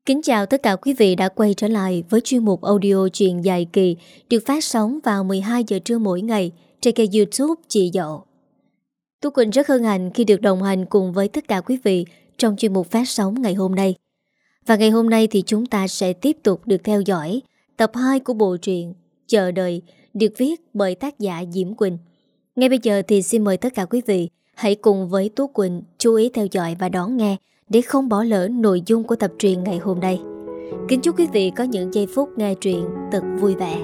Kính chào tất cả quý vị đã quay trở lại với chuyên mục audio truyện dài kỳ được phát sóng vào 12 giờ trưa mỗi ngày trên kênh YouTube Chị Dậu. Tú Quỳnh rất hân hạnh khi được đồng hành cùng với tất cả quý vị trong chuyên mục phát sóng ngày hôm nay. Và ngày hôm nay thì chúng ta sẽ tiếp tục được theo dõi tập 2 của bộ truyện Chờ Đợi được viết bởi tác giả Diễm Quỳnh. Ngay bây giờ thì xin mời tất cả quý vị hãy cùng với Tú Quỳnh chú ý theo dõi và đón nghe để không bỏ lỡ nội dung của tập truyện ngày hôm nay. Kính chúc quý vị có những giây phút nghe truyện thật vui vẻ.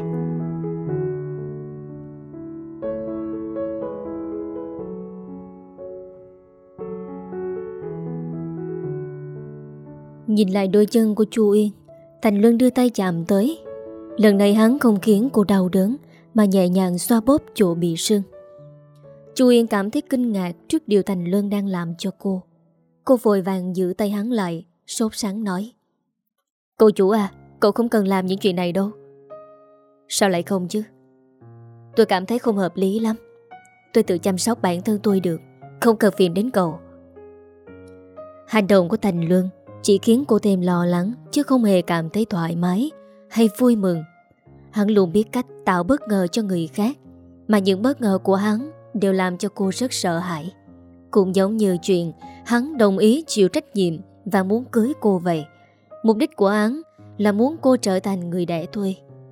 Nhìn lại đôi chân của Chu Uyên, Thành Luân đưa tay chạm tới. Lần này hắn không khiến cô đau đớn mà nhẹ nhàng xoa bóp chỗ bị sưng. Chu Uyên cảm thấy kinh ngạc trước điều Thành Luân đang làm cho cô. Cô vội vàng giữ tay hắn lại, sốt sắng nói: "Cô chủ à, cậu không cần làm những chuyện này đâu." "Sao lại không chứ? Tôi cảm thấy không hợp lý lắm. Tôi tự chăm sóc bản thân tôi được, không cần phiền đến cậu." Hành động của Thành Luân chỉ khiến cô thêm lo lắng chứ không hề cảm thấy thoải mái hay vui mừng. Hắn luôn biết cách tạo bất ngờ cho người khác, mà những bất ngờ của hắn đều làm cho cô rất sợ hãi. Cũng giống như chuyện hắn đồng ý chịu trách nhiệm và muốn cưới cô vậy. Mục đích của hắn là muốn cô trở thành người đẻ thuê.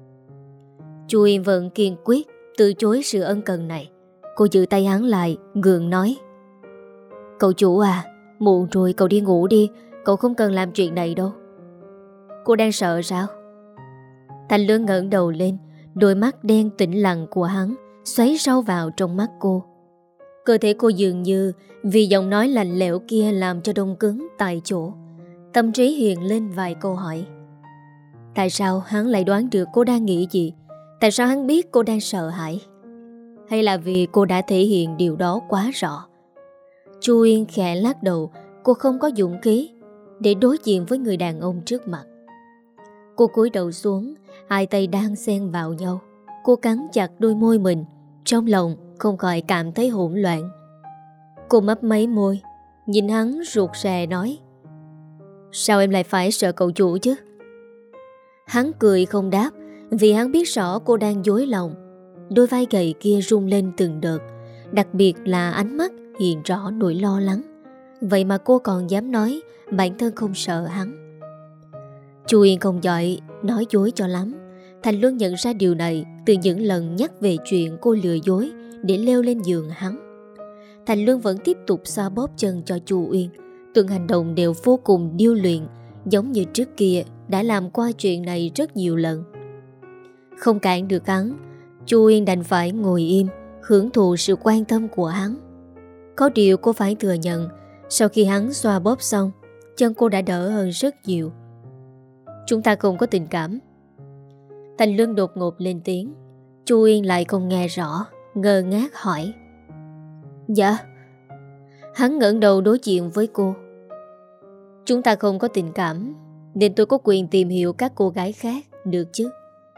Chu Yên vẫn kiên quyết từ chối sự ân cần này. Cô giữ tay hắn lại, gượng nói: "Cậu chủ à, muộn rồi, cậu đi ngủ đi. Cậu không cần làm chuyện này đâu." "Cô đang sợ sao?" Thành Luân ngẩng đầu lên, đôi mắt đen tĩnh lặng của hắn xoáy sâu vào trong mắt cô. Cơ thể cô dường như vì giọng nói lạnh lẽo kia làm cho đông cứng tại chỗ. Tâm trí hiện lên vài câu hỏi. Tại sao hắn lại đoán được cô đang nghĩ gì? Tại sao hắn biết cô đang sợ hãi? Hay là vì cô đã thể hiện điều đó quá rõ? Chu Uyên khẽ lắc đầu. Cô không có dũng khí để đối diện với người đàn ông trước mặt. Cô cúi đầu xuống, hai tay đang xen vào nhau. Cô cắn chặt đôi môi mình, trong lòng không khỏi cảm thấy hỗn loạn. Cô mấp máy môi, nhìn hắn ruột rè nói: "Sao em lại phải sợ cậu chủ chứ?" Hắn cười không đáp, vì hắn biết rõ cô đang dối lòng. Đôi vai gầy kia rung lên từng đợt, đặc biệt là ánh mắt hiện rõ nỗi lo lắng. Vậy mà cô còn dám nói bản thân không sợ hắn. Chu Yên không giỏi nói dối cho lắm. Thành Luân nhận ra điều này từ những lần nhắc về chuyện cô lừa dối để leo lên giường hắn. Thành Luân vẫn tiếp tục xoa bóp chân cho Chu Uyên. Từng hành động đều vô cùng điêu luyện, giống như trước kia đã làm qua chuyện này rất nhiều lần. Không cản được hắn, Chu Uyên đành phải ngồi im, hưởng thụ sự quan tâm của hắn. Có điều cô phải thừa nhận, sau khi hắn xoa bóp xong, chân cô đã đỡ hơn rất nhiều. "Chúng ta không có tình cảm." Thành Luân đột ngột lên tiếng. Chu Uyên lại không nghe rõ, ngơ ngác hỏi: "Dạ." Hắn ngẩng đầu đối diện với cô. "Chúng ta không có tình cảm, nên tôi có quyền tìm hiểu các cô gái khác, được chứ?"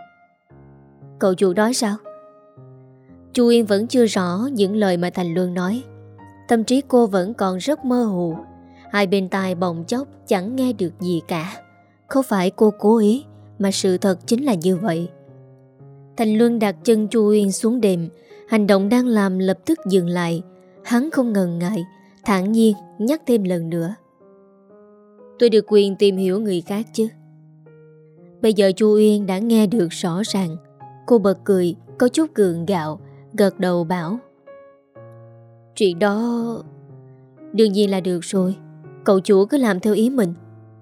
"Cậu chủ nói sao?" Chu Uyên vẫn chưa rõ những lời mà Thành Luân nói. Tâm trí cô vẫn còn rất mơ hồ. Hai bên tai bỗng chốc chẳng nghe được gì cả. Không phải cô cố ý, mà sự thật chính là như vậy. Thành Luân đặt chân Chu Uyên xuống đệm. Hành động đang làm lập tức dừng lại. Hắn không ngần ngại, thản nhiên nhắc thêm lần nữa: "Tôi được quyền tìm hiểu người khác chứ?" Bây giờ Chu Uyên đã nghe được rõ ràng. Cô bật cười, có chút gượng gạo, gật đầu bảo: "Chuyện đó đương nhiên là được rồi. Cậu chủ cứ làm theo ý mình."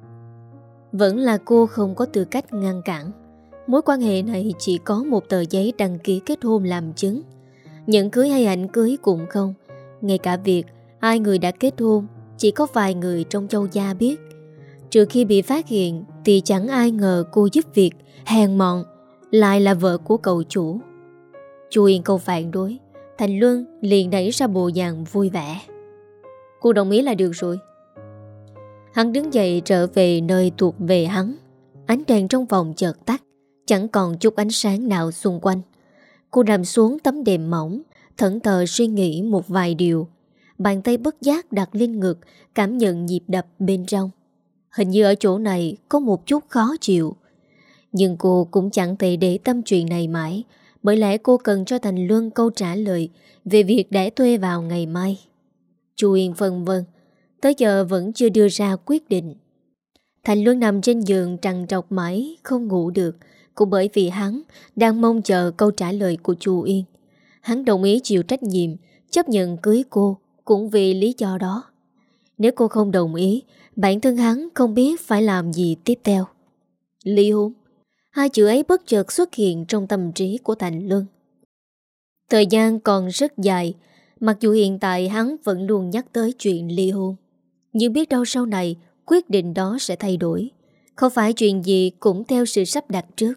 Vẫn là cô không có tư cách ngăn cản. Mối quan hệ này chỉ có một tờ giấy đăng ký kết hôn làm chứng. Nhẫn cưới hay ảnh cưới cũng không. Ngay cả việc hai người đã kết hôn chỉ có vài người trong châu gia biết. Trừ khi bị phát hiện thì chẳng ai ngờ cô giúp việc hèn mọn lại là vợ của cậu chủ. Chu Yên không phản đối. Thành Luân liền đẩy ra bộ dạng vui vẻ: "Cô đồng ý là được rồi." Hắn đứng dậy trở về nơi thuộc về hắn. Ánh đèn trong phòng chợt tắt, chẳng còn chút ánh sáng nào xung quanh. Cô nằm xuống tấm đệm mỏng, thẫn thờ suy nghĩ một vài điều. Bàn tay bất giác đặt lên ngực, cảm nhận nhịp đập bên trong. Hình như ở chỗ này có một chút khó chịu. Nhưng cô cũng chẳng thể để tâm chuyện này mãi. Bởi lẽ cô cần cho Thành Luân câu trả lời về việc đã thuê vào ngày mai. Chu Yên phân vân, tới giờ vẫn chưa đưa ra quyết định. Thành Luân nằm trên giường trằn trọc mãi không ngủ được, cũng bởi vì hắn đang mong chờ câu trả lời của Chu Yên. Hắn đồng ý chịu trách nhiệm, chấp nhận cưới cô cũng vì lý do đó. Nếu cô không đồng ý, bản thân hắn không biết phải làm gì tiếp theo. Ly hôn. Hai chữ ấy bất chợt xuất hiện trong tâm trí của Thành Luân. Thời gian còn rất dài, mặc dù hiện tại hắn vẫn luôn nhắc tới chuyện ly hôn. Nhưng biết đâu sau này quyết định đó sẽ thay đổi. Không phải chuyện gì cũng theo sự sắp đặt trước.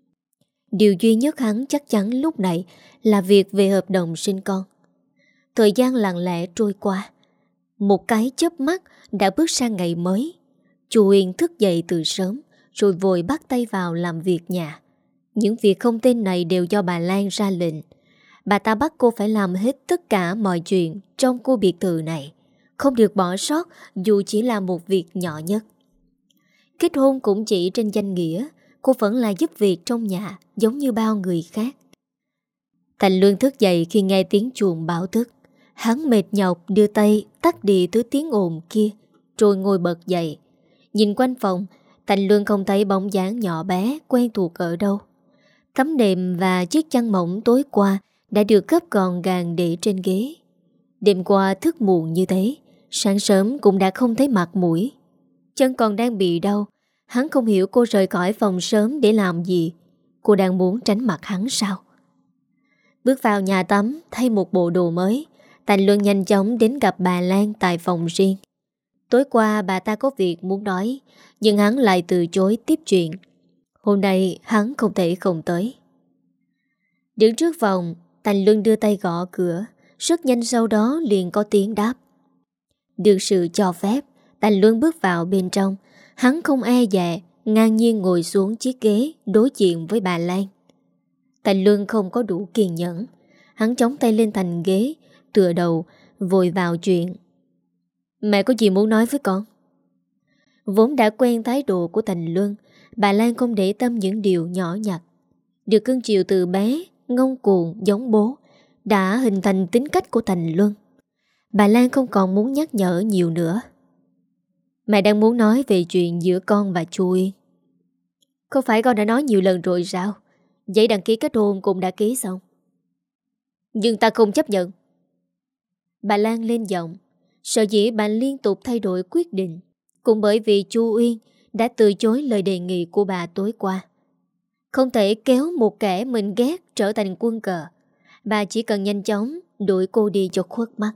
Điều duy nhất hắn chắc chắn lúc này là việc về hợp đồng sinh con. Thời gian lặng lẽ trôi qua. Một cái chớp mắt đã bước sang ngày mới. Chu Uyên thức dậy từ sớm rồi vội bắt tay vào làm việc nhà. Những việc không tên này đều do bà Lan ra lệnh. Bà ta bắt cô phải làm hết tất cả mọi chuyện trong khu biệt thự này, không được bỏ sót dù chỉ là một việc nhỏ nhất. Kết hôn cũng chỉ trên danh nghĩa, cô vẫn là giúp việc trong nhà giống như bao người khác. Thành Luân thức dậy khi nghe tiếng chuông báo thức. Hắn mệt nhọc đưa tay tắt đi thứ tiếng ồn kia, rồi ngồi bật dậy. Nhìn quanh phòng, Thành Luân không thấy bóng dáng nhỏ bé quen thuộc ở đâu. Tấm nệm và chiếc chăn mỏng tối qua đã được gấp gọn gàng để trên ghế. Đêm qua thức muộn như thế, sáng sớm cũng đã không thấy mặt mũi. Chân còn đang bị đau. Hắn không hiểu cô rời khỏi phòng sớm để làm gì. Cô đang muốn tránh mặt hắn sao? Bước vào nhà tắm thay một bộ đồ mới, Thành Luân nhanh chóng đến gặp bà Lan tại phòng riêng. Tối qua bà ta có việc muốn nói, nhưng hắn lại từ chối tiếp chuyện. Hôm nay hắn không thể không tới. Đứng trước phòng, Thành Luân đưa tay gõ cửa. Rất nhanh sau đó liền có tiếng đáp. Được sự cho phép, Thành Luân bước vào bên trong. Hắn không e dè, ngang nhiên ngồi xuống chiếc ghế đối diện với bà Lan. Thành Luân không có đủ kiên nhẫn. Hắn chống tay lên thành ghế, tựa đầu, vội vào chuyện. Mẹ có gì muốn nói với con? Vốn đã quen thái độ của Thành Luân, bà Lan không để tâm những điều nhỏ nhặt. Được cưng chiều từ bé, ngông cuồng giống bố, đã hình thành tính cách của Thành Luân. Bà Lan không còn muốn nhắc nhở nhiều nữa. Mẹ đang muốn nói về chuyện giữa con và Chu Yên. Không phải con đã nói nhiều lần rồi sao? Giấy đăng ký kết hôn cũng đã ký xong. Nhưng ta không chấp nhận. Bà Lan lên giọng. Sợ dĩ bà liên tục thay đổi quyết định cũng bởi vì Chu Uyên đã từ chối lời đề nghị của bà tối qua. Không thể kéo một kẻ mình ghét trở thành quân cờ. Bà chỉ cần nhanh chóng đuổi cô đi cho khuất mắt.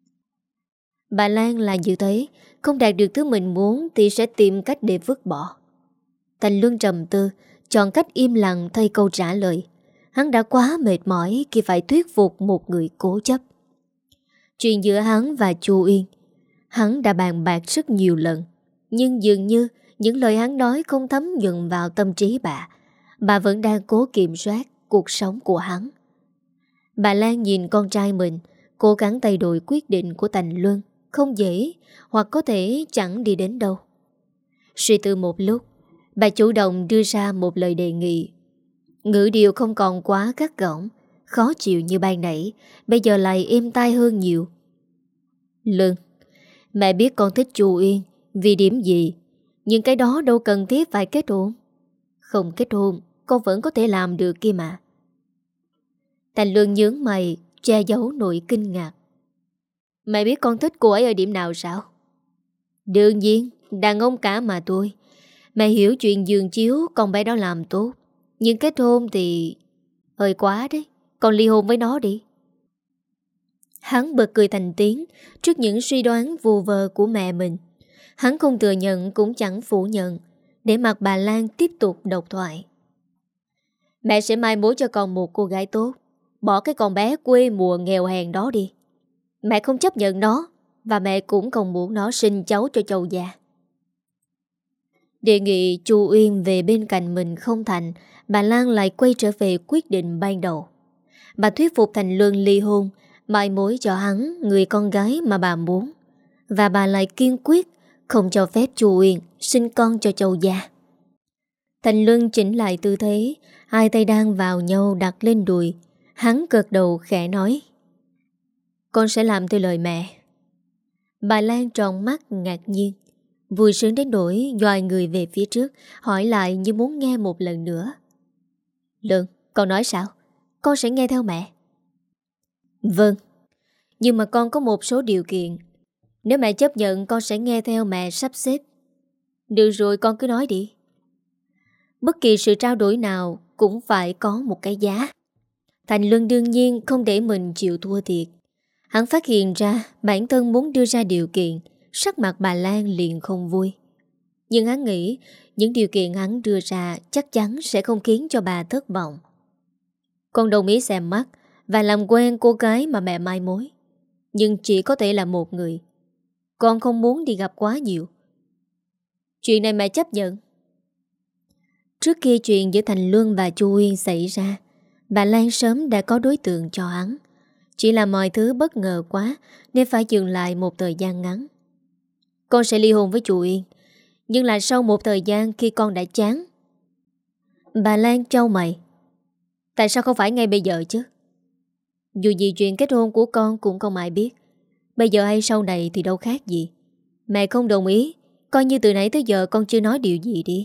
Bà Lan là như thế, không đạt được thứ mình muốn thì sẽ tìm cách để vứt bỏ. Thành Luân trầm tư, chọn cách im lặng thay câu trả lời. Hắn đã quá mệt mỏi khi phải thuyết phục một người cố chấp. Chuyện giữa hắn và Chu Uyên, hắn đã bàn bạc rất nhiều lần. Nhưng dường như những lời hắn nói không thấm nhuần vào tâm trí bà. Bà vẫn đang cố kiểm soát cuộc sống của hắn. Bà Lan nhìn con trai mình, cố gắng thay đổi quyết định của Thành Luân. Không dễ, hoặc có thể chẳng đi đến đâu. Suy tư một lúc, bà chủ động đưa ra một lời đề nghị. Ngữ điệu không còn quá gắt gỏng, khó chịu như ban nãy, bây giờ lại êm tai hơn nhiều. Luân, mẹ biết con thích Chu Uyên vì điểm gì, nhưng cái đó đâu cần thiết phải kết hôn. Không kết hôn, con vẫn có thể làm được kia mà. Thành Luân nhướng mày, che giấu nỗi kinh ngạc. Mẹ biết con thích cô ấy ở điểm nào sao? Đương nhiên, đàn ông cả mà tôi. Mẹ hiểu chuyện giường chiếu con bé đó làm tốt. Nhưng kết hôn thì hơi quá đấy. Con ly hôn với nó đi. Hắn bật cười thành tiếng trước những suy đoán vù vơ của mẹ mình. Hắn không thừa nhận cũng chẳng phủ nhận, để mặc bà Lan tiếp tục độc thoại. Mẹ sẽ mai mối cho con một cô gái tốt. Bỏ cái con bé quê mùa nghèo hèn đó đi. Mẹ không chấp nhận nó, và mẹ cũng không muốn nó sinh cháu cho chầu già. Đề nghị Chu Uyên về bên cạnh mình không thành, bà Lan lại quay trở về quyết định ban đầu. Bà thuyết phục Thành Luân ly hôn, mai mối cho hắn người con gái mà bà muốn. Và bà lại kiên quyết không cho phép chú Uyên sinh con cho Châu gia. Thành Luân chỉnh lại tư thế, hai tay đang vào nhau đặt lên đùi. Hắn gật đầu khẽ nói: Con sẽ làm theo lời mẹ. Bà Lan tròn mắt ngạc nhiên, vui sướng đến nỗi nhòi người về phía trước, hỏi lại như muốn nghe một lần nữa: Luân, con nói sao? Con sẽ nghe theo mẹ. Vâng, nhưng mà con có một số điều kiện. Nếu mẹ chấp nhận, con sẽ nghe theo mẹ sắp xếp. Được rồi, con cứ nói đi. Bất kỳ sự trao đổi nào cũng phải có một cái giá. Thành Luân đương nhiên không để mình chịu thua thiệt. Hắn phát hiện ra bản thân muốn đưa ra điều kiện, sắc mặt bà Lan liền không vui. Nhưng hắn nghĩ những điều kiện hắn đưa ra chắc chắn sẽ không khiến cho bà thất vọng. Con đồng ý xem mắt và làm quen cô gái mà mẹ mai mối, nhưng chỉ có thể là một người. Con không muốn đi gặp quá nhiều. Chuyện này mẹ chấp nhận. Trước khi chuyện giữa Thành Luân và Chu Uyên xảy ra, bà Lan sớm đã có đối tượng cho hắn. Chỉ là mọi thứ bất ngờ quá nên phải dừng lại một thời gian ngắn. Con sẽ ly hôn với Chu Uyên, nhưng là sau một thời gian khi con đã chán. Bà Lan chau mày: Tại sao không phải ngay bây giờ chứ? Dù gì chuyện kết hôn của con cũng không ai biết. Bây giờ hay sau này thì đâu khác gì. Mẹ không đồng ý, coi như từ nãy tới giờ con chưa nói điều gì đi.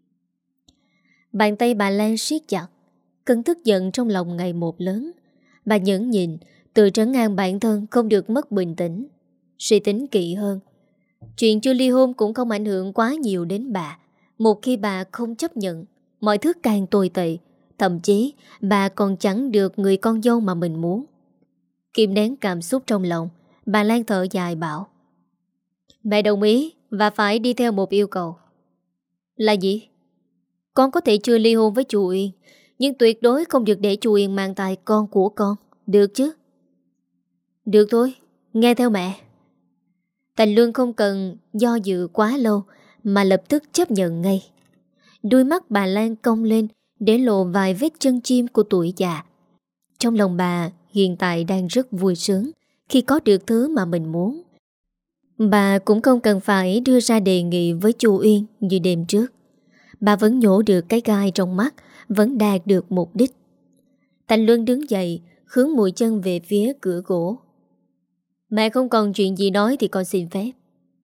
Bàn tay bà Lan siết chặt, cơn tức giận trong lòng ngày một lớn. Bà nhẫn nhịn, tự trấn an bản thân không được mất bình tĩnh. Suy tính kỹ hơn, chuyện chưa ly hôn cũng không ảnh hưởng quá nhiều đến bà. Một khi bà không chấp nhận, mọi thứ càng tồi tệ. Thậm chí bà còn chẳng được người con dâu mà mình muốn. Kiềm nén cảm xúc trong lòng, bà Lan thở dài bảo: Mẹ đồng ý và phải đi theo một yêu cầu. Là gì? Con có thể chưa ly hôn với chú Uyên, nhưng tuyệt đối không được để chú Uyên mang thai con của con. Được chứ? Được thôi, nghe theo mẹ. Thành Luân không cần do dự quá lâu mà lập tức chấp nhận ngay. Đôi mắt bà Lan cong lên để lộ vài vết chân chim của tuổi già. Trong lòng bà hiện tại đang rất vui sướng khi có được thứ mà mình muốn. Bà cũng không cần phải đưa ra đề nghị với chú Uyên như đêm trước. Bà vẫn nhổ được cái gai trong mắt, vẫn đạt được mục đích. Thành Luân đứng dậy, hướng mũi chân về phía cửa gỗ. Mẹ không còn chuyện gì nói thì con xin phép.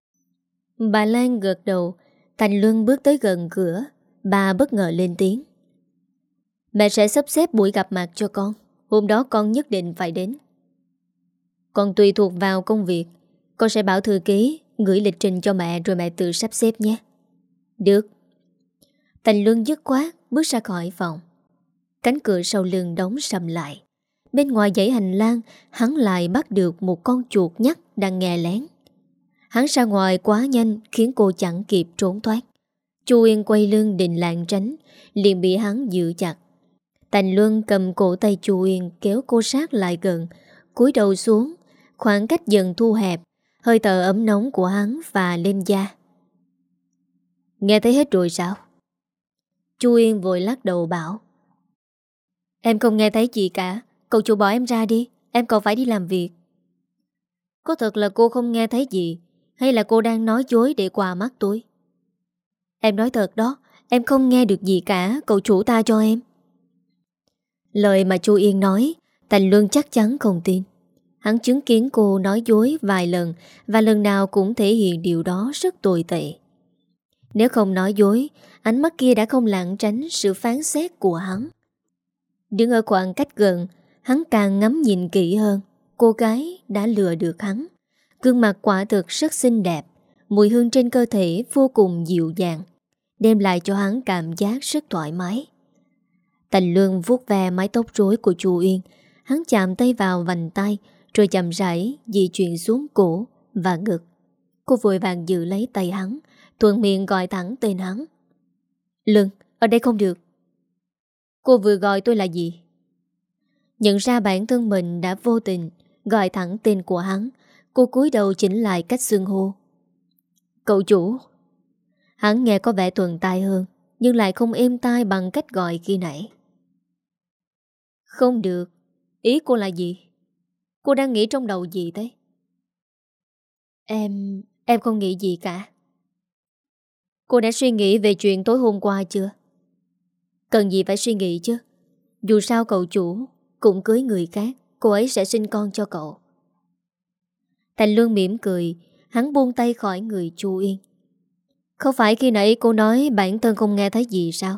Bà Lan gật đầu. Thành Luân bước tới gần cửa. Bà bất ngờ lên tiếng: Mẹ sẽ sắp xếp buổi gặp mặt cho con. Hôm đó con nhất định phải đến. Con tùy thuộc vào công việc. Con sẽ bảo thư ký gửi lịch trình cho mẹ rồi mẹ tự sắp xếp nhé. Được. Thành Luân dứt khoát bước ra khỏi phòng. Cánh cửa sau lưng đóng sầm lại. Bên ngoài dãy hành lang, hắn lại bắt được một con chuột nhắt đang nghe lén. Hắn ra ngoài quá nhanh khiến cô chẳng kịp trốn thoát. Chu Uyên quay lưng định lảng tránh, liền bị hắn giữ chặt. Thành Luân cầm cổ tay Chu Uyên kéo cô sát lại gần, cúi đầu xuống. Khoảng cách dần thu hẹp, hơi thở ấm nóng của hắn phà lên da. Nghe thấy hết rồi sao? Chu Uyên vội lắc đầu bảo: Em không nghe thấy gì cả. Cậu chủ bỏ em ra đi, em còn phải đi làm việc. Có thật là cô không nghe thấy gì, hay là cô đang nói dối để qua mắt tôi? Em nói thật đó, em không nghe được gì cả. Cậu chủ tha cho em. Lời mà Chu Yên nói, Thành Luân chắc chắn không tin. Hắn chứng kiến cô nói dối vài lần, và lần nào cũng thể hiện điều đó rất tồi tệ. Nếu không nói dối, ánh mắt kia đã không lảng tránh sự phán xét của hắn. Đứng ở khoảng cách gần, hắn càng ngắm nhìn kỹ hơn. Cô gái đã lừa được hắn. Gương mặt quả thực rất xinh đẹp, mùi hương trên cơ thể vô cùng dịu dàng, đem lại cho hắn cảm giác rất thoải mái. Thành Luân vuốt ve mái tóc rối của Chu Uyên. Hắn chạm tay vào vành tay, rồi chậm rãi di chuyển xuống cổ và ngực. Cô vội vàng giữ lấy tay hắn, thuận miệng gọi thẳng tên hắn. Luân, ở đây không được. Cô vừa gọi tôi là gì? Nhận ra bản thân mình đã vô tình gọi thẳng tên của hắn, cô cúi đầu chỉnh lại cách xưng hô. Cậu chủ. Hắn nghe có vẻ thuận tai hơn, nhưng lại không êm tai bằng cách gọi khi nãy. Không được. Ý cô là gì? Cô đang nghĩ trong đầu gì thế? Em không nghĩ gì cả. Cô đã suy nghĩ về chuyện tối hôm qua chưa? Cần gì phải suy nghĩ chứ. Dù sao cậu chủ cũng cưới người khác, cô ấy sẽ sinh con cho cậu. Thành Luân mỉm cười. Hắn buông tay khỏi người Chu Yên. Không phải khi nãy cô nói bản thân không nghe thấy gì sao?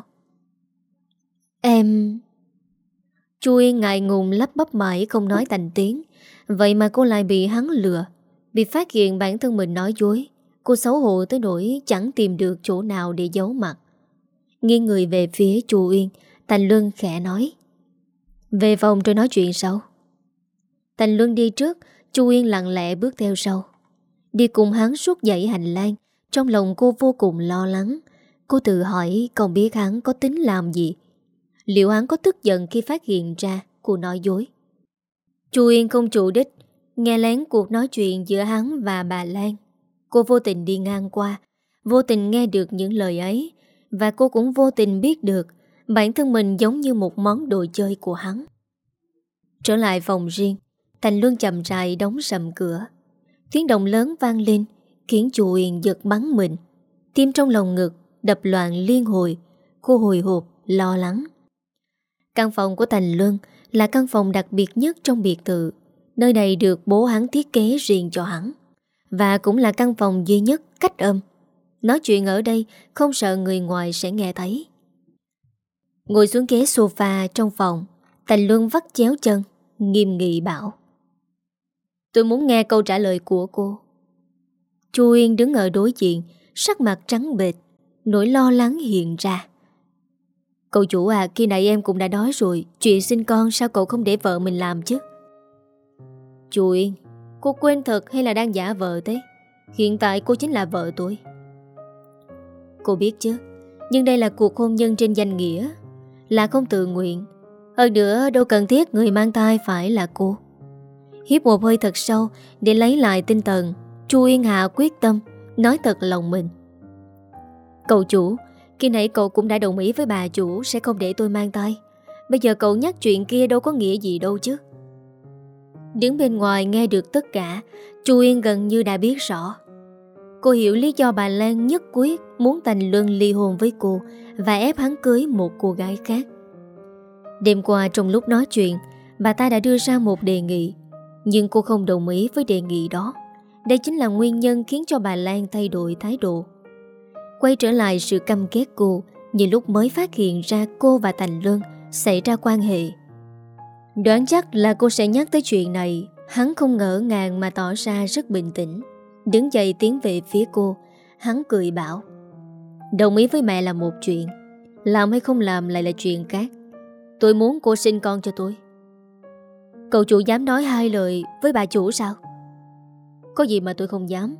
Em... Chu Yên ngại ngùng lắp bắp mãi không nói thành tiếng. Vậy mà cô lại bị hắn lừa. Bị phát hiện bản thân mình nói dối. Cô xấu hổ tới nỗi chẳng tìm được chỗ nào để giấu mặt. Nghiêng người về phía Chu Yên, Thành Luân khẽ nói: về phòng rồi nói chuyện sau. Thành Luân đi trước, Chu Yên lặng lẽ bước theo sau. Đi cùng hắn suốt dãy hành lang. Trong lòng cô vô cùng lo lắng. Cô tự hỏi không biết hắn có tính làm gì. Liệu hắn có tức giận khi phát hiện ra cô nói dối? Chu Yên không chủ đích nghe lén cuộc nói chuyện giữa hắn và bà Lan. Cô vô tình đi ngang qua, vô tình nghe được những lời ấy. Và cô cũng vô tình biết được bản thân mình giống như một món đồ chơi của hắn. Trở lại phòng riêng, Thành Luân chậm rãi đóng sầm cửa. Tiếng động lớn vang lên khiến Chu Yên giật bắn mình. Tim trong lòng ngực đập loạn liên hồi. Cô hồi hộp, lo lắng. Căn phòng của Thành Luân là căn phòng đặc biệt nhất trong biệt thự. Nơi này được bố hắn thiết kế riêng cho hắn. Và cũng là căn phòng duy nhất cách âm. Nói chuyện ở đây không sợ người ngoài sẽ nghe thấy. Ngồi xuống ghế sofa trong phòng, Thành Luân vắt chéo chân, nghiêm nghị bảo: tôi muốn nghe câu trả lời của cô. Chu Yên đứng ở đối diện, sắc mặt trắng bệch, nỗi lo lắng hiện ra. Cậu chủ à, khi nãy em cũng đã nói rồi, chuyện sinh con sao cậu không để vợ mình làm chứ? Chu Yên, cô quên thật hay là đang giả vờ thế? Hiện tại cô chính là vợ tôi. Cô biết chứ, nhưng đây là cuộc hôn nhân trên danh nghĩa, là không tự nguyện. Hơn nữa đâu cần thiết người mang thai phải là cô. Hít một hơi thật sâu để lấy lại tinh thần, Chu Yên hạ quyết tâm nói thật lòng mình. Cậu chủ, khi nãy cậu cũng đã đồng ý với bà chủ sẽ không để tôi mang thai. Bây giờ cậu nhắc chuyện kia đâu có nghĩa gì đâu chứ. Đứng bên ngoài nghe được tất cả, Chu Yên gần như đã biết rõ. Cô hiểu lý do bà Lan nhất quyết muốn Thành Luân ly hôn với cô và ép hắn cưới một cô gái khác. Đêm qua trong lúc nói chuyện, bà ta đã đưa ra một đề nghị, nhưng cô không đồng ý với đề nghị đó. Đây chính là nguyên nhân khiến cho bà Lan thay đổi thái độ. Quay trở lại sự căm ghét cô, như lúc mới phát hiện ra cô và Thành Luân xảy ra quan hệ. Đoán chắc là cô sẽ nhắc tới chuyện này. Hắn không ngỡ ngàng mà tỏ ra rất bình tĩnh. Đứng dậy tiến về phía cô. Hắn cười bảo: đồng ý với mẹ là một chuyện, làm hay không làm lại là chuyện khác. Tôi muốn cô sinh con cho tôi. Cậu chủ dám nói hai lời với bà chủ sao? Có gì mà tôi không dám.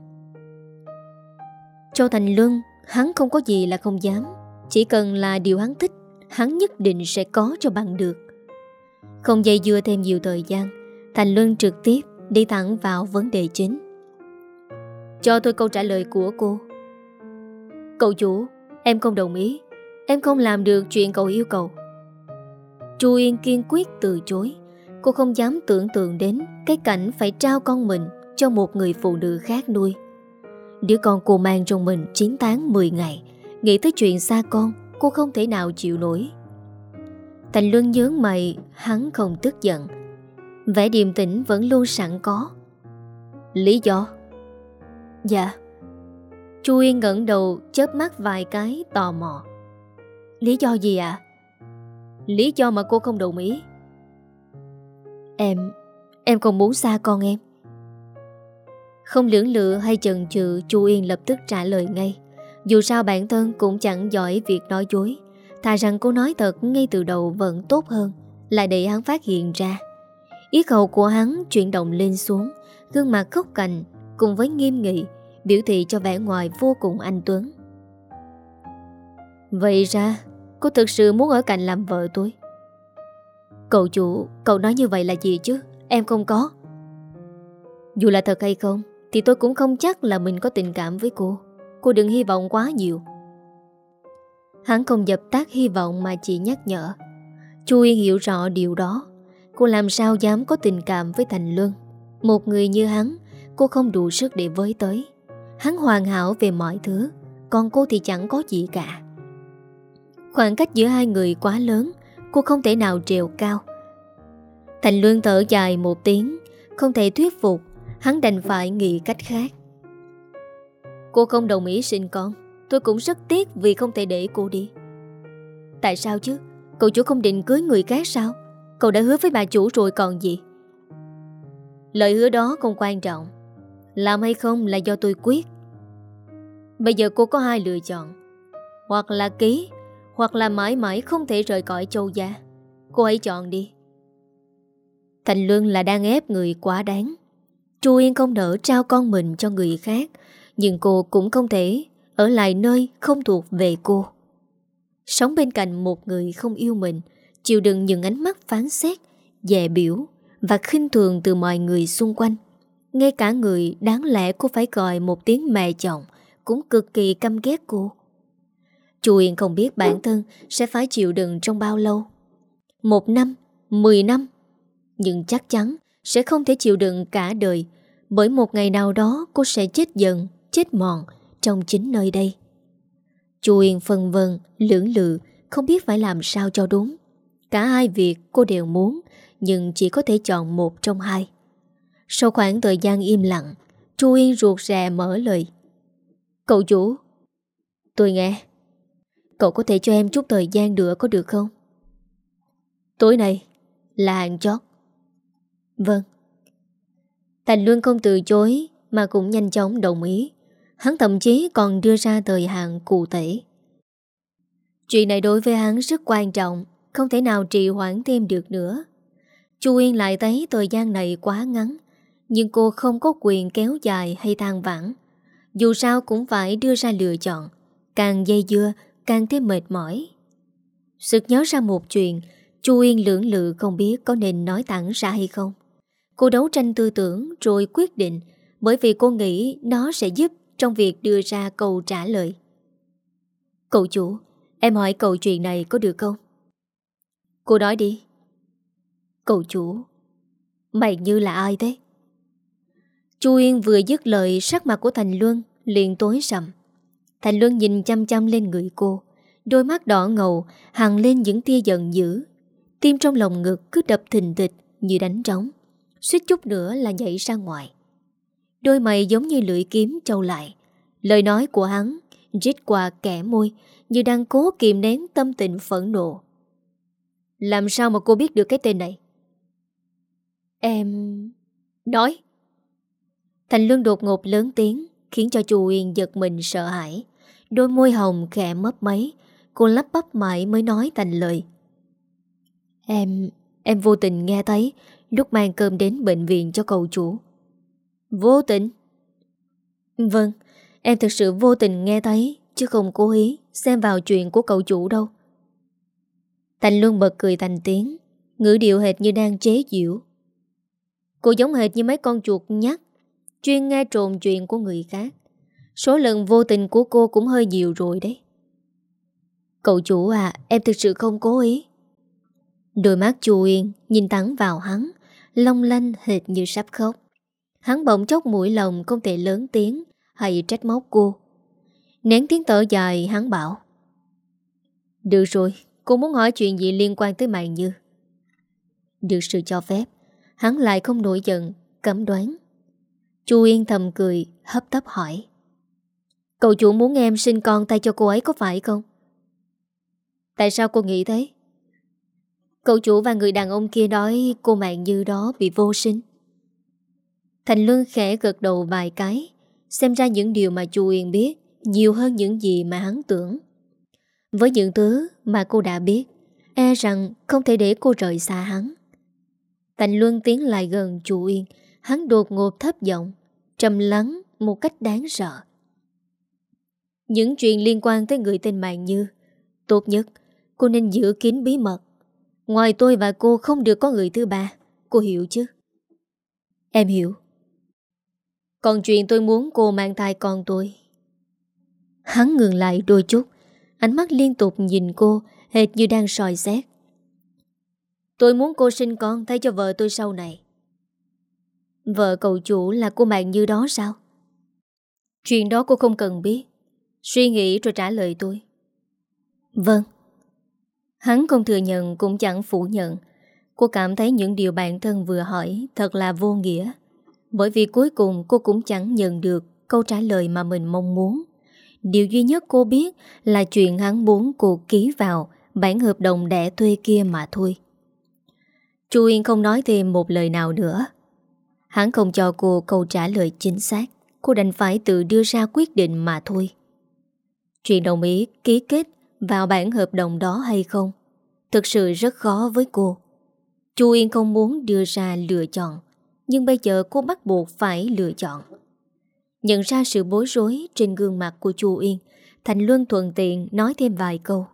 Châu Thành Luân, hắn không có gì là không dám. Chỉ cần là điều hắn thích, hắn nhất định sẽ có cho bằng được. Không dây dưa thêm nhiều thời gian, Thành Luân trực tiếp đi thẳng vào vấn đề chính. Cho tôi câu trả lời của cô. Cậu chủ, em không đồng ý. Em không làm được chuyện cậu yêu cầu. Chu Yên kiên quyết từ chối. Cô không dám tưởng tượng đến cái cảnh phải trao con mình cho một người phụ nữ khác nuôi. Đứa con cô mang trong mình 9 tháng 10 ngày. Nghĩ tới chuyện xa con, cô không thể nào chịu nổi. Thành Luân nhướng mày, hắn không tức giận. Vẻ điềm tĩnh vẫn luôn sẵn có. Lý do? Dạ. Chu Yên ngẩng đầu chớp mắt vài cái tò mò. Lý do gì ạ? Lý do mà cô không đồng ý. Em không muốn xa con em. Không lưỡng lự hay chần chừ, Chu Yên lập tức trả lời ngay. Dù sao bản thân cũng chẳng giỏi việc nói dối. Thà rằng cô nói thật ngay từ đầu vẫn tốt hơn, lại để hắn phát hiện ra. Yết hầu của hắn chuyển động lên xuống, gương mặt khóc cành cùng với nghiêm nghị, biểu thị cho vẻ ngoài vô cùng anh tuấn. Vậy ra cô thực sự muốn ở cạnh làm vợ tôi? Cậu chủ, cậu nói như vậy là gì chứ? Em không có. Dù là thật hay không thì tôi cũng không chắc là mình có tình cảm với cô. Cô đừng hy vọng quá nhiều. Hắn không dập tắt hy vọng mà chỉ nhắc nhở. Chu Yên hiểu rõ điều đó. Cô làm sao dám có tình cảm với Thành Luân. Một người như hắn, cô không đủ sức để với tới. Hắn hoàn hảo về mọi thứ, Còn cô thì chẳng có gì cả. Khoảng cách giữa hai người quá lớn, cô không thể nào trèo cao. Thành Luân thở dài một tiếng, không thể thuyết phục, hắn đành phải nghĩ cách khác. Cô không đồng ý sinh con, tôi cũng rất tiếc vì không thể để cô đi. Tại sao chứ? Cậu chủ không định cưới người khác sao? Cậu đã hứa với bà chủ rồi còn gì? Lời hứa đó không quan trọng, làm hay không là do tôi quyết. Bây giờ cô có hai lựa chọn: hoặc là ký, hoặc là mãi mãi không thể rời cõi Châu Gia. Cô hãy chọn đi. Thành Luân là đang ép người quá đáng. Chu Yên không nỡ trao con mình cho người khác, nhưng cô cũng không thể ở lại nơi không thuộc về cô. Sống bên cạnh một người không yêu mình, chịu đựng những ánh mắt phán xét, dè biểu và khinh thường từ mọi người xung quanh. Ngay cả người đáng lẽ cô phải gọi một tiếng mẹ chồng cũng cực kỳ căm ghét cô. Chu Yên không biết bản thân sẽ phải chịu đựng trong bao lâu. 1 năm, 10 năm. Nhưng chắc chắn sẽ không thể chịu đựng cả đời, bởi một ngày nào đó cô sẽ chết dần, chết mòn trong chính nơi đây. Chu Yên phân vân, lưỡng lự, không biết phải làm sao cho đúng. Cả hai việc cô đều muốn, nhưng chỉ có thể chọn một trong hai. Sau khoảng thời gian im lặng, Chu Yên ruột rè mở lời. Cậu chủ, tôi nghe. Cậu có thể cho em chút thời gian nữa có được không? Tối nay là hạn chót. Vâng. Thành Luân không từ chối mà cũng nhanh chóng đồng ý. Hắn thậm chí còn đưa ra thời hạn cụ thể. Chuyện này đối với hắn rất quan trọng, không thể nào trì hoãn thêm được nữa. Chu Yên lại thấy thời gian này quá ngắn, nhưng cô không có quyền kéo dài hay than vãn. Dù sao cũng phải đưa ra lựa chọn, càng dây dưa càng thêm mệt mỏi. Sực nhớ ra một chuyện, Chu Yên lưỡng lự không biết có nên nói thẳng ra hay không. Cô đấu tranh tư tưởng rồi quyết định, bởi vì cô nghĩ nó sẽ giúp trong việc đưa ra câu trả lời. Cậu chủ, em hỏi cậu chuyện này có được không? Cô nói đi. Cậu chủ, mày như là ai thế? Chu Yên vừa dứt lời, sắc mặt của Thành Luân liền tối sầm. Thành Luân nhìn chăm chăm lên người cô, đôi mắt đỏ ngầu hằn lên những tia giận dữ. Tim trong lòng ngực cứ đập thình thịch như đánh trống, suýt chút nữa là nhảy ra ngoài. Đôi mày giống như lưỡi kiếm trâu lại. Lời nói của hắn rít qua kẽ môi, như đang cố kìm nén tâm tình phẫn nộ. Làm sao mà cô biết được cái tên này? Em... Nói. Thành Luân đột ngột lớn tiếng, khiến cho Chu Uyên giật mình sợ hãi. Đôi môi hồng khẽ mấp máy, cô lắp bắp mãi mới nói thành lời. Em vô tình nghe thấy lúc mang cơm đến bệnh viện cho cậu chủ. Vô tình? Vâng, em thực sự vô tình nghe thấy, chứ không cố ý xen vào chuyện của cậu chủ đâu. Thành Luân bật cười thành tiếng, ngữ điệu hệt như đang chế giễu. Cô giống hệt như mấy con chuột nhắt chuyên nghe trộm chuyện của người khác. Số lần vô tình của cô cũng hơi nhiều rồi đấy. Cậu chủ à, em thực sự không cố ý. Đôi mắt Chu Uyên nhìn thẳng vào hắn, long lanh hệt như sắp khóc. Hắn bỗng chốc mũi lòng không thể lớn tiếng hay trách móc cô. Nén tiếng thở dài, hắn bảo. Được rồi, cô muốn hỏi chuyện gì liên quan tới Mạng Như? Được sự cho phép, hắn lại không nổi giận, cấm đoán. Chu Uyên thầm cười, hấp tấp hỏi. Cậu chủ muốn em sinh con tay cho cô ấy có phải không? Tại sao cô nghĩ thế? Cậu chủ và người đàn ông kia nói cô Mạng Như đó bị vô sinh. Thành Luân khẽ gật đầu vài cái. Xem ra những điều mà Chu Uyên biết nhiều hơn những gì mà hắn tưởng. Với những thứ mà cô đã biết, e rằng không thể để cô rời xa hắn. Thành Luân tiến lại gần Chu Uyên. Hắn đột ngột thấp giọng, trầm lắng một cách đáng sợ. Những chuyện liên quan tới người tên Mạng Như, tốt nhất cô nên giữ kín bí mật. Ngoài tôi và cô không được có người thứ ba. Cô hiểu chứ? Em hiểu. Còn chuyện tôi muốn cô mang thai con tôi. Hắn ngừng lại đôi chút, ánh mắt liên tục nhìn cô hệt như đang soi xét. Tôi muốn cô sinh con thay cho vợ tôi sau này. Vợ cậu chủ là cô Mạng Như đó sao? Chuyện đó cô không cần biết. Suy nghĩ rồi trả lời tôi. Vâng. Hắn không thừa nhận cũng chẳng phủ nhận. Cô cảm thấy những điều bản thân vừa hỏi thật là vô nghĩa. Bởi vì cuối cùng cô cũng chẳng nhận được câu trả lời mà mình mong muốn. Điều duy nhất cô biết là chuyện hắn muốn cô ký vào bản hợp đồng đẻ thuê kia mà thôi. Chu Yên không nói thêm một lời nào nữa. Hắn không cho cô câu trả lời chính xác. Cô đành phải tự đưa ra quyết định mà thôi. Chuyện đồng ý ký kết vào bản hợp đồng đó hay không thực sự rất khó với cô. Chu Yên không muốn đưa ra lựa chọn, nhưng bây giờ cô bắt buộc phải lựa chọn. Nhận ra sự bối rối trên gương mặt của Chu Yên, Thành Luân thuận tiện nói thêm vài câu.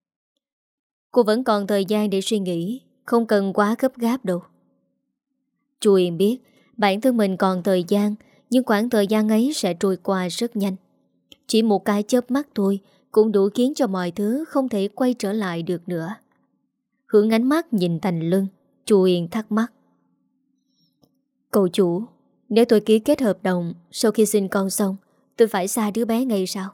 Cô vẫn còn thời gian để suy nghĩ, không cần quá gấp gáp đâu. Chu Yên biết bản thân mình còn thời gian, nhưng khoảng thời gian ấy sẽ trôi qua rất nhanh. Chỉ một cái chớp mắt thôi cũng đủ khiến cho mọi thứ không thể quay trở lại được nữa. Hướng ánh mắt nhìn Thành Luân, Chu Yên thắc mắc. Cậu chủ, nếu tôi ký kết hợp đồng sau khi sinh con xong, tôi phải xa đứa bé ngay sao?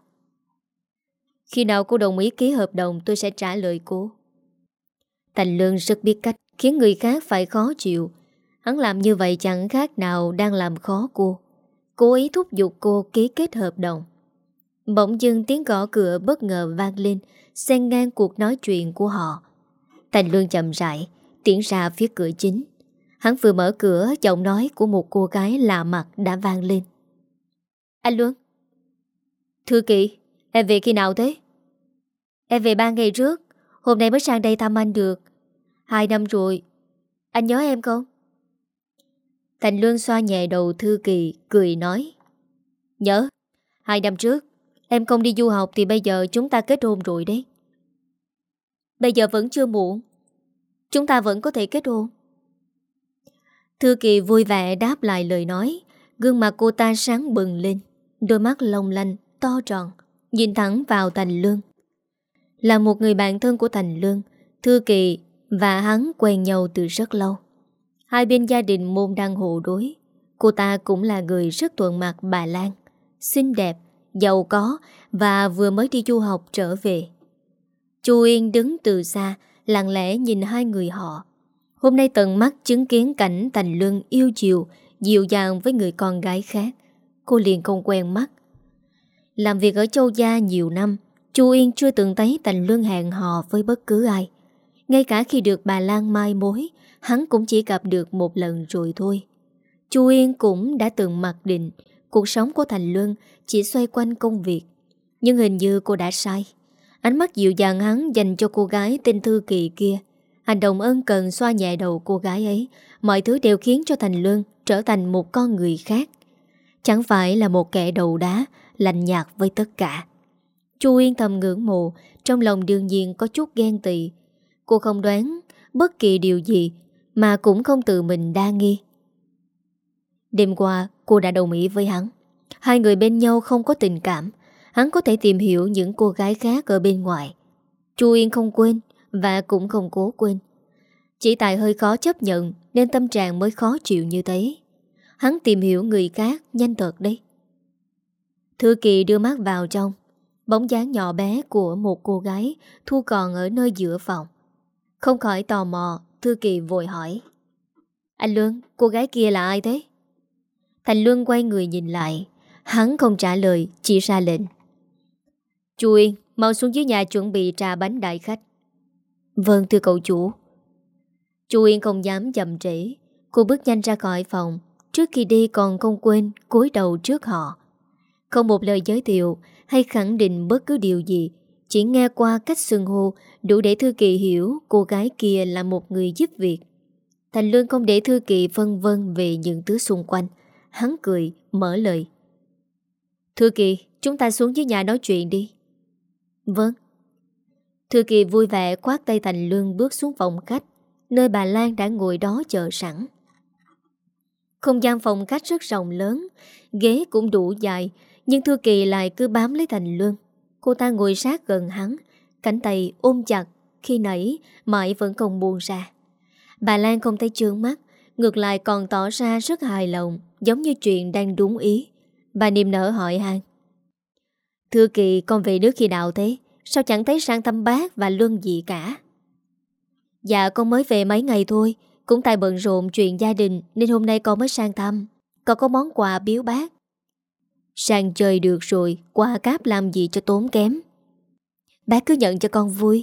Khi nào cô đồng ý ký hợp đồng tôi sẽ trả lời cô. Thành Luân rất biết cách khiến người khác phải khó chịu. Hắn làm như vậy chẳng khác nào đang làm khó cô. Cố ý thúc giục cô ký kết hợp đồng. Bỗng dưng tiếng gõ cửa bất ngờ vang lên, xen ngang cuộc nói chuyện của họ. Thành Luân chậm rãi tiến ra phía cửa chính. Hắn vừa mở cửa, giọng nói của một cô gái lạ mặt đã vang lên. Anh Luân. Thư Kỳ, em về khi nào thế? Em về 3 ngày trước, hôm nay mới sang đây thăm anh được. 2 năm rồi, anh nhớ em không? Thành Luân xoa nhẹ đầu Thư Kỳ, cười nói. Nhớ, 2 năm trước em không đi du học thì bây giờ chúng ta kết hôn rồi đấy. Bây giờ vẫn chưa muộn, chúng ta vẫn có thể kết hôn. Thư Kỳ vui vẻ đáp lại lời nói. Gương mặt cô ta sáng bừng lên, đôi mắt long lanh, to tròn, nhìn thẳng vào Thành Luân. Là một người bạn thân của Thành Luân, Thư Kỳ và hắn quen nhau từ rất lâu. Hai bên gia đình môn đăng hộ đối. Cô ta cũng là người rất thuận mặt bà Lan, xinh đẹp, giàu có và vừa mới đi du học trở về. Chu Yên đứng từ xa, lặng lẽ nhìn hai người họ. Hôm nay tận mắt chứng kiến cảnh Thành Luân yêu chiều, dịu dàng với người con gái khác, cô liền không quen mắt. Làm việc ở Châu Gia nhiều năm, Chu Yên chưa từng thấy Thành Luân hẹn hò với bất cứ ai. Ngay cả khi được bà Lan mai mối, hắn cũng chỉ gặp được một lần rồi thôi. Chu Yên cũng đã từng mặc định cuộc sống của Thành Luân chỉ xoay quanh công việc. Nhưng hình như cô đã sai. Ánh mắt dịu dàng hắn dành cho cô gái tên Thư Kỳ kia, hành động ân cần xoa nhẹ đầu cô gái ấy, mọi thứ đều khiến cho Thành Luân trở thành một con người khác. Chẳng phải là một kẻ đầu đá, lạnh nhạt với tất cả. Chu Yên thầm ngưỡng mộ, trong lòng đương nhiên có chút ghen tị. Cô không đoán bất kỳ điều gì, mà cũng không tự mình đa nghi. Đêm qua cô đã đồng ý với hắn. Hai người bên nhau không có tình cảm. Hắn có thể tìm hiểu những cô gái khác ở bên ngoài. Chu Yên không quên và cũng không cố quên. Chỉ tại hơi khó chấp nhận nên tâm trạng mới khó chịu như thế. Hắn tìm hiểu người khác nhanh thật đấy. Thư Kỳ đưa mắt vào trong. Bóng dáng nhỏ bé của một cô gái thu còn ở nơi giữa phòng. Không khỏi tò mò, Thư Kỳ vội hỏi. Anh Luân, cô gái kia là ai thế? Thành Luân quay người nhìn lại. Hắn không trả lời, chỉ ra lệnh. Chu Yên, mau xuống dưới nhà chuẩn bị trà bánh đại khách. Vâng thưa cậu chủ. Chu Yên không dám chậm trễ. Cô bước nhanh ra khỏi phòng. Trước khi đi còn không quên cúi đầu trước họ. Không một lời giới thiệu hay khẳng định bất cứ điều gì. Chỉ nghe qua cách xưng hô đủ để Thư Kỳ hiểu cô gái kia là một người giúp việc. Thành Luân không để Thư Kỳ phân vân về những thứ xung quanh. Hắn cười, mở lời. Thư Kỳ, chúng ta xuống dưới nhà nói chuyện đi. Vâng. Thư Kỳ vui vẻ khoát tay Thành Luân bước xuống phòng khách, nơi bà Lan đã ngồi đó chờ sẵn. Không gian phòng khách rất rộng lớn, ghế cũng đủ dài, nhưng Thư Kỳ lại cứ bám lấy Thành Luân. Cô ta ngồi sát gần hắn, cánh tay ôm chặt, khi nãy mãi vẫn không buông ra. Bà Lan không thấy chướng mắt, ngược lại còn tỏ ra rất hài lòng, giống như chuyện đang đúng ý. Bà niềm nở hỏi han. Thư Kỳ, con về nước khi nào thế? Sao chẳng thấy sang thăm bác và Luân gì cả? Dạ con mới về mấy ngày thôi. Cũng tại bận rộn chuyện gia đình nên hôm nay con mới sang thăm. Con có món quà biếu bác. Sang chơi được rồi, quà cáp làm gì cho tốn kém. Bác cứ nhận cho con vui.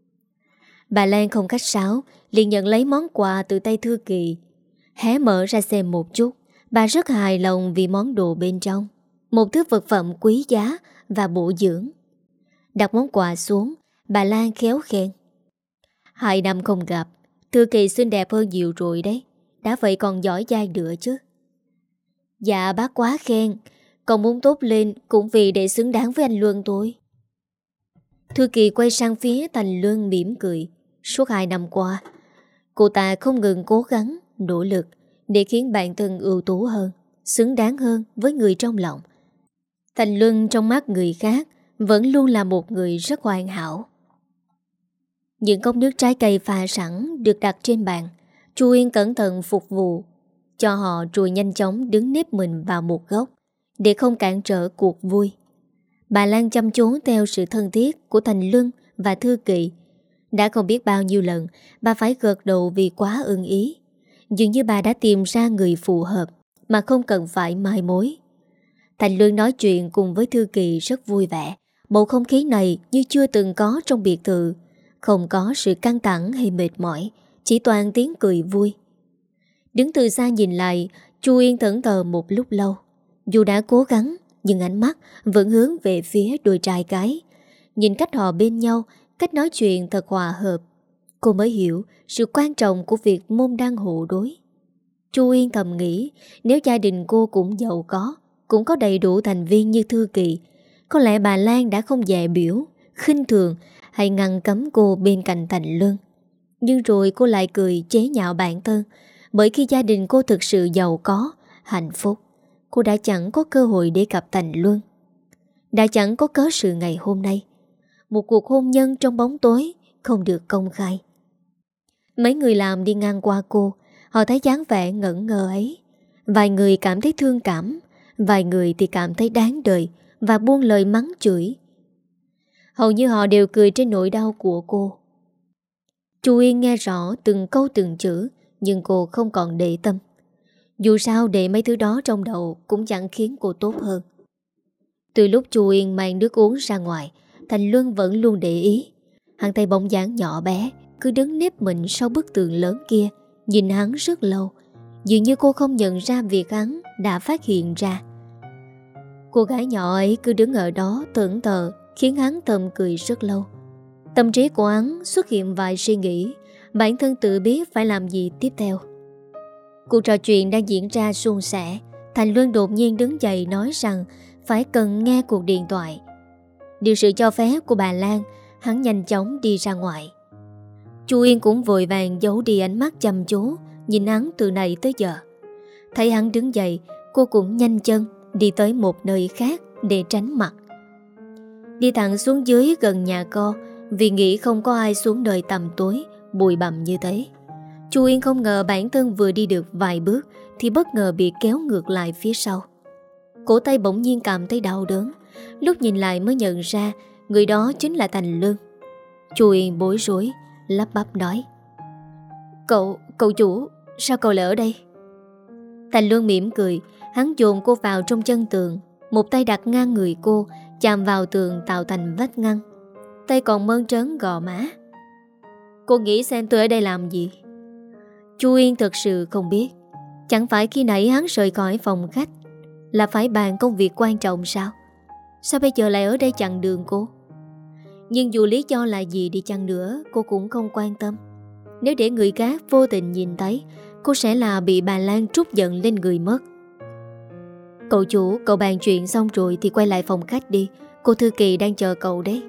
Bà Lan không khách sáo, liền nhận lấy món quà từ tay Thư Kỳ. Hé mở ra xem một chút. Bà rất hài lòng vì món đồ bên trong. Một thứ vật phẩm quý giá và bổ dưỡng. Đặt món quà xuống, bà Lan khéo khen: 2 năm không gặp, Thư Kỳ xinh đẹp hơn nhiều rồi đấy. Đã vậy còn giỏi giang nữa chứ. Dạ bác quá khen. Còn muốn tốt lên cũng vì để xứng đáng với anh Luân tôi. Thư Kỳ quay sang phía Thành Luân mỉm cười. Suốt 2 năm qua, cô ta không ngừng cố gắng, nỗ lực để khiến bản thân ưu tú hơn, xứng đáng hơn với người trong lòng. Thành Luân trong mắt người khác vẫn luôn là một người rất hoàn hảo. Những cốc nước trái cây pha sẵn được đặt trên bàn. Chu Yên cẩn thận phục vụ cho họ rồi nhanh chóng đứng nếp mình vào một góc để không cản trở cuộc vui. Bà Lan chăm chú theo sự thân thiết của Thành Luân và Thư Kỳ. Đã không biết bao nhiêu lần bà phải gật đầu vì quá ưng ý. Dường như bà đã tìm ra người phù hợp mà không cần phải mai mối. Thành Luân nói chuyện cùng với Thư Kỳ rất vui vẻ. Bầu không khí này như chưa từng có trong biệt thự. Không có sự căng thẳng hay mệt mỏi, chỉ toàn tiếng cười vui. Đứng từ xa nhìn lại, Chu Yên thẫn thờ một lúc lâu. Dù đã cố gắng, nhưng ánh mắt vẫn hướng về phía đôi trai gái. Nhìn cách họ bên nhau, cách nói chuyện thật hòa hợp. Cô mới hiểu sự quan trọng của việc môn đăng hộ đối. Chu Yên thầm nghĩ, nếu gia đình cô cũng giàu có, cũng có đầy đủ thành viên như Thư Kỳ, có lẽ bà Lan đã không dè biểu, khinh thường hay ngăn cấm cô bên cạnh Thành Luân. Nhưng rồi cô lại cười chế nhạo bản thân, bởi khi gia đình cô thực sự giàu có, hạnh phúc, cô đã chẳng có cơ hội để gặp Thành Luân. Đã chẳng có cớ sự ngày hôm nay. Một cuộc hôn nhân trong bóng tối, không được công khai. Mấy người làm đi ngang qua cô, họ thấy dáng vẻ ngẩn ngơ ấy. Vài người cảm thấy thương cảm, vài người thì cảm thấy đáng đời và buông lời mắng chửi. Hầu như họ đều cười trên nỗi đau của cô. Chu Yên nghe rõ từng câu từng chữ, nhưng cô không còn để tâm. Dù sao để mấy thứ đó trong đầu cũng chẳng khiến cô tốt hơn. Từ lúc Chu Yên mang nước uống ra ngoài, Thành Luân vẫn luôn để ý. Hắn thấy bóng dáng nhỏ bé cứ đứng nếp mình sau bức tường lớn kia, nhìn hắn rất lâu. Dường như cô không nhận ra việc hắn đã phát hiện ra. Cô gái nhỏ ấy cứ đứng ở đó thẫn thờ, khiến hắn thầm cười rất lâu. Tâm trí của hắn xuất hiện vài suy nghĩ, bản thân tự biết phải làm gì tiếp theo. Cuộc trò chuyện đang diễn ra suôn sẻ. Thành Luân đột nhiên đứng dậy nói rằng phải cần nghe cuộc điện thoại. Được sự cho phép của bà Lan, hắn nhanh chóng đi ra ngoài. Chu Yên cũng vội vàng giấu đi ánh mắt chăm chú nhìn hắn từ nãy tới giờ. Thấy hắn đứng dậy, cô cũng nhanh chân đi tới một nơi khác để tránh mặt. Đi thẳng xuống dưới gần nhà co, vì nghĩ không có ai xuống đời tầm tối bụi bặm như thế. Chu Yên không ngờ bản thân vừa đi được vài bước thì bất ngờ bị kéo ngược lại phía sau. Cổ tay bỗng nhiên cảm thấy đau đớn. Lúc nhìn lại mới nhận ra người đó chính là Thành Luân. Chu Yên bối rối, lắp bắp nói: Cậu chủ, sao cậu lại ở đây? Thành Luân mỉm cười. Hắn dồn cô vào trong chân tường, một tay đặt ngang người cô, chạm vào tường tạo thành vách ngăn. Tay còn mơn trớn gò má. Cô nghĩ xem tôi ở đây làm gì? Chu Yên thật sự không biết. Chẳng phải khi nãy hắn rời khỏi phòng khách là phải bàn công việc quan trọng sao? Sao bây giờ lại ở đây chặn đường cô? Nhưng dù lý do là gì đi chăng nữa, cô cũng không quan tâm. Nếu để người khác vô tình nhìn thấy, cô sẽ là bị bà Lan trút giận lên người mất. Cậu chủ, cậu bàn chuyện xong rồi thì quay lại phòng khách đi. Cô Thư Kỳ đang chờ cậu đấy.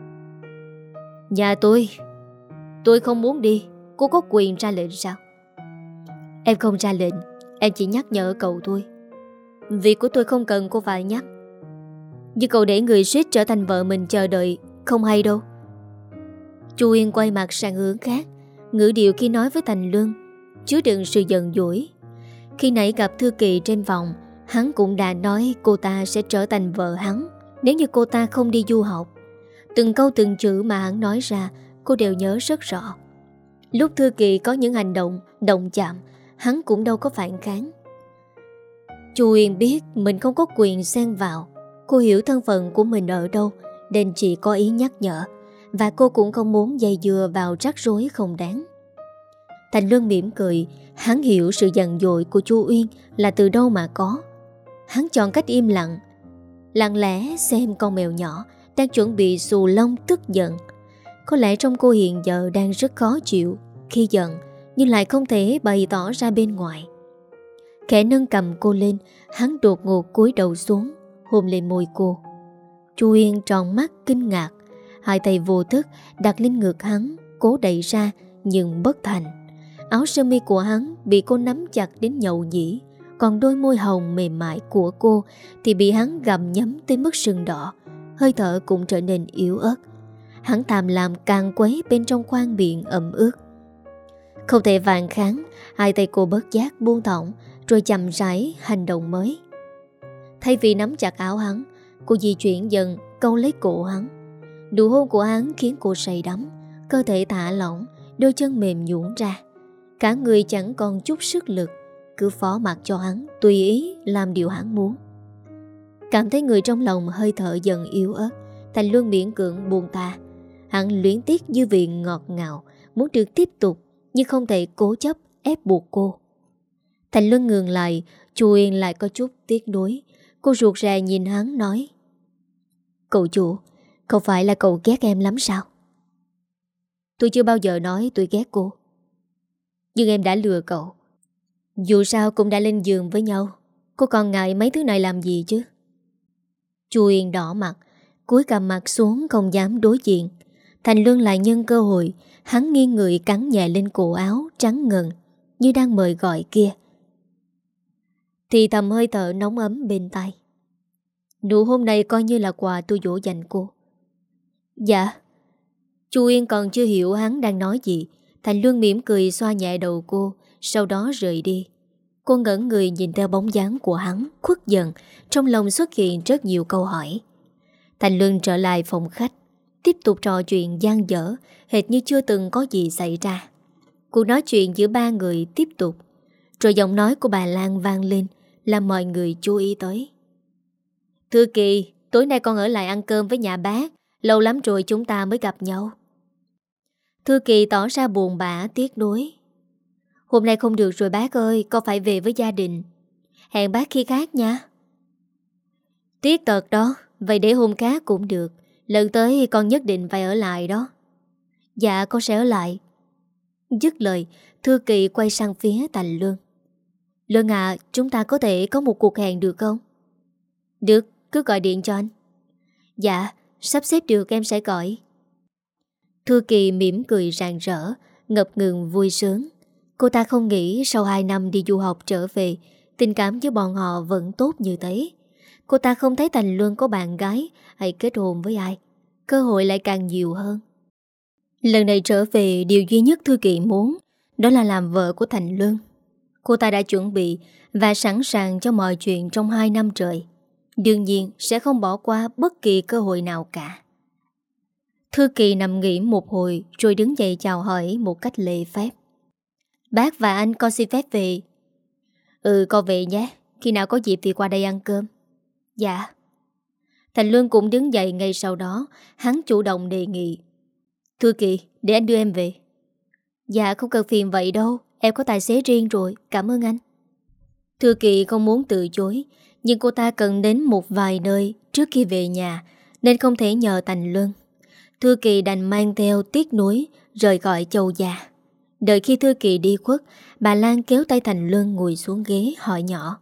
Nhà tôi không muốn đi. Cô có quyền ra lệnh sao? Em không ra lệnh, em chỉ nhắc nhở cậu thôi. Việc của tôi không cần cô phải nhắc. Nhưng cậu để người suýt trở thành vợ mình chờ đợi không hay đâu. Chu Yên quay mặt sang hướng khác. Ngữ điệu khi nói với Thành Luân chứa đựng sự giận dỗi. Khi nãy gặp Thư Kỳ trên phòng, hắn cũng đã nói cô ta sẽ trở thành vợ hắn. Nếu như cô ta không đi du học, từng câu từng chữ mà hắn nói ra cô đều nhớ rất rõ. Lúc Thư Kỳ có những hành động động chạm, hắn cũng đâu có phản kháng. Chu Uyên biết mình không có quyền xen vào. Cô hiểu thân phận của mình ở đâu, nên chỉ có ý nhắc nhở. Và cô cũng không muốn dây dưa vào rắc rối không đáng. Thành Luân mỉm cười. Hắn hiểu sự giận dội của Chu Uyên là từ đâu mà có. Hắn chọn cách im lặng, lặng lẽ xem con mèo nhỏ đang chuẩn bị xù lông tức giận. Có lẽ trong cô hiện giờ đang rất khó chịu khi giận, nhưng lại không thể bày tỏ ra bên ngoài. Khẽ nâng cầm cô lên, hắn đột ngột cúi đầu xuống, hôn lên môi cô. Chu Uyên tròn mắt kinh ngạc, hai tay vô thức đặt lên ngực hắn, cố đẩy ra nhưng bất thành. Áo sơ mi của hắn bị cô nắm chặt đến nhậu nhĩ, còn đôi môi hồng mềm mại của cô thì bị hắn gặm nhấm tới mức sưng đỏ, hơi thở cũng trở nên yếu ớt. Hắn tham lam càng quấy bên trong khoang miệng ẩm ướt. Không thể phản kháng, hai tay cô bất giác buông thõng, rồi chậm rãi hành động mới. Thay vì nắm chặt áo hắn, cô di chuyển dần câu lấy cổ hắn. Nụ hôn của hắn khiến cô say đắm, cơ thể thả lỏng, đôi chân mềm nhũn ra. Cả người chẳng còn chút sức lực, cứ phó mặc cho hắn tùy ý làm điều hắn muốn. Cảm thấy người trong lòng hơi thở dần yếu ớt, Thành Luân miễn cưỡng buông tha. Hắn luyến tiếc dư vị ngọt ngào, muốn được tiếp tục nhưng không thể cố chấp ép buộc cô. Thành Luân ngừng lại. Chu Uyên lại có chút tiếc nuối. Cô ruột rè nhìn hắn nói: "Cậu chủ, không phải là cậu ghét em lắm sao?" "Tôi chưa bao giờ nói tôi ghét cô, nhưng em đã lừa cậu. Dù sao cũng đã lên giường với nhau, cô còn ngại mấy thứ này làm gì chứ?" Chu Uyên đỏ mặt, cúi cằm mặt xuống không dám đối diện. Thành Luân lại nhân cơ hội, hắn nghiêng người cắn nhẹ lên cổ áo trắng ngần như đang mời gọi kia. Thì thầm hơi thở nóng ấm bên tai: "Nụ hôn này coi như là quà tôi dỗ dành cô." "Dạ." Chu Uyên còn chưa hiểu hắn đang nói gì. Thành Luân mỉm cười xoa nhẹ đầu cô, sau đó rời đi. Cô ngẩn người nhìn theo bóng dáng của hắn khuất dần, trong lòng xuất hiện rất nhiều câu hỏi. Thành Luân trở lại phòng khách, tiếp tục trò chuyện dang dở, hệt như chưa từng có gì xảy ra. Cuộc nói chuyện giữa ba người tiếp tục, rồi giọng nói của bà Lan vang lên, làm mọi người chú ý tới. "Thư Kỳ, tối nay con ở lại ăn cơm với nhà bác, lâu lắm rồi chúng ta mới gặp nhau." Thư Kỳ tỏ ra buồn bã tiếc nuối: "Hôm nay không được rồi bác ơi, con phải về với gia đình. Hẹn bác khi khác nha." "Tiếc tật đó, vậy để hôm khác cũng được. Lần tới con nhất định phải ở lại đó." "Dạ con sẽ ở lại." Dứt lời, Thư Kỳ quay sang phía Thành Luân: "Luân à, chúng ta có thể có một cuộc hẹn được không?" "Được, cứ gọi điện cho anh." "Dạ, sắp xếp được em sẽ gọi." Thư Kỳ mỉm cười rạng rỡ, ngập ngừng vui sướng. Cô ta không nghĩ sau 2 năm đi du học trở về, tình cảm với bọn họ vẫn tốt như thế. Cô ta không thấy Thành Luân có bạn gái hay kết hôn với ai, cơ hội lại càng nhiều hơn. Lần này trở về, điều duy nhất Thư Kỳ muốn đó là làm vợ của Thành Luân. Cô ta đã chuẩn bị và sẵn sàng cho mọi chuyện trong 2 năm trời. Đương nhiên sẽ không bỏ qua bất kỳ cơ hội nào cả. Thư Kỳ nằm nghỉ một hồi rồi đứng dậy chào hỏi một cách lễ phép: "Bác và anh, con xin phép về." "Ừ, con về nhé, khi nào có dịp thì qua đây ăn cơm." "Dạ." Thành Luân cũng đứng dậy ngay sau đó. Hắn chủ động đề nghị: "Thư Kỳ, để anh đưa em về." "Dạ không cần phiền vậy đâu, em có tài xế riêng rồi, cảm ơn anh." Thư Kỳ không muốn từ chối, nhưng cô ta cần đến một vài nơi trước khi về nhà, nên không thể nhờ Thành Luân. Thư Kỳ đành mang theo tiếc nuối rời gọi Châu già. Đợi khi Thư Kỳ đi khuất, bà Lan kéo tay Thành Luân ngồi xuống ghế hỏi nhỏ: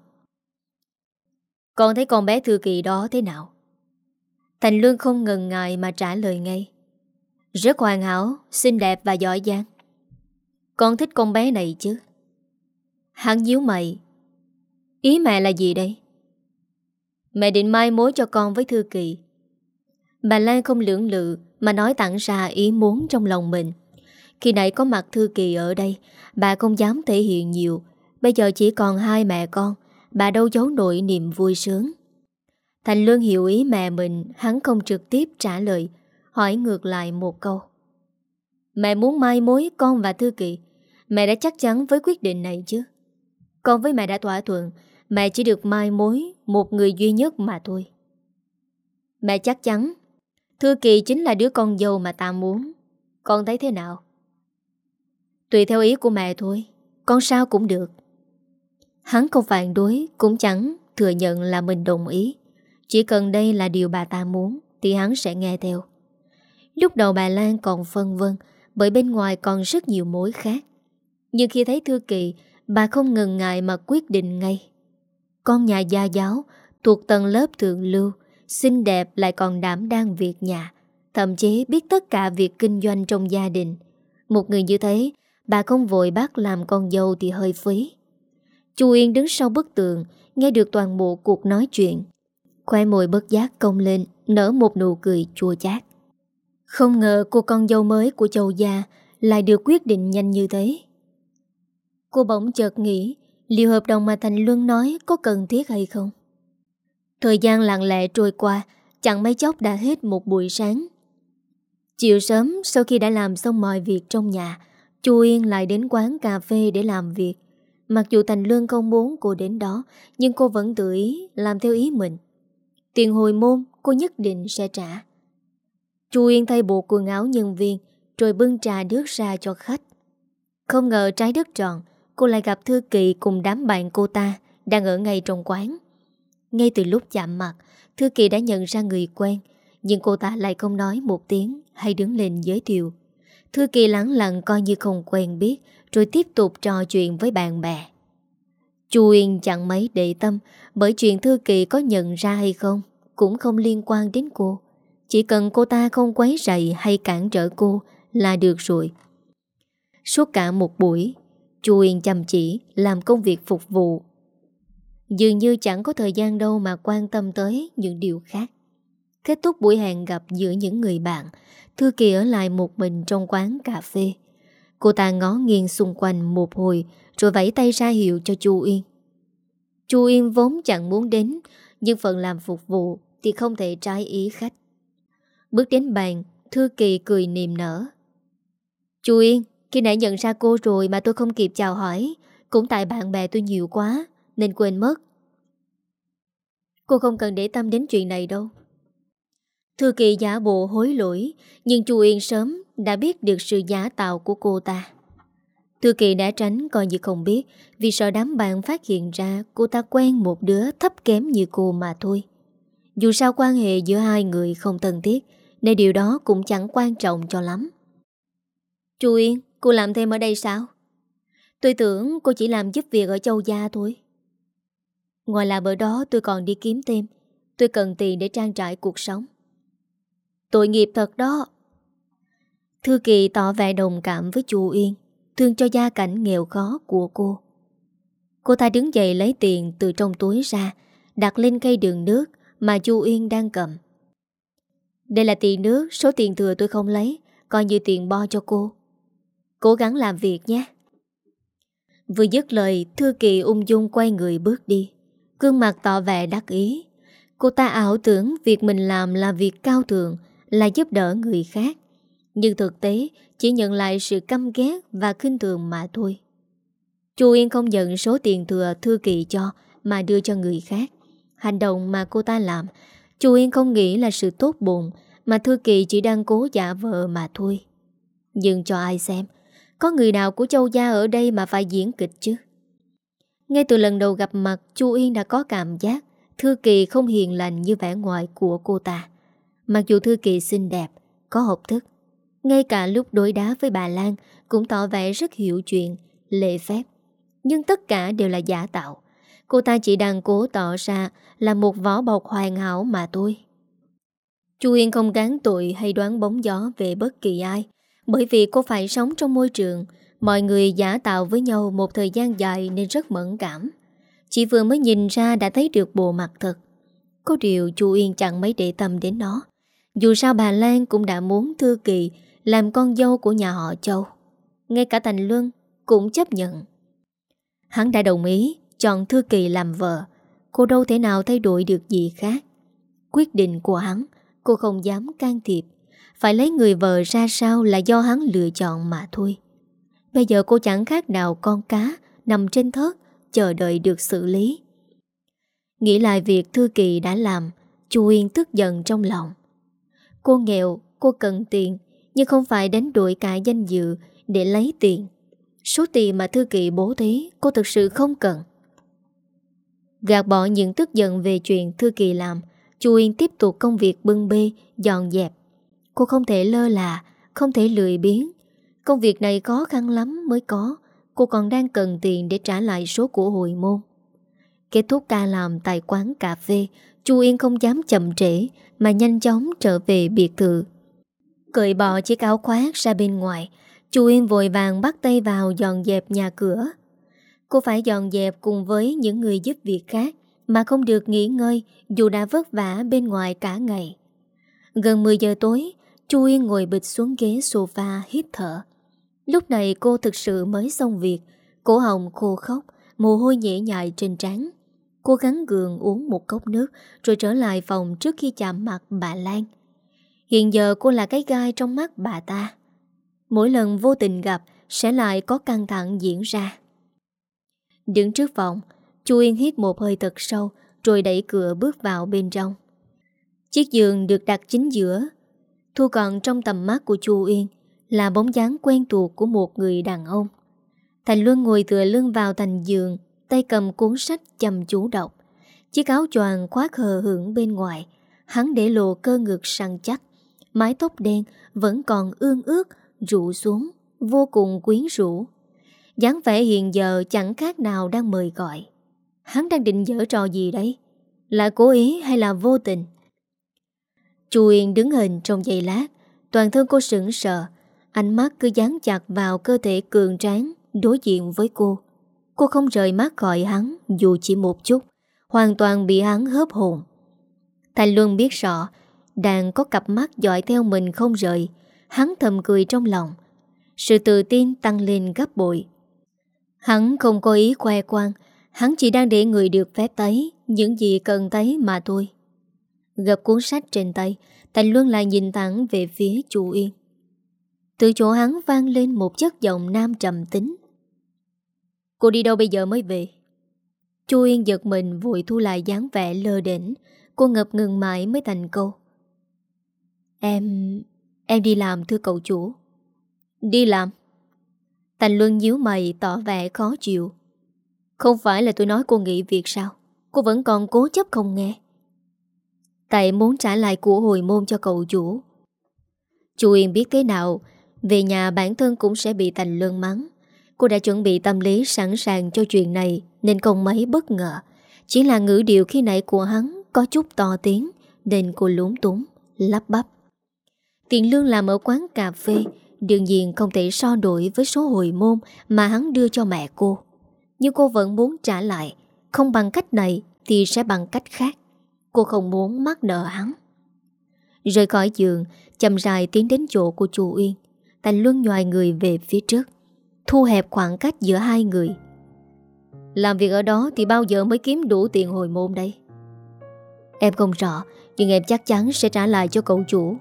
"Con thấy con bé Thư Kỳ đó thế nào?" Thành Luân không ngần ngại mà trả lời ngay: "Rất hoàn hảo, xinh đẹp và giỏi giang." "Con thích con bé này chứ?" Hắn nhíu mày: "Ý mẹ là gì đây?" "Mẹ định mai mối cho con với Thư Kỳ." Bà Lan không lưỡng lự mà nói thẳng ra ý muốn trong lòng mình. Khi nãy có mặt Thư Kỳ ở đây, bà không dám thể hiện nhiều. Bây giờ chỉ còn hai mẹ con, bà đâu giấu nổi niềm vui sướng. Thành Luân hiểu ý mẹ mình, hắn không trực tiếp trả lời, hỏi ngược lại một câu. Mẹ muốn mai mối con và Thư Kỳ, mẹ đã chắc chắn với quyết định này chứ? Con với mẹ đã thỏa thuận, mẹ chỉ được mai mối một người duy nhất mà thôi. Mẹ chắc chắn Thư Kỳ chính là đứa con dâu mà ta muốn. Con thấy thế nào? Tùy theo ý của mẹ thôi, con sao cũng được. Hắn không phản đối, cũng chẳng thừa nhận là mình đồng ý. Chỉ cần đây là điều bà ta muốn thì hắn sẽ nghe theo. Lúc đầu bà Lan còn phân vân, bởi bên ngoài còn rất nhiều mối khác. Nhưng khi thấy Thư Kỳ, bà không ngần ngại mà quyết định ngay. Con nhà gia giáo, thuộc tầng lớp thượng lưu, xinh đẹp lại còn đảm đang việc nhà, thậm chí biết tất cả việc kinh doanh trong gia đình. Một người như thế, bà không vội bác làm con dâu thì hơi phí. Chu Yên đứng sau bức tường, nghe được toàn bộ cuộc nói chuyện. Khóe môi bất giác cong lên, nở một nụ cười chua chát. Không ngờ cô con dâu mới của Châu gia lại được quyết định nhanh như thế. Cô bỗng chợt nghĩ, liệu hợp đồng mà Thành Luân nói có cần thiết hay không? Thời gian lặng lẽ trôi qua, chẳng mấy chốc đã hết một buổi sáng. Chiều sớm, sau khi đã làm xong mọi việc trong nhà, Chu Yên lại đến quán cà phê để làm việc. Mặc dù Thành Luân không muốn cô đến đó, nhưng cô vẫn tự ý làm theo ý mình. Tiền hồi môn cô nhất định sẽ trả. Chu Yên thay bộ quần áo nhân viên, rồi bưng trà nước ra cho khách. Không ngờ trái đất tròn, cô lại gặp Thư Kỳ cùng đám bạn cô ta đang ở ngay trong quán. Ngay từ lúc chạm mặt, Thư Kỳ đã nhận ra người quen, nhưng cô ta lại không nói một tiếng hay đứng lên giới thiệu. Thư Kỳ lẳng lặng coi như không quen biết, rồi tiếp tục trò chuyện với bạn bè. Chu Yên chẳng mấy để tâm, bởi chuyện Thư Kỳ có nhận ra hay không cũng không liên quan đến cô. Chỉ cần cô ta không quấy rầy hay cản trở cô là được rồi. Suốt cả một buổi, Chu Yên chăm chỉ làm công việc phục vụ, dường như chẳng có thời gian đâu mà quan tâm tới những điều khác. Kết thúc buổi hẹn gặp giữa những người bạn, Thư Kỳ ở lại một mình trong quán cà phê. Cô ta ngó nghiêng xung quanh một hồi, rồi vẫy tay ra hiệu cho Chu Yên. Chu Yên vốn chẳng muốn đến, nhưng phần làm phục vụ thì không thể trái ý khách. Bước đến bàn, Thư Kỳ cười niềm nở. Chu Yên, khi nãy nhận ra cô rồi mà tôi không kịp chào hỏi. Cũng tại bạn bè tôi nhiều quá nên quên mất. Cô không cần để tâm đến chuyện này đâu. Thư Kỳ giả bộ hối lỗi, nhưng Chu Yên sớm đã biết được sự giả tạo của cô ta. Thư Kỳ đã tránh coi như không biết, vì sợ đám bạn phát hiện ra cô ta quen một đứa thấp kém như cô mà thôi. Dù sao quan hệ giữa hai người không thân thiết, nên điều đó cũng chẳng quan trọng cho lắm. Chu Yên, cô làm thêm ở đây sao? Tôi tưởng cô chỉ làm giúp việc ở Châu gia thôi. Ngoài làm ở đó tôi còn đi kiếm thêm. Tôi cần tiền để trang trải cuộc sống. Tội nghiệp thật đó. Thư Kỳ tỏ vẻ đồng cảm với Chu Yên, thương cho gia cảnh nghèo khó của cô. Cô ta đứng dậy lấy tiền từ trong túi ra, đặt lên cây đường nước mà Chu Yên đang cầm. Đây là tiền nước, số tiền thừa tôi không lấy, coi như tiền bo cho cô. Cố gắng làm việc nhé. Vừa dứt lời, Thư Kỳ ung dung quay người bước đi, gương mặt tỏ vẻ đắc ý. Cô ta ảo tưởng việc mình làm là việc cao thượng, là giúp đỡ người khác, nhưng thực tế chỉ nhận lại sự căm ghét và khinh thường mà thôi. Chu Yên không nhận số tiền thừa Thư Kỳ cho mà đưa cho người khác. Hành động mà cô ta làm, Chu Yên không nghĩ là sự tốt bụng, mà Thư Kỳ chỉ đang cố giả vờ mà thôi. Nhưng cho ai xem, có người nào của Châu gia ở đây mà phải diễn kịch chứ? Ngay từ lần đầu gặp mặt, Chu Yên đã có cảm giác Thư Kỳ không hiền lành như vẻ ngoài của cô ta. Mặc dù Thư Kỳ xinh đẹp, có học thức, ngay cả lúc đối đá với bà Lan cũng tỏ vẻ rất hiểu chuyện, lễ phép, nhưng tất cả đều là giả tạo. Cô ta chỉ đang cố tỏ ra là một vỏ bọc hoàn hảo mà thôi. Chu Yên không gán tội hay đoán bóng gió về bất kỳ ai, bởi vì cô phải sống trong môi trường mọi người giả tạo với nhau một thời gian dài nên rất mẫn cảm. Chỉ vừa mới nhìn ra đã thấy được bộ mặt thật. Có điều Chu Yên chẳng mấy để tâm đến nó. Dù sao bà Lan cũng đã muốn Thư Kỳ làm con dâu của nhà họ Châu. Ngay cả Thành Luân cũng chấp nhận. Hắn đã đồng ý chọn Thư Kỳ làm vợ. Cô đâu thể nào thay đổi được gì khác. Quyết định của hắn cô không dám can thiệp. Phải lấy người vợ ra sao là do hắn lựa chọn mà thôi. Bây giờ cô chẳng khác nào con cá nằm trên thớt chờ đợi được xử lý. Nghĩ lại việc Thư Kỳ đã làm, Chu Uyên tức giận trong lòng. Cô nghèo, cô cần tiền, nhưng không phải đánh đuổi cả danh dự để lấy tiền. Số tiền mà Thư Kỳ bố thí cô thực sự không cần. Gạt bỏ những tức giận về chuyện Thư Kỳ làm, Chu Uyên tiếp tục công việc bưng bê, dọn dẹp. Cô không thể lơ là, không thể lười biếng. Công việc này khó khăn lắm mới có. Cô còn đang cần tiền để trả lại số của hồi môn. Kết thúc ca làm tại quán cà phê, Chu Yên không dám chậm trễ mà nhanh chóng trở về biệt thự. Cởi bỏ chiếc áo khoác ra bên ngoài, Chu Yên vội vàng bắt tay vào dọn dẹp nhà cửa. Cô phải dọn dẹp cùng với những người giúp việc khác mà không được nghỉ ngơi dù đã vất vả bên ngoài cả ngày. Gần 10 giờ tối, Chu Yên ngồi bịch xuống ghế sofa hít thở. Lúc này cô thực sự mới xong việc, cổ họng khô khốc, mồ hôi nhễ nhại trên trán. Cô gắng gượng uống một cốc nước rồi trở lại phòng trước khi chạm mặt bà Lan. Hiện giờ cô là cái gai trong mắt bà ta. Mỗi lần vô tình gặp sẽ lại có căng thẳng diễn ra. Đứng trước phòng, Chu Yên hít một hơi thật sâu rồi đẩy cửa bước vào bên trong. Chiếc giường được đặt chính giữa. Thu còn trong tầm mắt của Chu Yên là bóng dáng quen thuộc của một người đàn ông. Thành Luân ngồi tựa lưng vào thành giường, tay cầm cuốn sách chăm chú đọc. Chiếc áo choàng khoác hờ hững bên ngoài, hắn để lộ cơ ngực săn chắc. Mái tóc đen vẫn còn ương ướt rủ xuống, vô cùng quyến rũ. dáng vẻ hiện giờ chẳng khác nào đang mời gọi. Hắn đang định giở trò gì đấy? Là cố ý hay là vô tình? Chu Yên đứng hình trong giây lát, toàn thân cô sững sờ, ánh mắt cứ dán chặt vào cơ thể cường tráng đối diện với cô. Cô không rời mắt khỏi hắn dù chỉ một chút, hoàn toàn bị hắn hớp hồn. Thành Luân biết rõ đang có cặp mắt dõi theo mình không rời. Hắn thầm cười trong lòng, sự tự tin tăng lên gấp bội. Hắn không có ý khoe khoang, hắn chỉ đang để người được phép thấy những gì cần thấy mà thôi. Gập cuốn sách trên tay, Thành Luân lại nhìn thẳng về phía Chu Yên. Từ chỗ hắn vang lên một chất giọng nam trầm tính. Cô đi đâu bây giờ mới về? Chu Yên giật mình vội thu lại dáng vẻ lơ đễnh. Cô ngập ngừng mãi mới thành câu. Em đi làm thưa cậu chủ. Đi làm? Thành Luân nhíu mày tỏ vẻ khó chịu. Không phải là tôi nói cô nghỉ việc sao? Cô vẫn còn cố chấp không nghe. Tại muốn trả lại của hồi môn cho cậu chủ. Chu Yên biết thế nào về nhà bản thân cũng sẽ bị Thành Luân mắng. Cô đã chuẩn bị tâm lý sẵn sàng cho chuyện này nên không mấy bất ngờ. Chỉ là ngữ điệu khi nãy của hắn có chút to tiếng nên cô lúng túng, lắp bắp. Tiền lương làm ở quán cà phê đương nhiên không thể so đổi với số hồi môn mà hắn đưa cho mẹ cô. Nhưng cô vẫn muốn trả lại, không bằng cách này thì sẽ bằng cách khác. Cô không muốn mắc nợ hắn. Rời khỏi giường, chậm rãi tiến đến chỗ của Chu Uyên. Thành Luân nhòi người về phía trước, thu hẹp khoảng cách giữa hai người. Làm việc ở đó thì bao giờ mới kiếm đủ tiền hồi môn đây? Em không rõ, nhưng em chắc chắn sẽ trả lại cho cậu chủ.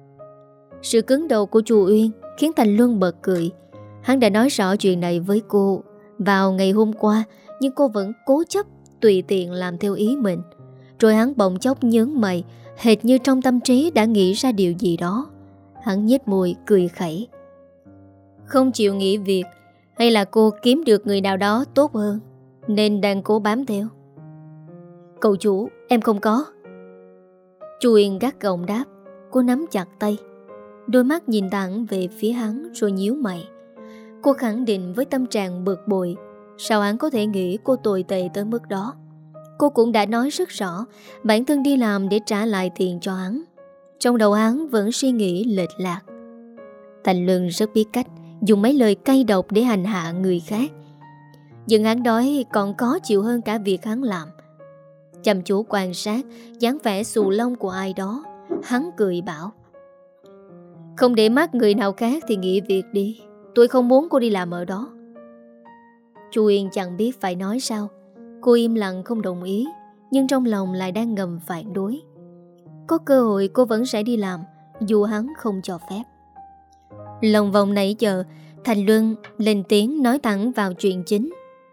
Sự cứng đầu của Chu Uyên khiến Thành Luân bật cười. Hắn đã nói rõ chuyện này với cô vào ngày hôm qua, nhưng cô vẫn cố chấp tùy tiện làm theo ý mình. Rồi hắn bỗng chốc nhướng mày, hệt như trong tâm trí đã nghĩ ra điều gì đó. Hắn nhếch môi cười khẩy. Không chịu nghỉ việc, hay là cô kiếm được người nào đó tốt hơn nên đang cố bám theo? Cậu chủ, em không có. Chu Uyên gắt gỏng đáp. Cô nắm chặt tay, đôi mắt nhìn thẳng về phía hắn rồi nhíu mày. Cô khẳng định với tâm trạng bực bội. Sao hắn có thể nghĩ cô tồi tệ tới mức đó? Cô cũng đã nói rất rõ bản thân đi làm để trả lại tiền cho hắn. Trong đầu hắn vẫn suy nghĩ lệch lạc. Thành Luân rất biết cách dùng mấy lời cay độc để hành hạ người khác. Nhưng hắn đói còn khó chịu hơn cả việc hắn làm. Chăm chú quan sát dáng vẻ xù lông của ai đó, hắn cười bảo. Không để mắt người nào khác thì nghỉ việc đi. Tôi không muốn cô đi làm ở đó. Chu Yên chẳng biết phải nói sao. Cô im lặng không đồng ý, nhưng trong lòng lại đang ngầm phản đối. Có cơ hội cô vẫn sẽ đi làm, dù hắn không cho phép. Lòng vòng nãy giờ, Thành Luân lên tiếng nói thẳng vào chuyện chính.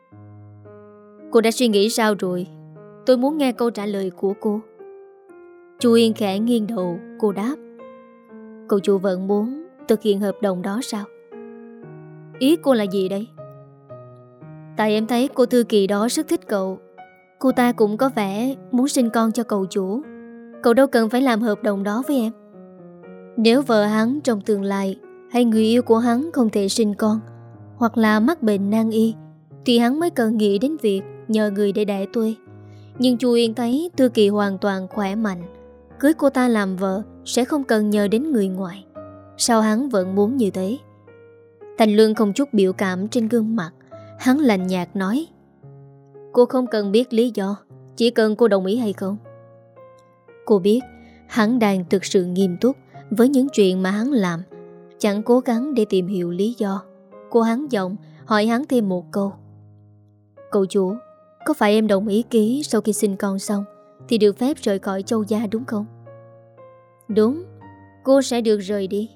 Cô đã suy nghĩ sao rồi? Tôi muốn nghe câu trả lời của cô. Chu Yên khẽ nghiêng đầu, cô đáp. Cậu chủ vẫn muốn thực hiện hợp đồng đó sao? Ý cô là gì đây? Tại em thấy cô thư kỳ đó rất thích cậu. Cô ta cũng có vẻ muốn sinh con cho cậu chủ. Cậu đâu cần phải làm hợp đồng đó với em. Nếu vợ hắn trong tương lai hay người yêu của hắn không thể sinh con, hoặc là mắc bệnh nan y, thì hắn mới cần nghĩ đến việc nhờ người để đẻ tuê. Nhưng Chu Yên thấy Thư Kỳ hoàn toàn khỏe mạnh, cưới cô ta làm vợ sẽ không cần nhờ đến người ngoài. Sao hắn vẫn muốn như thế? Thành Luân không chút biểu cảm trên gương mặt. Hắn lạnh nhạt nói. Cô không cần biết lý do, chỉ cần cô đồng ý hay không. Cô biết hắn đang thực sự nghiêm túc với những chuyện mà hắn làm, chẳng cố gắng để tìm hiểu lý do. Cô hắn giọng hỏi hắn thêm một câu. Cậu chủ, có phải em đồng ý ký sau khi sinh con xong thì được phép rời khỏi Châu Gia đúng không? Đúng, cô sẽ được rời đi.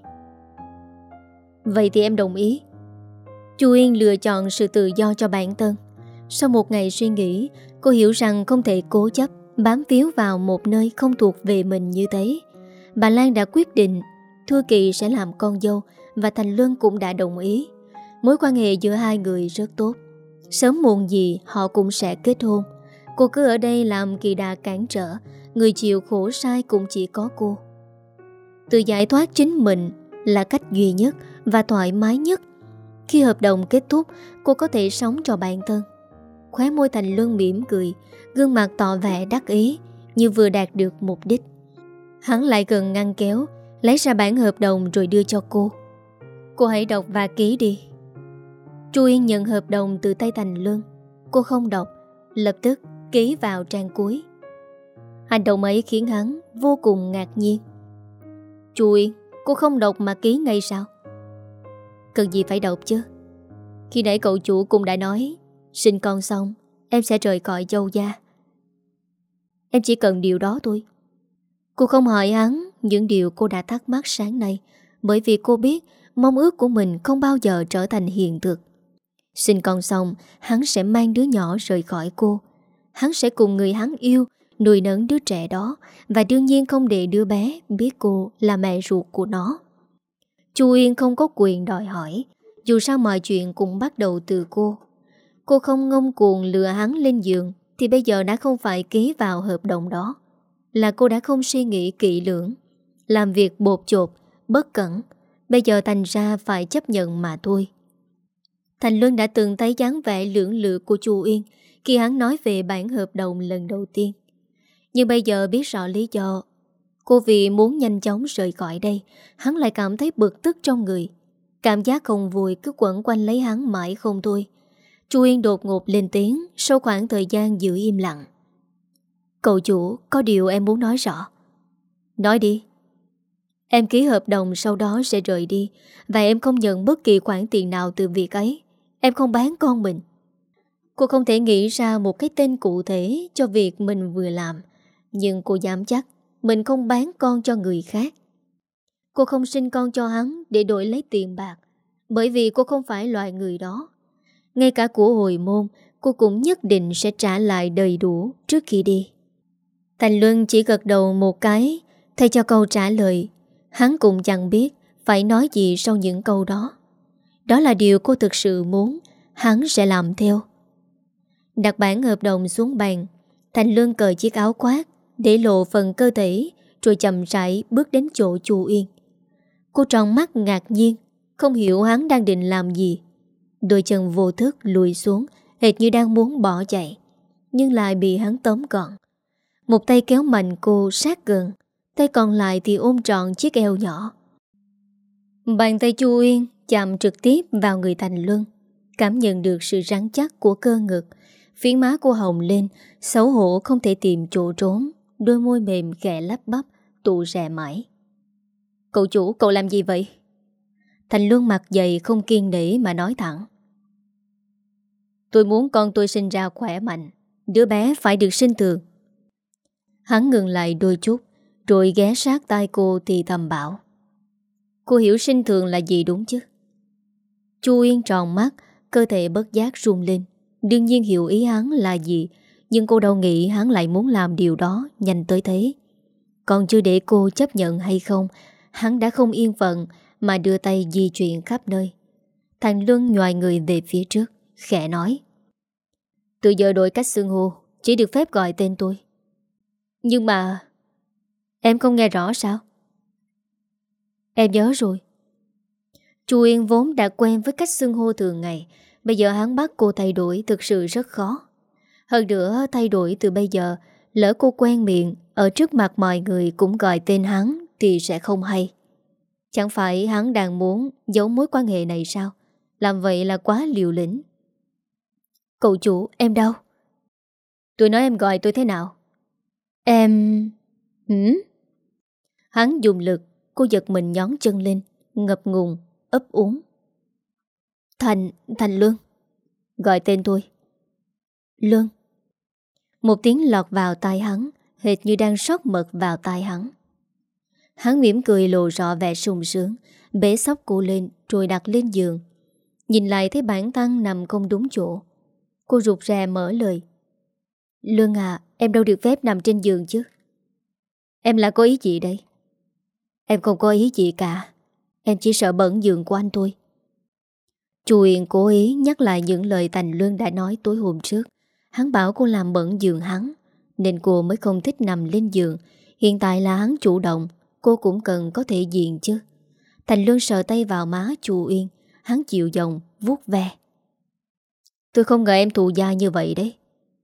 Vậy thì em đồng ý. Chu Yên lựa chọn sự tự do cho bản thân. Sau một ngày suy nghĩ, cô hiểu rằng không thể cố chấp bám víu vào một nơi không thuộc về mình như thế. Bà Lan đã quyết định Thư Kỳ sẽ làm con dâu, và Thành Luân cũng đã đồng ý. Mối quan hệ giữa hai người rất tốt. Sớm muộn gì họ cũng sẽ kết hôn. Cô cứ ở đây làm kỳ đà cản trở, người chịu khổ sai cũng chỉ có cô. Tự giải thoát chính mình là cách duy nhất và thoải mái nhất. Khi hợp đồng kết thúc, cô có thể sống cho bản thân. Khóe môi Thành Luân mỉm cười, gương mặt tỏ vẻ đắc ý, như vừa đạt được mục đích. Hắn lại gần ngăn kéo, lấy ra bản hợp đồng rồi đưa cho cô. Cô hãy đọc và ký đi. Chu Yên nhận hợp đồng từ tay Thành Luân. Cô không đọc, lập tức ký vào trang cuối. Hành động ấy khiến hắn vô cùng ngạc nhiên. Chu Yên, cô không đọc mà ký ngay sao? Cần gì phải đọc chứ? Khi nãy cậu chủ cũng đã nói sinh con xong em sẽ rời khỏi Châu Gia. Em chỉ cần điều đó thôi. Cô không hỏi hắn những điều cô đã thắc mắc sáng nay, bởi vì cô biết mong ước của mình không bao giờ trở thành hiện thực. Sinh con xong, hắn sẽ mang đứa nhỏ rời khỏi cô. Hắn sẽ cùng người hắn yêu nuôi nấng đứa trẻ đó, và đương nhiên không để đứa bé biết cô là mẹ ruột của nó. Chu Yên không có quyền đòi hỏi, dù sao mọi chuyện cũng bắt đầu từ cô. Cô không ngông cuồng lừa hắn lên giường thì bây giờ đã không phải ký vào hợp đồng đó. Là cô đã không suy nghĩ kỹ lưỡng, làm việc bột chột, bất cẩn, bây giờ thành ra phải chấp nhận mà thôi. Thành Luân đã từng thấy dáng vẻ lưỡng lự của Chu Yên khi hắn nói về bản hợp đồng lần đầu tiên. Nhưng bây giờ biết rõ lý do, cô vì muốn nhanh chóng rời khỏi đây, hắn lại cảm thấy bực tức trong người. Cảm giác không vui cứ quẩn quanh lấy hắn mãi không thôi. Chu Yên đột ngột lên tiếng sau khoảng thời gian giữ im lặng. Cậu chủ, có điều em muốn nói rõ. Nói đi. Em ký hợp đồng sau đó sẽ rời đi, và em không nhận bất kỳ khoản tiền nào từ việc ấy. Em không bán con mình. Cô không thể nghĩ ra một cái tên cụ thể cho việc mình vừa làm, nhưng cô dám chắc mình không bán con cho người khác. Cô không sinh con cho hắn để đổi lấy tiền bạc, bởi vì cô không phải loại người đó. Ngay cả của hồi môn, cô cũng nhất định sẽ trả lại đầy đủ trước khi đi. Thành Luân chỉ gật đầu một cái, thay cho câu trả lời. Hắn cũng chẳng biết phải nói gì sau những câu đó. Đó là điều cô thực sự muốn, hắn sẽ làm theo. Đặt bản hợp đồng xuống bàn, Thành Luân cởi chiếc áo khoác để lộ phần cơ thể, rồi chậm rãi bước đến chỗ Chu Yên. Cô tròn mắt ngạc nhiên, không hiểu hắn đang định làm gì. Đôi chân vô thức lùi xuống, hệt như đang muốn bỏ chạy, nhưng lại bị hắn tóm gọn. Một tay kéo mạnh cô sát gần, tay còn lại thì ôm trọn chiếc eo nhỏ. Bàn tay Chu Yên chạm trực tiếp vào người Thành Luân, cảm nhận được sự rắn chắc của cơ ngực. Phiến má cô hồng lên, xấu hổ không thể tìm chỗ trốn, đôi môi mềm khẽ lắp bắp, tụ rè mãi. Cậu chủ, cậu làm gì vậy? Thành Luân mặt dày không kiên nể mà nói thẳng. Tôi muốn con tôi sinh ra khỏe mạnh, đứa bé phải được sinh thường. Hắn ngừng lại đôi chút, rồi ghé sát tai cô thì thầm bảo: Cô hiểu sinh thường là gì đúng chứ? Chu Yên tròn mắt, cơ thể bất giác run lên. Đương nhiên hiểu ý hắn là gì, nhưng cô đâu nghĩ hắn lại muốn làm điều đó nhanh tới thế. Còn chưa để cô chấp nhận hay không, hắn đã không yên phận mà đưa tay di chuyển khắp nơi. Thành Luân nhòi người về phía trước, khẽ nói: Từ giờ đổi cách xưng hô, chỉ được phép gọi tên tôi. Nhưng mà... Em không nghe rõ sao? Em nhớ rồi. Chu Yên vốn đã quen với cách xưng hô thường ngày, bây giờ hắn bắt cô thay đổi thực sự rất khó. Hơn nữa thay đổi từ bây giờ, lỡ cô quen miệng ở trước mặt mọi người cũng gọi tên hắn thì sẽ không hay. Chẳng phải hắn đang muốn giấu mối quan hệ này sao? Làm vậy là quá liều lĩnh. Cậu chủ, em đâu? Tôi nói em gọi tôi thế nào? Em... Hắn dùng lực, cô giật mình nhón chân lên, ngập ngùng, ấp úng. Thành Luân. Gọi tên tôi. Luân. Một tiếng lọt vào tai hắn, hệt như đang sóc mật vào tai hắn. Hắn mỉm cười lộ rõ vẻ sung sướng, bế xốc cô lên rồi đặt lên giường. Nhìn lại thấy bản thân nằm không đúng chỗ. Cô rụt rè mở lời: Luân à, em đâu được phép nằm trên giường chứ. Em là có ý gì đây? Em không có ý gì cả. Em chỉ sợ bẩn giường của anh thôi. Chu Yên cố ý nhắc lại những lời Thành Luân đã nói tối hôm trước. Hắn bảo cô làm bẩn giường hắn, nên cô mới không thích nằm lên giường. Hiện tại là hắn chủ động, cô cũng cần có thể diện chứ. Thành Luân sờ tay vào má Chu Yên. Hắn chịu giọng vuốt ve: Tôi không ngờ em thù dai như vậy đấy.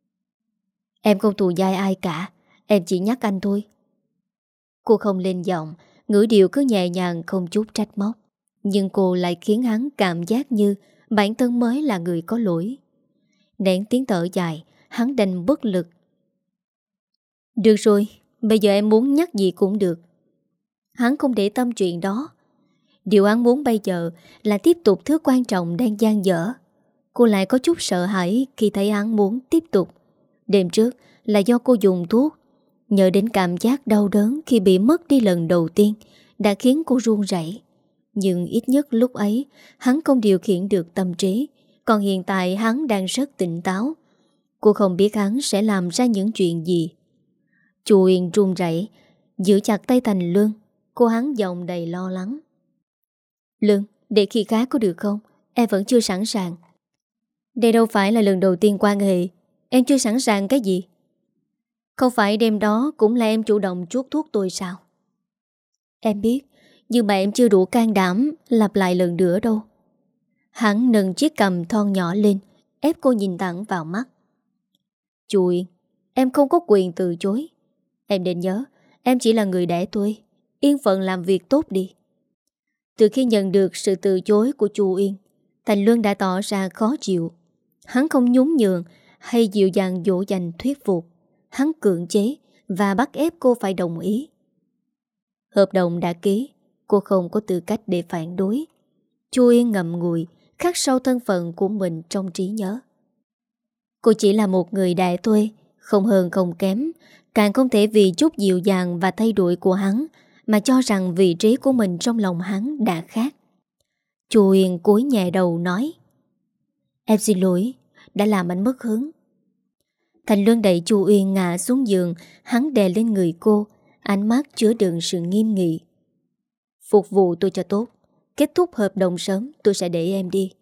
Em không thù dai ai cả, em chỉ nhắc anh thôi. Cô không lên giọng, ngữ điệu cứ nhẹ nhàng không chút trách móc. Nhưng cô lại khiến hắn cảm giác như bản thân mới là người có lỗi. Nén tiếng thở dài, hắn đành bất lực. Được rồi, bây giờ em muốn nhắc gì cũng được. Hắn không để tâm chuyện đó. Điều hắn muốn bây giờ là tiếp tục thứ quan trọng đang dang dở. Cô lại có chút sợ hãi khi thấy hắn muốn tiếp tục. Đêm trước là do cô dùng thuốc, nhờ đến cảm giác đau đớn khi bị mất đi lần đầu tiên đã khiến cô run rẩy. Nhưng ít nhất lúc ấy hắn không điều khiển được tâm trí. Còn hiện tại hắn đang rất tỉnh táo. Cô không biết hắn sẽ làm ra những chuyện gì. Chu Yên run rẩy giữ chặt tay Thành Luân. Cô hắn giọng đầy lo lắng: Luân, để khi khác có được không? Em vẫn chưa sẵn sàng. Đây đâu phải là lần đầu tiên quan hệ. Em chưa sẵn sàng cái gì? Không phải đêm đó cũng là em chủ động chuốt thuốc tôi sao? Em biết, nhưng mà em chưa đủ can đảm lặp lại lần nữa đâu. Hắn nâng chiếc cằm thon nhỏ lên, ép cô nhìn thẳng vào mắt. Chu Yên, em không có quyền từ chối. Em nên nhớ, em chỉ là người đẻ tôi. Yên phận làm việc tốt đi. Từ khi nhận được sự từ chối của Chu Yên, Thành Luân đã tỏ ra khó chịu. Hắn không nhún nhường hay dịu dàng dỗ dành thuyết phục. Hắn cưỡng chế và bắt ép cô phải đồng ý. Hợp đồng đã ký, cô không có tư cách để phản đối. Chu Yên ngậm ngùi, khắc sâu thân phận của mình trong trí nhớ. Cô chỉ là một người đẻ thuê, không hơn không kém, càng không thể vì chút dịu dàng và thay đổi của hắn mà cho rằng vị trí của mình trong lòng hắn đã khác. Chu Yên cúi nhẹ đầu nói: Em xin lỗi, đã làm anh mất hứng. Thành Luân đẩy Chu Uyên ngã xuống giường, hắn đè lên người cô, ánh mắt chứa đựng sự nghiêm nghị. Phục vụ tôi cho tốt, kết thúc hợp đồng sớm tôi sẽ để em đi.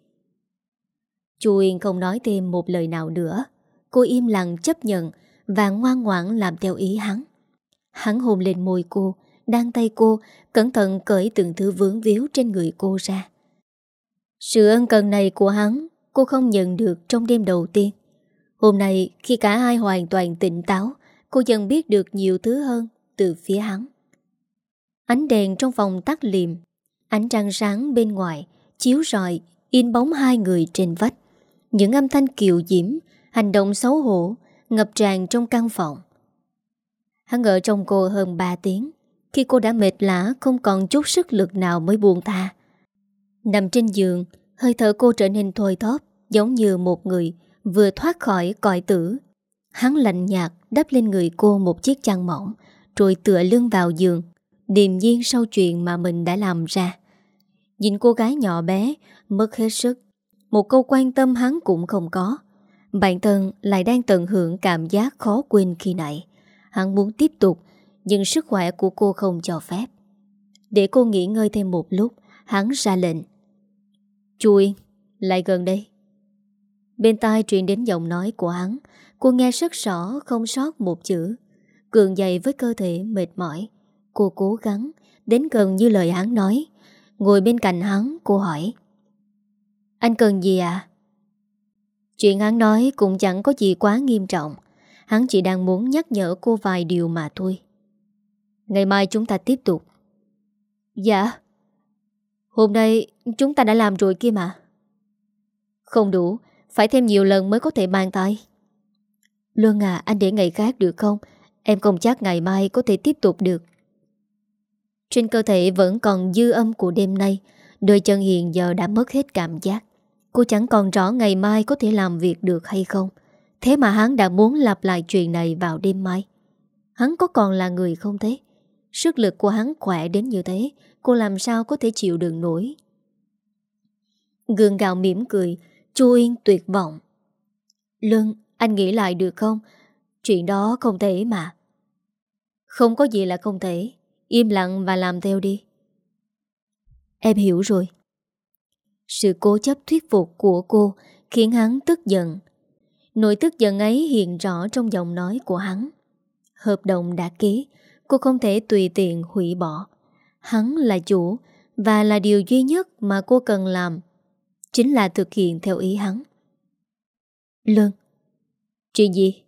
Chu Uyên không nói thêm một lời nào nữa. Cô im lặng chấp nhận và ngoan ngoãn làm theo ý hắn. Hắn hôn lên môi cô, đan tay cô, cẩn thận cởi từng thứ vướng víu trên người cô ra. Sự ân cần này của hắn cô không nhận được trong đêm đầu tiên. Hôm nay khi cả hai hoàn toàn tỉnh táo, cô dần biết được nhiều thứ hơn từ phía hắn. Ánh đèn trong phòng tắt liệm, ánh trăng sáng bên ngoài chiếu rọi in bóng hai người trên vách. Những âm thanh kiều diễm, hành động xấu hổ ngập tràn trong căn phòng. Hắn ở trong cô hơn 3 tiếng. Khi cô đã mệt lả không còn chút sức lực nào mới buông tha. Nằm trên giường, hơi thở cô trở nên thoi thóp, giống như một người vừa thoát khỏi cõi tử. Hắn lạnh nhạt đắp lên người cô một chiếc chăn mỏng, rồi tựa lưng vào giường, điềm nhiên sau chuyện mà mình đã làm ra. Nhìn cô gái nhỏ bé, mất hết sức. Một câu quan tâm hắn cũng không có. Bản thân lại đang tận hưởng cảm giác khó quên khi nãy. Hắn muốn tiếp tục, nhưng sức khỏe của cô không cho phép. Để cô nghỉ ngơi thêm một lúc, hắn ra lệnh. Chu Yên, lại gần đây. Bên tai truyền đến giọng nói của hắn. Cô nghe rất rõ, không sót một chữ. Cường dậy với cơ thể mệt mỏi. Cô cố gắng, đến gần như lời hắn nói. Ngồi bên cạnh hắn, cô hỏi. Anh cần gì à? Chuyện hắn nói cũng chẳng có gì quá nghiêm trọng. Hắn chỉ đang muốn nhắc nhở cô vài điều mà thôi. Ngày mai chúng ta tiếp tục. Dạ. Hôm nay chúng ta đã làm rồi kia mà. Không đủ, phải thêm nhiều lần mới có thể mang tay. Luân à, anh để ngày khác được không? Em không chắc ngày mai có thể tiếp tục được. Trên cơ thể vẫn còn dư âm của đêm nay. Đôi chân hiện giờ đã mất hết cảm giác. Cô chẳng còn rõ ngày mai có thể làm việc được hay không. Thế mà hắn đã muốn lặp lại chuyện này vào đêm mai. Hắn có còn là người không thế? Sức lực của hắn khỏe đến như thế, cô làm sao có thể chịu đựng nổi. Gượng gạo mỉm cười, Chu Yên tuyệt vọng. Luân, anh nghĩ lại được không? Chuyện đó không thể mà. Không có gì là không thể. Im lặng và làm theo đi. Em hiểu rồi. Sự cố chấp thuyết phục của cô khiến hắn tức giận. Nỗi tức giận ấy hiện rõ trong giọng nói của hắn. Hợp đồng đã ký, cô không thể tùy tiện hủy bỏ. Hắn là chủ, và là điều duy nhất mà cô cần làm chính là thực hiện theo ý hắn. Luân. Chuyện gì?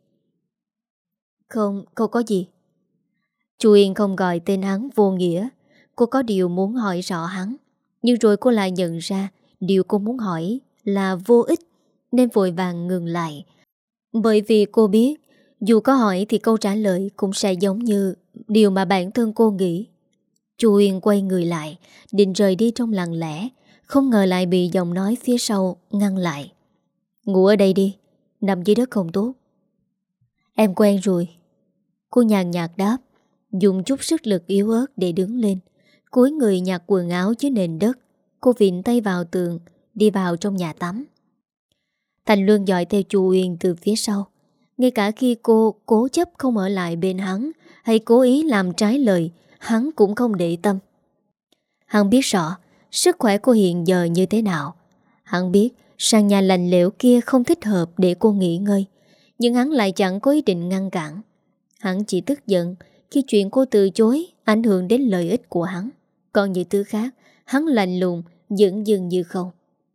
Không có gì. Chu Yên không gọi tên hắn vô nghĩa. Cô có điều muốn hỏi rõ hắn. Nhưng rồi cô lại nhận ra điều cô muốn hỏi là vô ích, nên vội vàng ngừng lại. Bởi vì cô biết dù có hỏi thì câu trả lời cũng sẽ giống như điều mà bản thân cô nghĩ. Chu Yên quay người lại, định rời đi trong lặng lẽ, không ngờ lại bị giọng nói phía sau ngăn lại. Ngủ ở đây đi, nằm dưới đất không tốt. Em quen rồi. Cô nhàn nhạt đáp, dùng chút sức lực yếu ớt để đứng lên, cúi người nhặt quần áo dưới nền đất. Cô vịn tay vào tường, đi vào trong nhà tắm. Thành Luân dõi theo Chu Uyên từ phía sau. Ngay cả khi cô cố chấp không ở lại bên hắn, hay cố ý làm trái lời, hắn cũng không để tâm. Hắn biết rõ sức khỏe cô hiện giờ như thế nào. Hắn biết sàn nhà lạnh lẽo kia không thích hợp để cô nghỉ ngơi, nhưng hắn lại chẳng có ý định ngăn cản. Hắn chỉ tức giận khi chuyện cô từ chối ảnh hưởng đến lợi ích của hắn. Còn những thứ khác, hắn lạnh lùng, dửng dưng như không.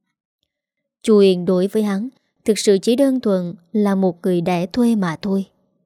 Chu Uyên đối với hắn thực sự chỉ đơn thuần là một người đẻ thuê mà thôi.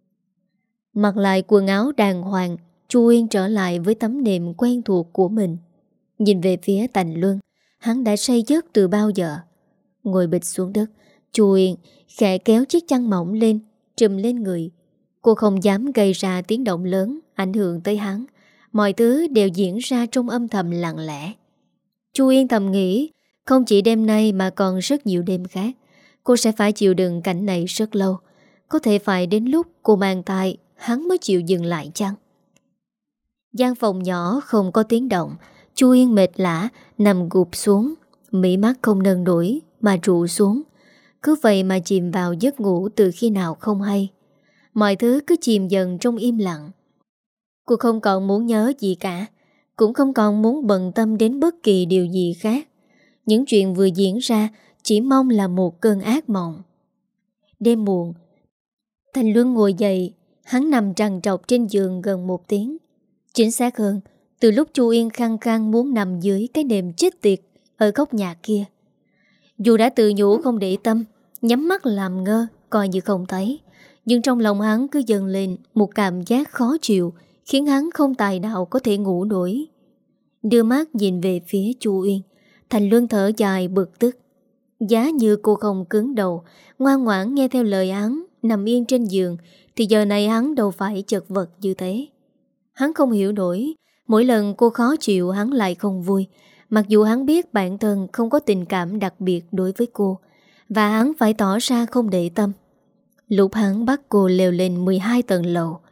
Mặc lại quần áo đàng hoàng, Chu Uyên trở lại với tấm nệm quen thuộc của mình. Nhìn về phía Thành Luân, hắn đã say giấc từ bao giờ. Ngồi bịch xuống đất, Chu Uyên khẽ kéo chiếc chăn mỏng lên, trùm lên người. Cô không dám gây ra tiếng động lớn ảnh hưởng tới hắn. Mọi thứ đều diễn ra trong âm thầm lặng lẽ. Chu Uyên thầm nghĩ, không chỉ đêm nay mà còn rất nhiều đêm khác, cô sẽ phải chịu đựng cảnh này rất lâu. Có thể phải đến lúc cô mang thai, hắn mới chịu dừng lại chăng? Gian phòng nhỏ không có tiếng động. Chu Uyên mệt lả nằm gục xuống, mí mắt không nâng nổi mà trụ xuống. Cứ vậy mà chìm vào giấc ngủ từ khi nào không hay. Mọi thứ cứ chìm dần trong im lặng. Cô không còn muốn nhớ gì cả, cũng không còn muốn bận tâm đến bất kỳ điều gì khác. Những chuyện vừa diễn ra chỉ mong là một cơn ác mộng. Đêm muộn, Thành Luân ngồi dậy. Hắn nằm trằn trọc trên giường gần 1 tiếng. Chính xác hơn, từ lúc Chu Yên khăng khăng muốn nằm dưới cái nệm chết tiệt ở góc nhà kia. Dù đã tự nhủ không để tâm, nhắm mắt làm ngơ, coi như không thấy, nhưng trong lòng hắn cứ dâng lên một cảm giác khó chịu, khiến hắn không tài nào có thể ngủ nổi. Đưa mắt nhìn về phía Chu Uyên, Thành Luân thở dài bực tức. Giá như cô không cứng đầu, ngoan ngoãn nghe theo lời hắn, nằm yên trên giường, thì giờ này hắn đâu phải chật vật như thế. Hắn không hiểu nổi, mỗi lần cô khó chịu hắn lại không vui, mặc dù hắn biết bản thân không có tình cảm đặc biệt đối với cô, và hắn phải tỏ ra không để tâm. Lúc hắn bắt cô leo lên 12 tầng lầu,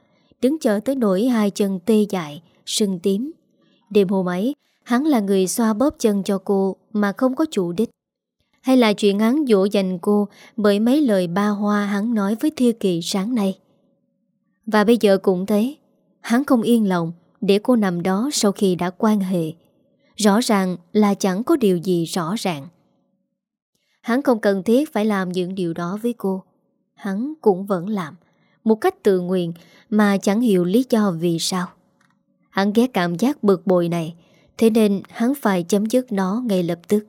đứng chờ tới nỗi hai chân tê dại, sưng tím. Đêm hôm ấy, hắn là người xoa bóp chân cho cô mà không có chủ đích. Hay là chuyện hắn dỗ dành cô bởi mấy lời ba hoa hắn nói với Thi Kỳ sáng nay. Và bây giờ cũng thế, hắn không yên lòng để cô nằm đó sau khi đã quan hệ. Rõ ràng là chẳng có điều gì rõ ràng. Hắn không cần thiết phải làm những điều đó với cô. Hắn cũng vẫn làm một cách tự nguyện mà chẳng hiểu lý do vì sao. Hắn ghét cảm giác bực bội này, thế nên hắn phải chấm dứt nó ngay lập tức.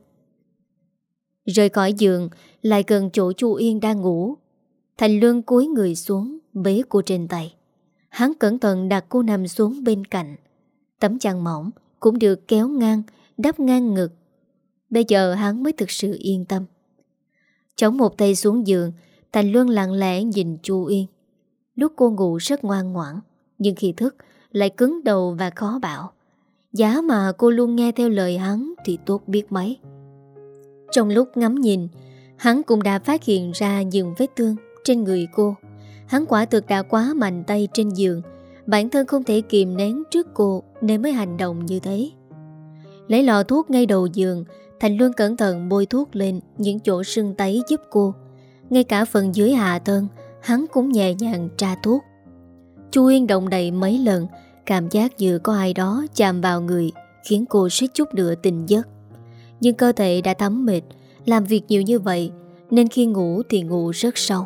Rời khỏi giường, lại gần chỗ Chu Yên đang ngủ. Thành Luân cúi người xuống, bế cô trên tay. Hắn cẩn thận đặt cô nằm xuống bên cạnh. Tấm chăn mỏng cũng được kéo ngang, đắp ngang ngực. Bây giờ hắn mới thực sự yên tâm. Chống một tay xuống giường, Thành Luân lặng lẽ nhìn Chu Yên. Lúc cô ngủ rất ngoan ngoãn, nhưng khi thức lại cứng đầu và khó bảo. Giá mà cô luôn nghe theo lời hắn thì tốt biết mấy. Trong lúc ngắm nhìn, hắn cũng đã phát hiện ra những vết thương trên người cô. Hắn quả thực đã quá mạnh tay trên giường. Bản thân không thể kìm nén trước cô nên mới hành động như thế. Lấy lọ thuốc ngay đầu giường, Thành Luân cẩn thận bôi thuốc lên những chỗ sưng tấy giúp cô. Ngay cả phần dưới hạ thân, hắn cũng nhẹ nhàng tra thuốc. Chu Yên động đậy mấy lần, cảm giác như có ai đó chạm vào người, khiến cô suýt chút nữa tỉnh giấc. Nhưng cơ thể đã thấm mệt, làm việc nhiều như vậy nên khi ngủ thì ngủ rất sâu.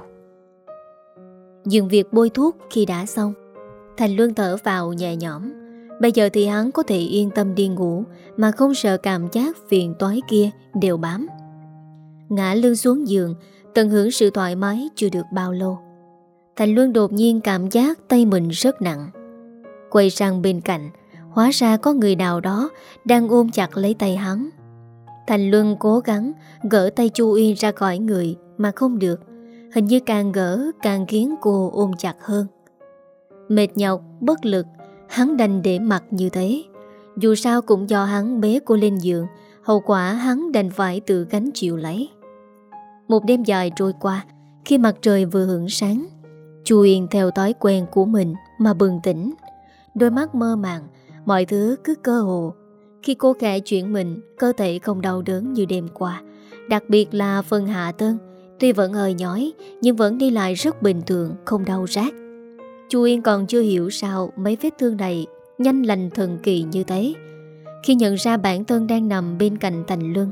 Dừng việc bôi thuốc khi đã xong, Thành Luân thở vào nhẹ nhõm. Bây giờ thì hắn có thể yên tâm đi ngủ mà không sợ cảm giác phiền toái kia đều bám. Ngã lưng xuống giường, tận hưởng sự thoải mái chưa được bao lâu. Thành Luân đột nhiên cảm giác tay mình rất nặng. Quay sang bên cạnh, hóa ra có người nào đó đang ôm chặt lấy tay hắn. Thành Luân cố gắng gỡ tay Chu Yên ra khỏi người mà không được. Hình như càng gỡ càng khiến cô ôm chặt hơn. Mệt nhọc, bất lực, hắn đành để mặc như thế. Dù sao cũng do hắn bế cô lên giường, hậu quả hắn đành phải tự gánh chịu lấy. Một đêm dài trôi qua, khi mặt trời vừa hửng sáng, Chu Yên theo thói quen của mình mà bừng tỉnh. Đôi mắt mơ màng, mọi thứ cứ cơ hồ. Khi cô khẽ chuyển mình, cơ thể không đau đớn như đêm qua. Đặc biệt là phần hạ thân, tuy vẫn hơi nhói nhưng vẫn đi lại rất bình thường, không đau rát. Chu Yên còn chưa hiểu sao mấy vết thương này nhanh lành thần kỳ như thế. Khi nhận ra bản thân đang nằm bên cạnh Thành Luân,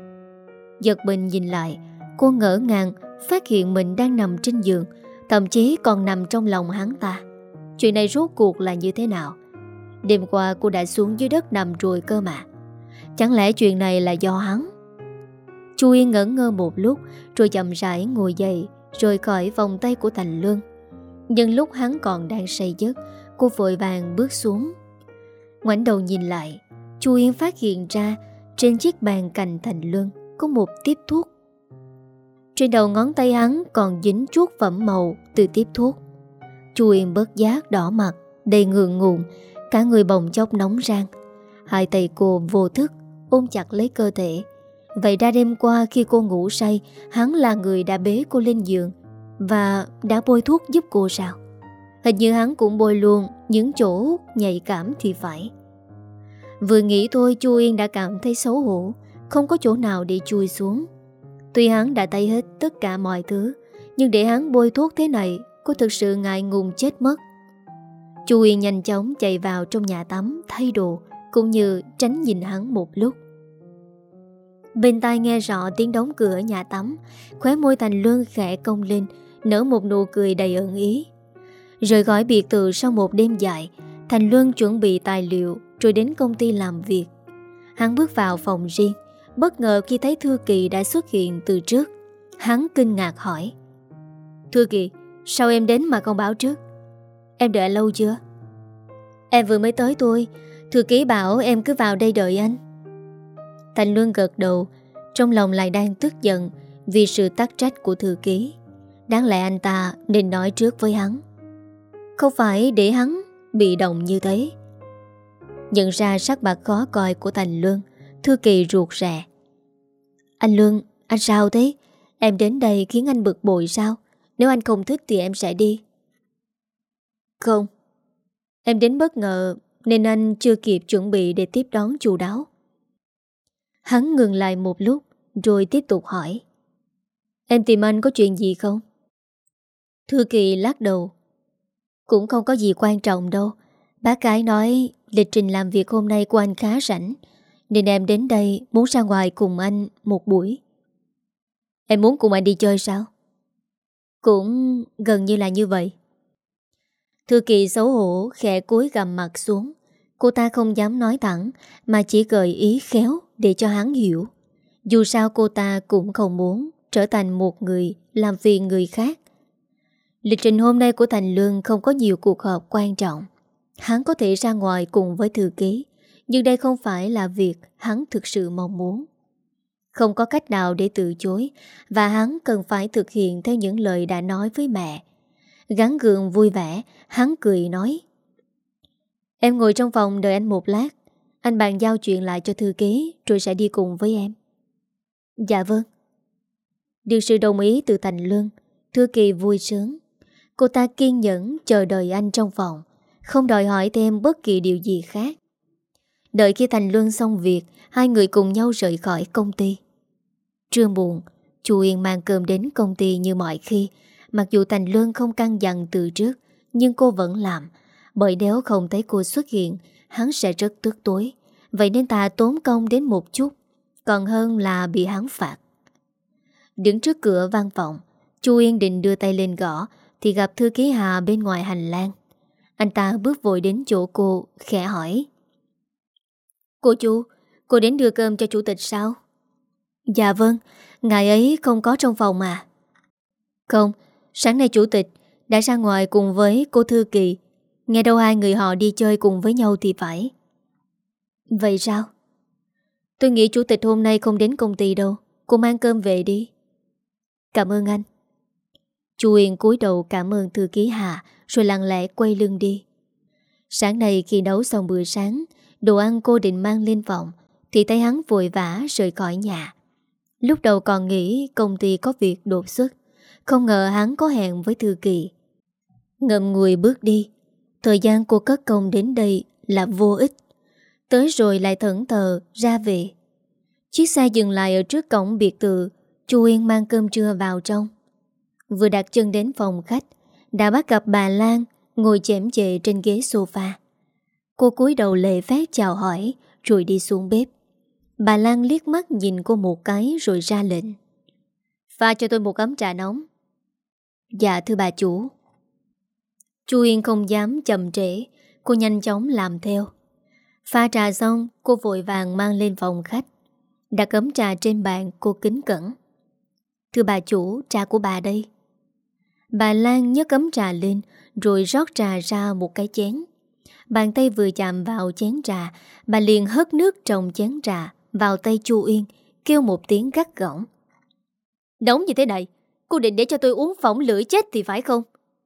giật mình nhìn lại, cô ngỡ ngàng phát hiện mình đang nằm trên giường, thậm chí còn nằm trong lòng hắn ta. Chuyện này rốt cuộc là như thế nào? Đêm qua cô đã xuống dưới đất nằm rồi cơ mà. Chẳng lẽ chuyện này là do hắn? Chu Yên ngẩn ngơ một lúc, rồi chậm rãi ngồi dậy, rời khỏi vòng tay của Thành Luân. Nhưng lúc hắn còn đang say giấc, cô vội vàng bước xuống. Ngoảnh đầu nhìn lại, Chu Yên phát hiện ra trên chiếc bàn cạnh Thành Luân có một tiếp thuốc. Trên đầu ngón tay hắn còn dính chuốt phẩm màu từ tiếp thuốc. Chu Yên bất giác đỏ mặt, đầy ngượng ngùng, cả người bồng chốc nóng rang. Hai tay cô vô thức ôm chặt lấy cơ thể. Vậy ra đêm qua khi cô ngủ say, hắn là người đã bế cô lên giường và đã bôi thuốc giúp cô sao? Hình như hắn cũng bôi luôn những chỗ nhạy cảm thì phải. Vừa nghĩ thôi Chu Yên đã cảm thấy xấu hổ, không có chỗ nào để chui xuống. Tuy hắn đã tay hết tất cả mọi thứ, nhưng để hắn bôi thuốc thế này, cô thực sự ngại ngùng chết mất. Chu Yên nhanh chóng chạy vào trong nhà tắm thay đồ, cũng như tránh nhìn hắn một lúc. Bên tai nghe rõ tiếng đóng cửa nhà tắm, khóe môi Thành Luân khẽ cong lên, nở một nụ cười đầy ẩn ý. Rời khỏi biệt thự sau một đêm dài, Thành Luân chuẩn bị tài liệu rồi đến công ty làm việc. Hắn bước vào phòng riêng, bất ngờ khi thấy Thư Kỳ đã xuất hiện từ trước. Hắn kinh ngạc hỏi: Thư Kỳ, sao em đến mà không báo trước? Em đợi lâu chưa? Em vừa mới tới thôi, thư ký bảo em cứ vào đây đợi anh. Thành Luân gật đầu, trong lòng lại đang tức giận vì sự tắc trách của thư ký. Đáng lẽ anh ta nên nói trước với hắn, không phải để hắn bị động như thế. Nhận ra sắc mặt khó coi của Thành Luân, Thư Kỳ ruột rè: Anh Luân, anh sao thế? Em đến đây khiến anh bực bội sao? Nếu anh không thích thì em sẽ đi. Không, Em đến bất ngờ nên anh chưa kịp chuẩn bị để tiếp đón chu đáo. Hắn ngừng lại một lúc rồi tiếp tục hỏi. Em tìm anh có chuyện gì không? Thư Kỳ lắc đầu. Cũng không có gì quan trọng đâu. Bác gái nói lịch trình làm việc hôm nay của anh khá rảnh, nên em đến đây muốn ra ngoài cùng anh một buổi. Em muốn cùng anh đi chơi sao? Cũng gần như là như vậy. Thư Kỳ xấu hổ khẽ cúi gằm mặt xuống. Cô ta không dám nói thẳng mà chỉ gợi ý khéo để cho hắn hiểu. Dù sao cô ta cũng không muốn trở thành một người làm phiền người khác. Lịch trình hôm nay của Thành Lương không có nhiều cuộc họp quan trọng. Hắn có thể ra ngoài cùng với thư ký, nhưng đây không phải là việc hắn thực sự mong muốn. Không có cách nào để từ chối, và hắn cần phải thực hiện theo những lời đã nói với mẹ. Gắn gượng vui vẻ, hắn cười nói. Em ngồi trong phòng đợi anh một lát. Anh bàn giao chuyện lại cho thư ký rồi sẽ đi cùng với em. Dạ vâng. Được sự đồng ý từ Thành Lương, Thư Kỳ vui sướng. Cô ta kiên nhẫn chờ đợi anh trong phòng, không đòi hỏi thêm bất kỳ điều gì khác. Đợi khi Thành Lương xong việc, hai người cùng nhau rời khỏi công ty. Trưa muộn, Chu Yên mang cơm đến công ty như mọi khi. Mặc dù Thành Lương không căn dặn từ trước, nhưng cô vẫn làm. Bởi nếu không thấy cô xuất hiện, hắn sẽ rất tức tối. Vậy nên ta tốn công đến một chút, còn hơn là bị hắn phạt. Đứng trước cửa văn phòng, Chu Yên định đưa tay lên gõ thì gặp thư ký Hà bên ngoài hành lang. Anh ta bước vội đến chỗ cô, khẽ hỏi. Cô Chu, cô đến đưa cơm cho chủ tịch sao? Dạ vâng, ngài ấy không có trong phòng mà. Không, sáng nay chủ tịch đã ra ngoài cùng với cô Thư Kỳ. Nghe đâu hai người họ đi chơi cùng với nhau thì phải. Vậy sao? Tôi nghĩ chủ tịch hôm nay không đến công ty đâu. Cô mang cơm về đi. Cảm ơn anh. Chu Yên cúi đầu cảm ơn thư ký Hà, rồi lặng lẽ quay lưng đi. Sáng nay khi nấu xong bữa sáng, đồ ăn cô định mang lên phòng thì thấy hắn vội vã rời khỏi nhà. Lúc đầu còn nghĩ công ty có việc đột xuất, không ngờ hắn có hẹn với Thư Kỳ. Ngậm ngùi bước đi. Thời gian cô cất công đến đây là vô ích. Tới rồi lại thẫn thờ ra về. Chiếc xe dừng lại ở trước cổng biệt thự. Chu Yên mang cơm trưa vào trong. Vừa đặt chân đến phòng khách, đã bắt gặp bà Lan ngồi chễm chệ trên ghế sofa. Cô cúi đầu lễ phép chào hỏi rồi đi xuống bếp. Bà Lan liếc mắt nhìn cô một cái rồi ra lệnh. Pha cho tôi một ấm trà nóng. Dạ thưa bà chủ. Chu Yên không dám chậm trễ, cô nhanh chóng làm theo. Pha trà xong, cô vội vàng mang lên phòng khách. Đặt ấm trà trên bàn, cô kính cẩn. Thưa bà chủ, trà của bà đây. Bà Lan nhấc ấm trà lên rồi rót trà ra một cái chén. Bàn tay vừa chạm vào chén trà, bà liền hất nước trong chén trà vào tay Chu Yên, kêu một tiếng gắt gỏng. Nóng như thế này, cô định để cho tôi uống phỏng lưỡi chết thì phải không?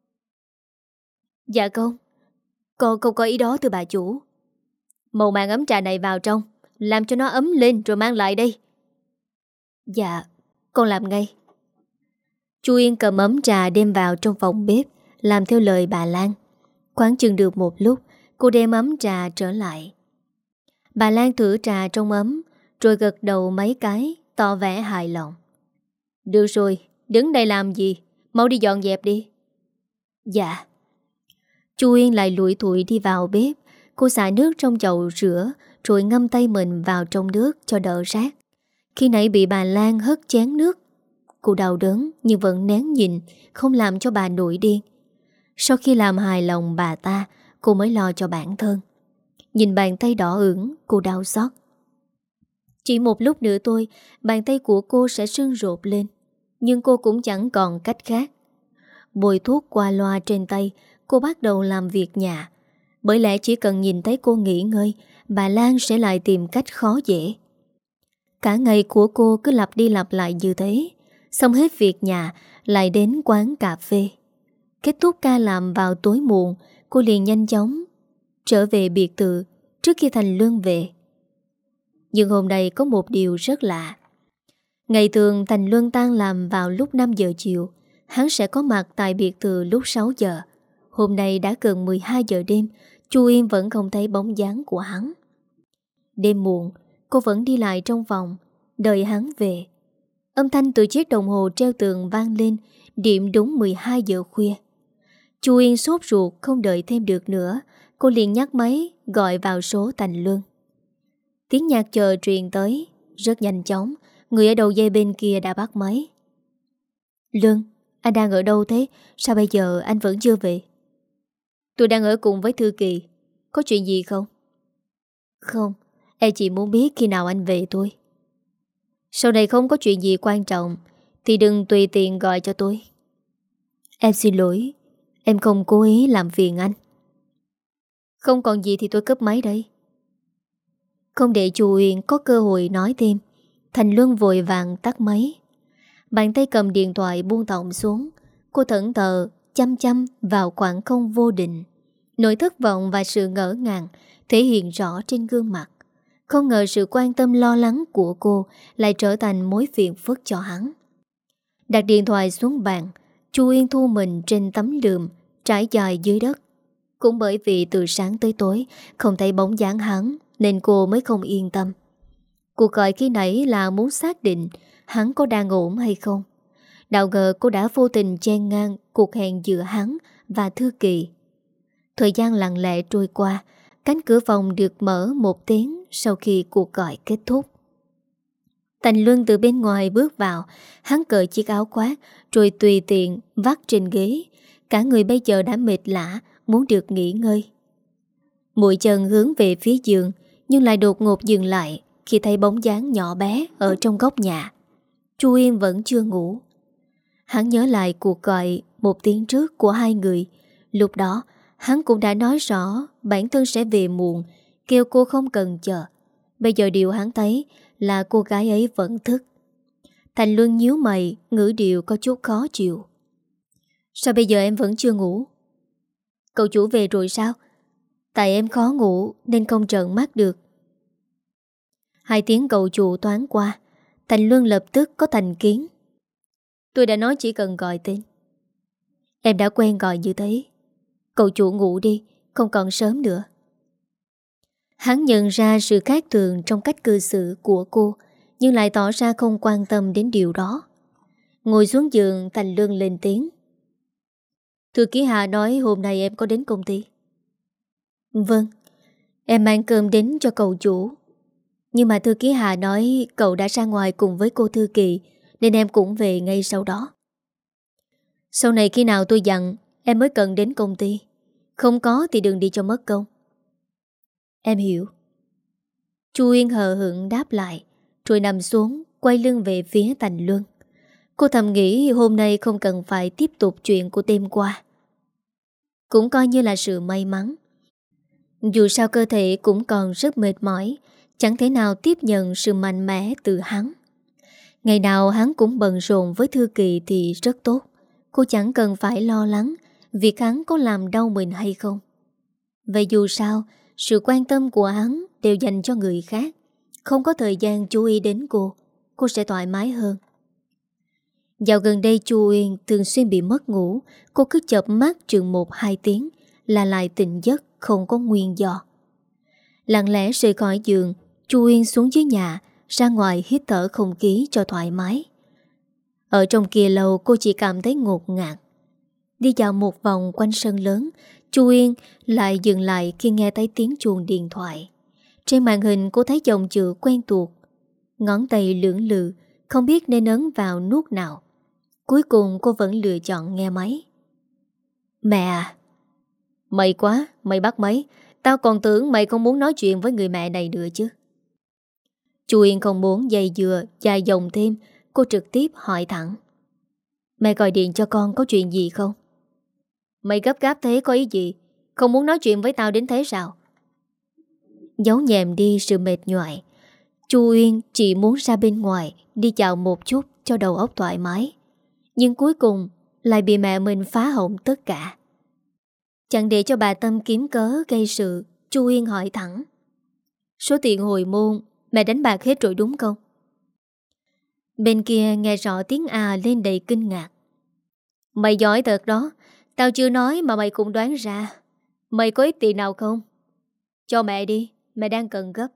Dạ không, con không có ý đó thưa bà chủ. Mau mang ấm trà này vào trong, làm cho nó ấm lên rồi mang lại đây. Dạ, con làm ngay. Chu Yên cầm ấm trà đem vào trong phòng bếp, làm theo lời bà Lan. Khoảng chừng được một lúc, cô đem ấm trà trở lại. Bà Lan thử trà trong ấm, rồi gật đầu mấy cái, tỏ vẻ hài lòng. Được rồi, đứng đây làm gì? Mau đi dọn dẹp đi. Dạ. Chu Yên lại lủi thủi đi vào bếp. Cô xả nước trong chậu rửa, rồi ngâm tay mình vào trong nước cho đỡ rác. Khi nãy bị bà Lan hất chén nước, cô đau đớn nhưng vẫn nén nhịn, không làm cho bà nổi điên. Sau khi làm hài lòng bà ta, cô mới lo cho bản thân. Nhìn bàn tay đỏ ửng, cô đau xót. Chỉ một lúc nữa thôi, bàn tay của cô sẽ sưng rộp lên. Nhưng cô cũng chẳng còn cách khác. Bôi thuốc qua loa trên tay, cô bắt đầu làm việc nhà. Bởi lẽ chỉ cần nhìn thấy cô nghỉ ngơi, bà Lan sẽ lại tìm cách khó dễ. Cả ngày của cô cứ lặp đi lặp lại như thế. Xong hết việc nhà, lại đến quán cà phê. Kết thúc ca làm vào tối muộn, cô liền nhanh chóng trở về biệt thự trước khi Thành Lương về. Nhưng hôm nay có một điều rất lạ. Ngày thường Thành Luân tan làm vào lúc 5 giờ chiều, hắn sẽ có mặt tại biệt thự lúc 6 giờ. Hôm nay đã gần 12 giờ đêm, Chu Yên vẫn không thấy bóng dáng của hắn. Đêm muộn, cô vẫn đi lại trong phòng, đợi hắn về. Âm thanh từ chiếc đồng hồ treo tường vang lên, điểm đúng 12 giờ khuya. Chu Yên sốt ruột không đợi thêm được nữa, cô liền nhắc máy gọi vào số Thành Luân. Tiếng nhạc chờ truyền tới, rất nhanh chóng, người ở đầu dây bên kia đã bắt máy. Luân, anh đang ở đâu thế? Sao bây giờ anh vẫn chưa về? Tôi đang ở cùng với Thư Kỳ. Có chuyện gì không? Không, em chỉ muốn biết khi nào anh về thôi. Sau này không có chuyện gì quan trọng thì đừng tùy tiện gọi cho tôi. Em xin lỗi, em không cố ý làm phiền anh. Không còn gì thì tôi cúp máy đây. Không để Chu Uyên có cơ hội nói thêm, Thành Luân vội vàng tắt máy. Bàn tay cầm điện thoại buông thõng xuống. Cô thẫn thờ chăm chăm vào khoảng không vô định. Nỗi thất vọng và sự ngỡ ngàng thể hiện rõ trên gương mặt. Không ngờ sự quan tâm lo lắng của cô lại trở thành mối phiền phức cho hắn. Đặt điện thoại xuống bàn, Chu Yên thu mình trên tấm lườm trải dài dưới đất. Cũng bởi vì từ sáng tới tối không thấy bóng dáng hắn nên cô mới không yên tâm. Cuộc gọi khi nãy là muốn xác định hắn có đang ổn hay không. Nào ngờ cô đã vô tình chen ngang cuộc hẹn giữa hắn và Thư Kỳ. Thời gian lặng lẽ trôi qua, cánh cửa phòng được mở một tiếng sau khi cuộc gọi kết thúc. Thành Luân từ bên ngoài bước vào, hắn cởi chiếc áo khoác rồi tùy tiện vắt trên ghế. Cả người bây giờ đã mệt lả, muốn được nghỉ ngơi. Mũi chân hướng về phía giường nhưng lại đột ngột dừng lại khi thấy bóng dáng nhỏ bé ở trong góc nhà. Chu Yên vẫn chưa ngủ. Hắn nhớ lại cuộc gọi một tiếng trước của hai người. Lúc đó hắn cũng đã nói rõ bản thân sẽ về muộn, kêu cô không cần chờ. Bây giờ điều hắn thấy là cô gái ấy vẫn thức. Thành Luân nhíu mày, ngữ điệu có chút khó chịu. Sao bây giờ em vẫn chưa ngủ? Cậu chủ về rồi sao? Tại em khó ngủ nên không trợn mắt được. Hai tiếng cậu chủ thoáng qua, Thành Luân lập tức có thành kiến. Tôi đã nói chỉ cần gọi tên. Em đã quen gọi như thế. Cậu chủ ngủ đi, không còn sớm nữa. Hắn nhận ra sự khác thường trong cách cư xử của cô, nhưng lại tỏ ra không quan tâm đến điều đó. Ngồi xuống giường, Thành Luân lên tiếng. Thư ký Hà nói hôm nay em có đến công ty. Vâng, em mang cơm đến cho cậu chủ. Nhưng mà thư ký Hà nói cậu đã ra ngoài cùng với cô Thư Kỳ nên em cũng về ngay sau đó. Sau này khi nào tôi dặn em mới cần đến công ty. Không có thì đừng đi cho mất công. Em hiểu. Chu Yên hờ hững đáp lại, rồi nằm xuống quay lưng về phía Thành Luân. Cô thầm nghĩ hôm nay không cần phải tiếp tục chuyện của đêm qua. Cũng coi như là sự may mắn. Dù sao cơ thể cũng còn rất mệt mỏi, chẳng thể nào tiếp nhận sự mạnh mẽ từ hắn. Ngày nào hắn cũng bận rộn với Thư Kỳ thì rất tốt. Cô chẳng cần phải lo lắng việc hắn có làm đau mình hay không. Vậy dù sao, sự quan tâm của hắn đều dành cho người khác. Không có thời gian chú ý đến cô sẽ thoải mái hơn. Dạo gần đây Chu Uyên thường xuyên bị mất ngủ. Cô cứ chợp mắt chừng 1-2 tiếng là lại tỉnh giấc không có nguyên do. Lặng lẽ rời khỏi giường, Chu Uyên xuống dưới nhà, ra ngoài hít thở không khí cho thoải mái. Ở trong kia lâu cô chỉ cảm thấy ngột ngạt. Đi dạo một vòng quanh sân lớn, Chu Uyên lại dừng lại khi nghe thấy tiếng chuông điện thoại. Trên màn hình cô thấy dòng chữ quen thuộc. Ngón tay lưỡng lự, không biết nên ấn vào nút nào. Cuối cùng cô vẫn lựa chọn nghe máy. Mẹ à. May quá, mày bắt máy. Tao còn tưởng mày không muốn nói chuyện với người mẹ này nữa chứ. Chu Yên không muốn dây dừa dài dòng thêm. Cô trực tiếp hỏi thẳng. Mẹ gọi điện cho con có chuyện gì không? Mày gấp gáp thế có ý gì? Không muốn nói chuyện với tao đến thế sao? Giấu nhẹm đi sự mệt nhoài, Chu Uyên chỉ muốn ra bên ngoài đi dạo một chút cho đầu óc thoải mái. Nhưng cuối cùng lại bị mẹ mình phá hỏng tất cả. Chẳng để cho bà Tâm kiếm cớ gây sự, Chu Uyên hỏi thẳng. Số tiền hồi môn mẹ đánh bạc hết rồi đúng không? Bên kia nghe rõ tiếng lên đầy kinh ngạc. Mày giỏi thật đó. Tao chưa nói mà mày cũng đoán ra. Mày có ít tiền nào không? Cho mẹ đi, mẹ đang cần gấp.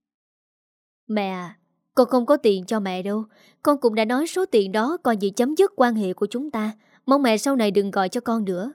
Mẹ à, con không có tiền cho mẹ đâu. Con cũng đã nói số tiền đó còn gì chấm dứt quan hệ của chúng ta. Mong mẹ sau này đừng gọi cho con nữa.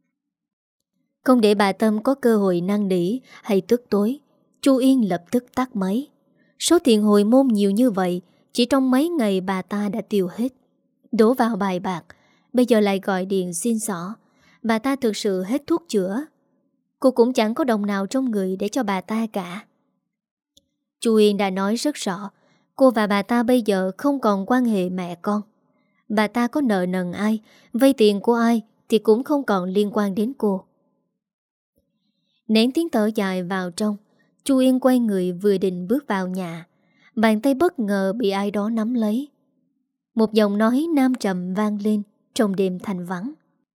Không để bà Tâm có cơ hội năn nỉ hay tức tối, Chu Yên lập tức tắt máy. Số tiền hồi môn nhiều như vậy, chỉ trong mấy ngày bà ta đã tiêu hết, đổ vào bài bạc. Bây giờ lại gọi điện xin xỏ. Bà ta thực sự hết thuốc chữa. Cô cũng chẳng có đồng nào trong người để cho bà ta cả. Chu Yên đã nói rất rõ, cô và bà ta bây giờ không còn quan hệ mẹ con. Bà ta có nợ nần ai, vay tiền của ai thì cũng không còn liên quan đến cô. Nén tiếng thở dài vào trong, Chu Yên quay người vừa định bước vào nhà. Bàn tay bất ngờ bị ai đó nắm lấy. Một giọng nói nam trầm vang lên trong đêm thanh vắng.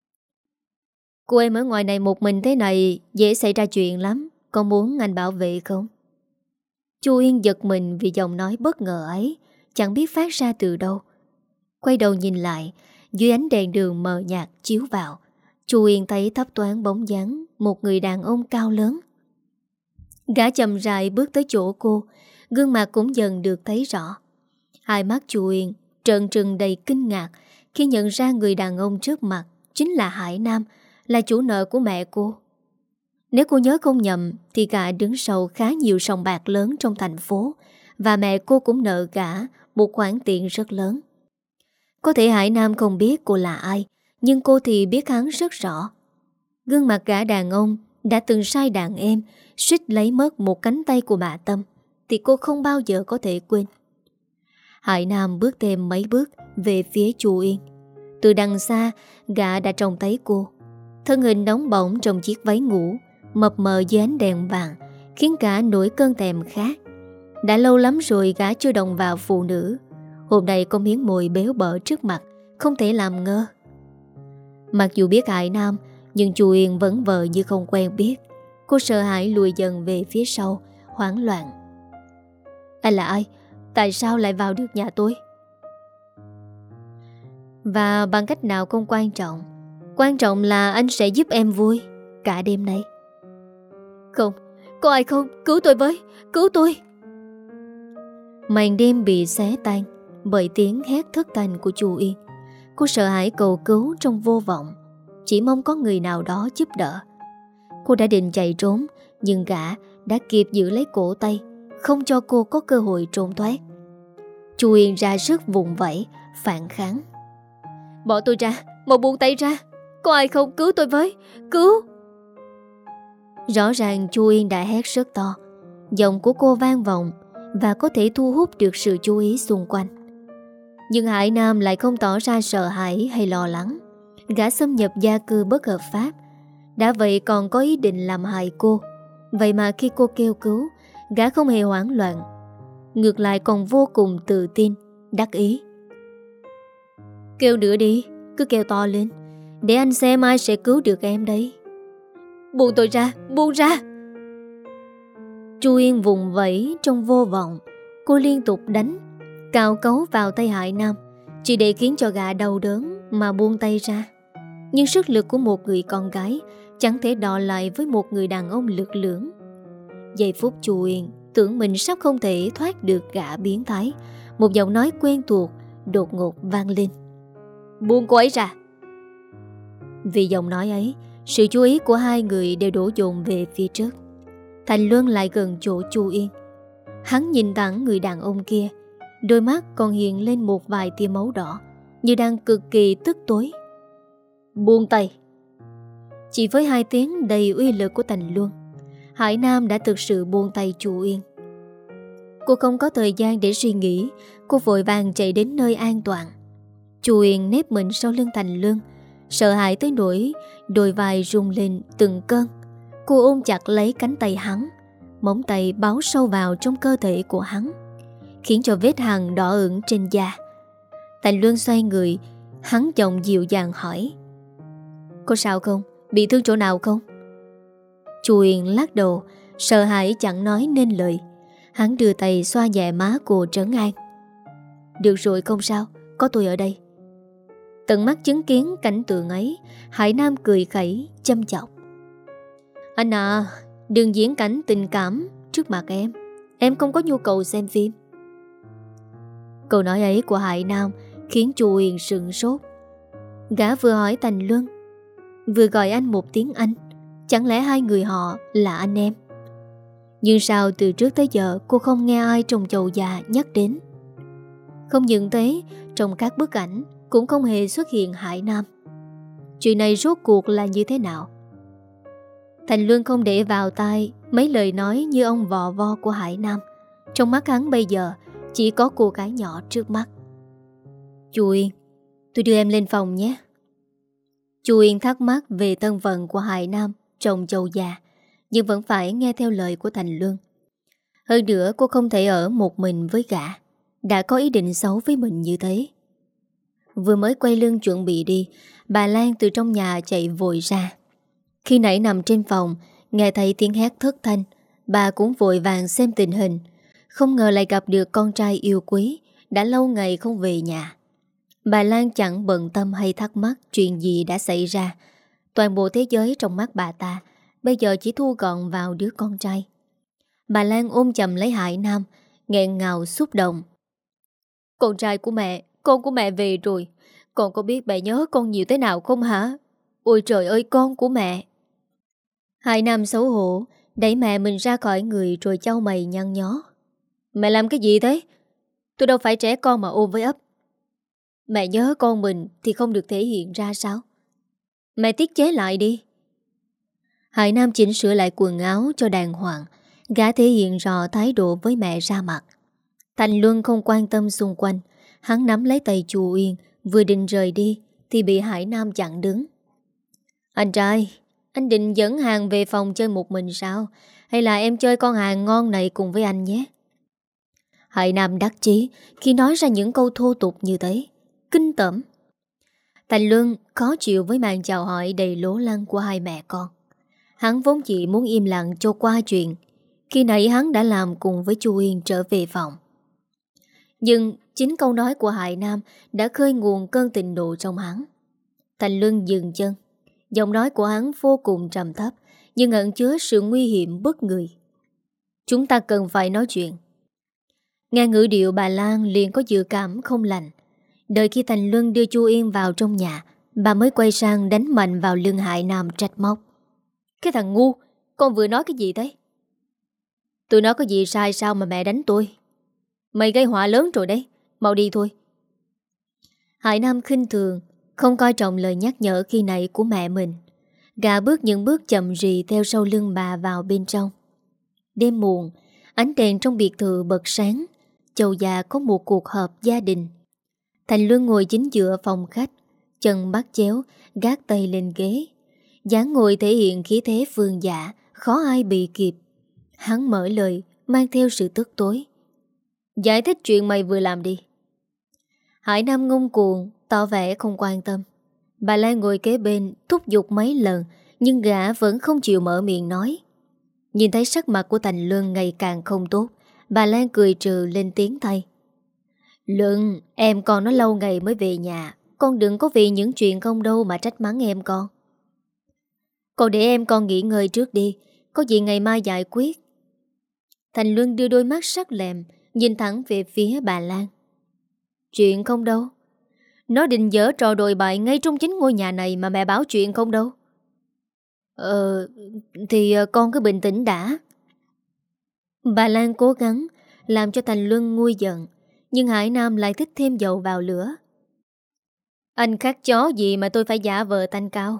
Cô em ở ngoài này một mình thế này dễ xảy ra chuyện lắm. Có muốn anh bảo vệ không? Chu Yên giật mình vì giọng nói bất ngờ ấy, chẳng biết phát ra từ đâu. Quay đầu nhìn lại, dưới ánh đèn đường mờ nhạt chiếu vào, Chu Yên thấy thấp thoáng bóng dáng một người đàn ông cao lớn. Gã chậm rãi bước tới chỗ cô, gương mặt cũng dần được thấy rõ. Hai mắt Chu Yên trợn trừng đầy kinh ngạc khi nhận ra người đàn ông trước mặt chính là Hải Nam, là chủ nợ của mẹ cô. Nếu cô nhớ không nhầm thì gã đứng sau khá nhiều sòng bạc lớn trong thành phố, và mẹ cô cũng nợ gã một khoản tiền rất lớn. Có thể Hải Nam không biết cô là ai, nhưng cô thì biết hắn rất rõ. Gương mặt gã đàn ông đã từng sai đàn em suýt lấy mất một cánh tay của bà Tâm thì cô không bao giờ có thể quên. Hải Nam bước thêm mấy bước về phía Chu Yên. Từ đằng xa, gã đã trông thấy cô. Thân hình nóng bỏng trong chiếc váy ngủ, mập mờ dưới ánh đèn vàng, khiến gã nổi cơn thèm khát. Đã lâu lắm rồi gã chưa động vào phụ nữ. Hôm nay có miếng mồi béo bở trước mặt, không thể làm ngơ. Mặc dù biết Hải Nam, nhưng Chu Yên vẫn vờ như không quen biết. Cô sợ hãi lùi dần về phía sau, hoảng loạn. Anh là ai? Tại sao lại vào được nhà tôi? Và bằng cách nào không quan trọng. Quan trọng là anh sẽ giúp em vui cả đêm nay. Không, có ai không? Cứu tôi với, cứu tôi. Màn đêm bị xé tan bởi tiếng hét thất thanh của Chu Yên. Cô sợ hãi cầu cứu trong vô vọng, chỉ mong có người nào đó giúp đỡ. Cô đã định chạy trốn, nhưng gã đã kịp giữ lấy cổ tay, không cho cô có cơ hội trốn thoát. Chu Yên ra sức vùng vẫy, phản kháng. Bỏ tôi ra, mau buông tay ra. Có ai không? Cứu tôi với, cứu. Rõ ràng Chu Yên đã hét rất to. Giọng của cô vang vọng và có thể thu hút được sự chú ý xung quanh. Nhưng Hải Nam lại không tỏ ra sợ hãi hay lo lắng. Gã xâm nhập gia cư bất hợp pháp, đã vậy còn có ý định làm hại cô. Vậy mà khi cô kêu cứu, gã không hề hoảng loạn, ngược lại còn vô cùng tự tin, đắc ý. Kêu nữa đi, cứ kêu to lên, để anh xem ai sẽ cứu được em đấy. Buông tôi ra, buông ra. Chu Yên vùng vẫy trong vô vọng. Cô liên tục đánh, cào cấu vào tay Hải Nam, chỉ để khiến cho gã đau đớn mà buông tay ra. Nhưng sức lực của một người con gái chẳng thể đọ lại với một người đàn ông lực lưỡng. Giây phút Chu Yên tưởng mình sắp không thể thoát được gã biến thái, một giọng nói quen thuộc đột ngột vang lên. Buông cô ấy ra. Vì giọng nói ấy, sự chú ý của hai người đều đổ dồn về phía trước. Thành Luân lại gần chỗ Chu Yên. Hắn nhìn thẳng người đàn ông kia, đôi mắt còn hiện lên một vài tia máu đỏ, như đang cực kỳ tức tối. Buông tay. Chỉ với 2 tiếng đầy uy lực của Thành Luân, Hải Nam đã thực sự buông tay Chu Yên. Cô không có thời gian để suy nghĩ. Cô vội vàng chạy đến nơi an toàn. Chu Yên nép mình sau lưng Thành Luân, sợ hãi tới nỗi đôi vai rung lên từng cơn. Cô ôm chặt lấy cánh tay hắn, móng tay bấu sâu vào trong cơ thể của hắn, khiến cho vết hằn đỏ ửng trên da. Thành Luân xoay người, hắn giọng dịu dàng hỏi: Có sao không? Bị thương chỗ nào không? Chu Yên lắc đầu, sợ hãi chẳng nói nên lời. Hắn đưa tay xoa nhẹ má cô trấn an. Được rồi, không sao, có tôi ở đây. Tận mắt chứng kiến cảnh tượng ấy, Hải Nam cười khẩy châm chọc. Anh à, đừng diễn cảnh tình cảm trước mặt em. Em không có nhu cầu xem phim. Câu nói ấy của Hải Nam khiến chu Uyên sửng sốt. Gã vừa hỏi Thành Luân, vừa gọi anh một tiếng anh. Chẳng lẽ hai người họ là anh em? Nhưng sao từ trước tới giờ cô không nghe ai trong chầu già nhắc đến? Không những thế, trong các bức ảnh cũng không hề xuất hiện Hải Nam. Chuyện này rốt cuộc là như thế nào? Thành Luân không để vào tai mấy lời nói như ông vò vo của Hải Nam. Trong mắt hắn bây giờ chỉ có cô gái nhỏ trước mắt. Chu Uyên, tôi đưa em lên phòng nhé. Chu Uyên thắc mắc về thân phận của Hải Nam trong chầu già, nhưng vẫn phải nghe theo lời của Thành Luân. Hơn nữa cô không thể ở một mình với gã đã có ý định xấu với mình như thế. Vừa mới quay lưng chuẩn bị đi, bà Lan từ trong nhà chạy vội ra. Khi nãy nằm trên phòng, nghe thấy tiếng hét thất thanh, bà cũng vội vàng xem tình hình. Không ngờ lại gặp được con trai yêu quý, đã lâu ngày không về nhà. Bà Lan chẳng bận tâm hay thắc mắc chuyện gì đã xảy ra. Toàn bộ thế giới trong mắt bà ta bây giờ chỉ thu gọn vào đứa con trai. Bà Lan ôm chầm lấy Hải Nam, nghẹn ngào xúc động. Con trai của mẹ, con của mẹ về rồi. Con có biết mẹ nhớ con nhiều thế nào không hả? Ôi trời ơi, con của mẹ. Hải Nam xấu hổ đẩy mẹ mình ra khỏi người rồi chau mày nhăn nhó. Mẹ làm cái gì thế? Tôi đâu phải trẻ con mà ôm với ấp. Mẹ nhớ con mình thì không được thể hiện ra sao? Mẹ tiết chế lại đi. Hải Nam chỉnh sửa lại quần áo cho đàng hoàng. Gã thể hiện rõ thái độ với mẹ ra mặt. Thành Luân không quan tâm xung quanh. Hắn nắm lấy tay chu Uyên, vừa định rời đi thì bị Hải Nam chặn đứng. Anh trai, anh định dẫn Hàng về phòng chơi một mình sao? Hay là em chơi con Hàng ngon này cùng với anh nhé? Hải Nam đắc chí khi nói ra những câu thô tục như thế. Kinh tởm. Thành Luân khó chịu với màn chào hỏi đầy lố lăng của hai mẹ con. Hắn vốn chỉ muốn im lặng cho qua chuyện. Khi nãy hắn đã làm cùng với chu Uyên trở về phòng. Nhưng chính câu nói của Hải Nam đã khơi nguồn cơn tình nộ trong hắn. Thành Luân dừng chân. Giọng nói của hắn vô cùng trầm thấp, nhưng ẩn chứa sự nguy hiểm bất người. Chúng ta cần phải nói chuyện. Nghe ngữ điệu bà Lan liền có dự cảm không lành. Đợi khi Thành Luân đưa chu Yên vào trong nhà, bà mới quay sang đánh mạnh vào lưng Hải Nam trách móc. Cái thằng ngu, con vừa nói cái gì thế? Tôi nói có gì sai sao mà mẹ đánh tôi? Mày gây họa lớn rồi đấy, mau đi thôi. Hải Nam khinh thường, không coi trọng lời nhắc nhở khi nãy của mẹ mình. Gã bước những bước chậm rì theo sau lưng bà vào bên trong. Đêm muộn, ánh đèn trong biệt thự bật sáng. Chầu già có một cuộc họp gia đình. Thành Luân ngồi chính giữa phòng khách, chân bắt chéo, gác tay lên ghế. dáng ngồi thể hiện khí thế vương giả, khó ai bị kịp. Hắn mở lời, mang theo sự tức tối. Giải thích chuyện mày vừa làm đi. Hải Nam ngông cuồng, tỏ vẻ không quan tâm. Bà Lan ngồi kế bên, thúc giục mấy lần, nhưng gã vẫn không chịu mở miệng nói. Nhìn thấy sắc mặt của Thành Luân ngày càng không tốt, bà Lan cười trừ lên tiếng thay. Luân, em con nó lâu ngày mới về nhà, con đừng có vì những chuyện không đâu mà trách mắng em con. Con để em con nghỉ ngơi trước đi, có gì ngày mai giải quyết. Thành Luân đưa đôi mắt sắc lẹm, nhìn thẳng về phía bà Lan. Chuyện không đâu. Nó định giở trò đồi bại ngay trong chính ngôi nhà này mà mẹ báo chuyện không đâu. Thì con cứ bình tĩnh đã. Bà Lan cố gắng làm cho Thành Luân nguôi giận, nhưng Hải Nam lại thích thêm dầu vào lửa. Anh khác chó gì mà tôi phải giả vờ tanh cao.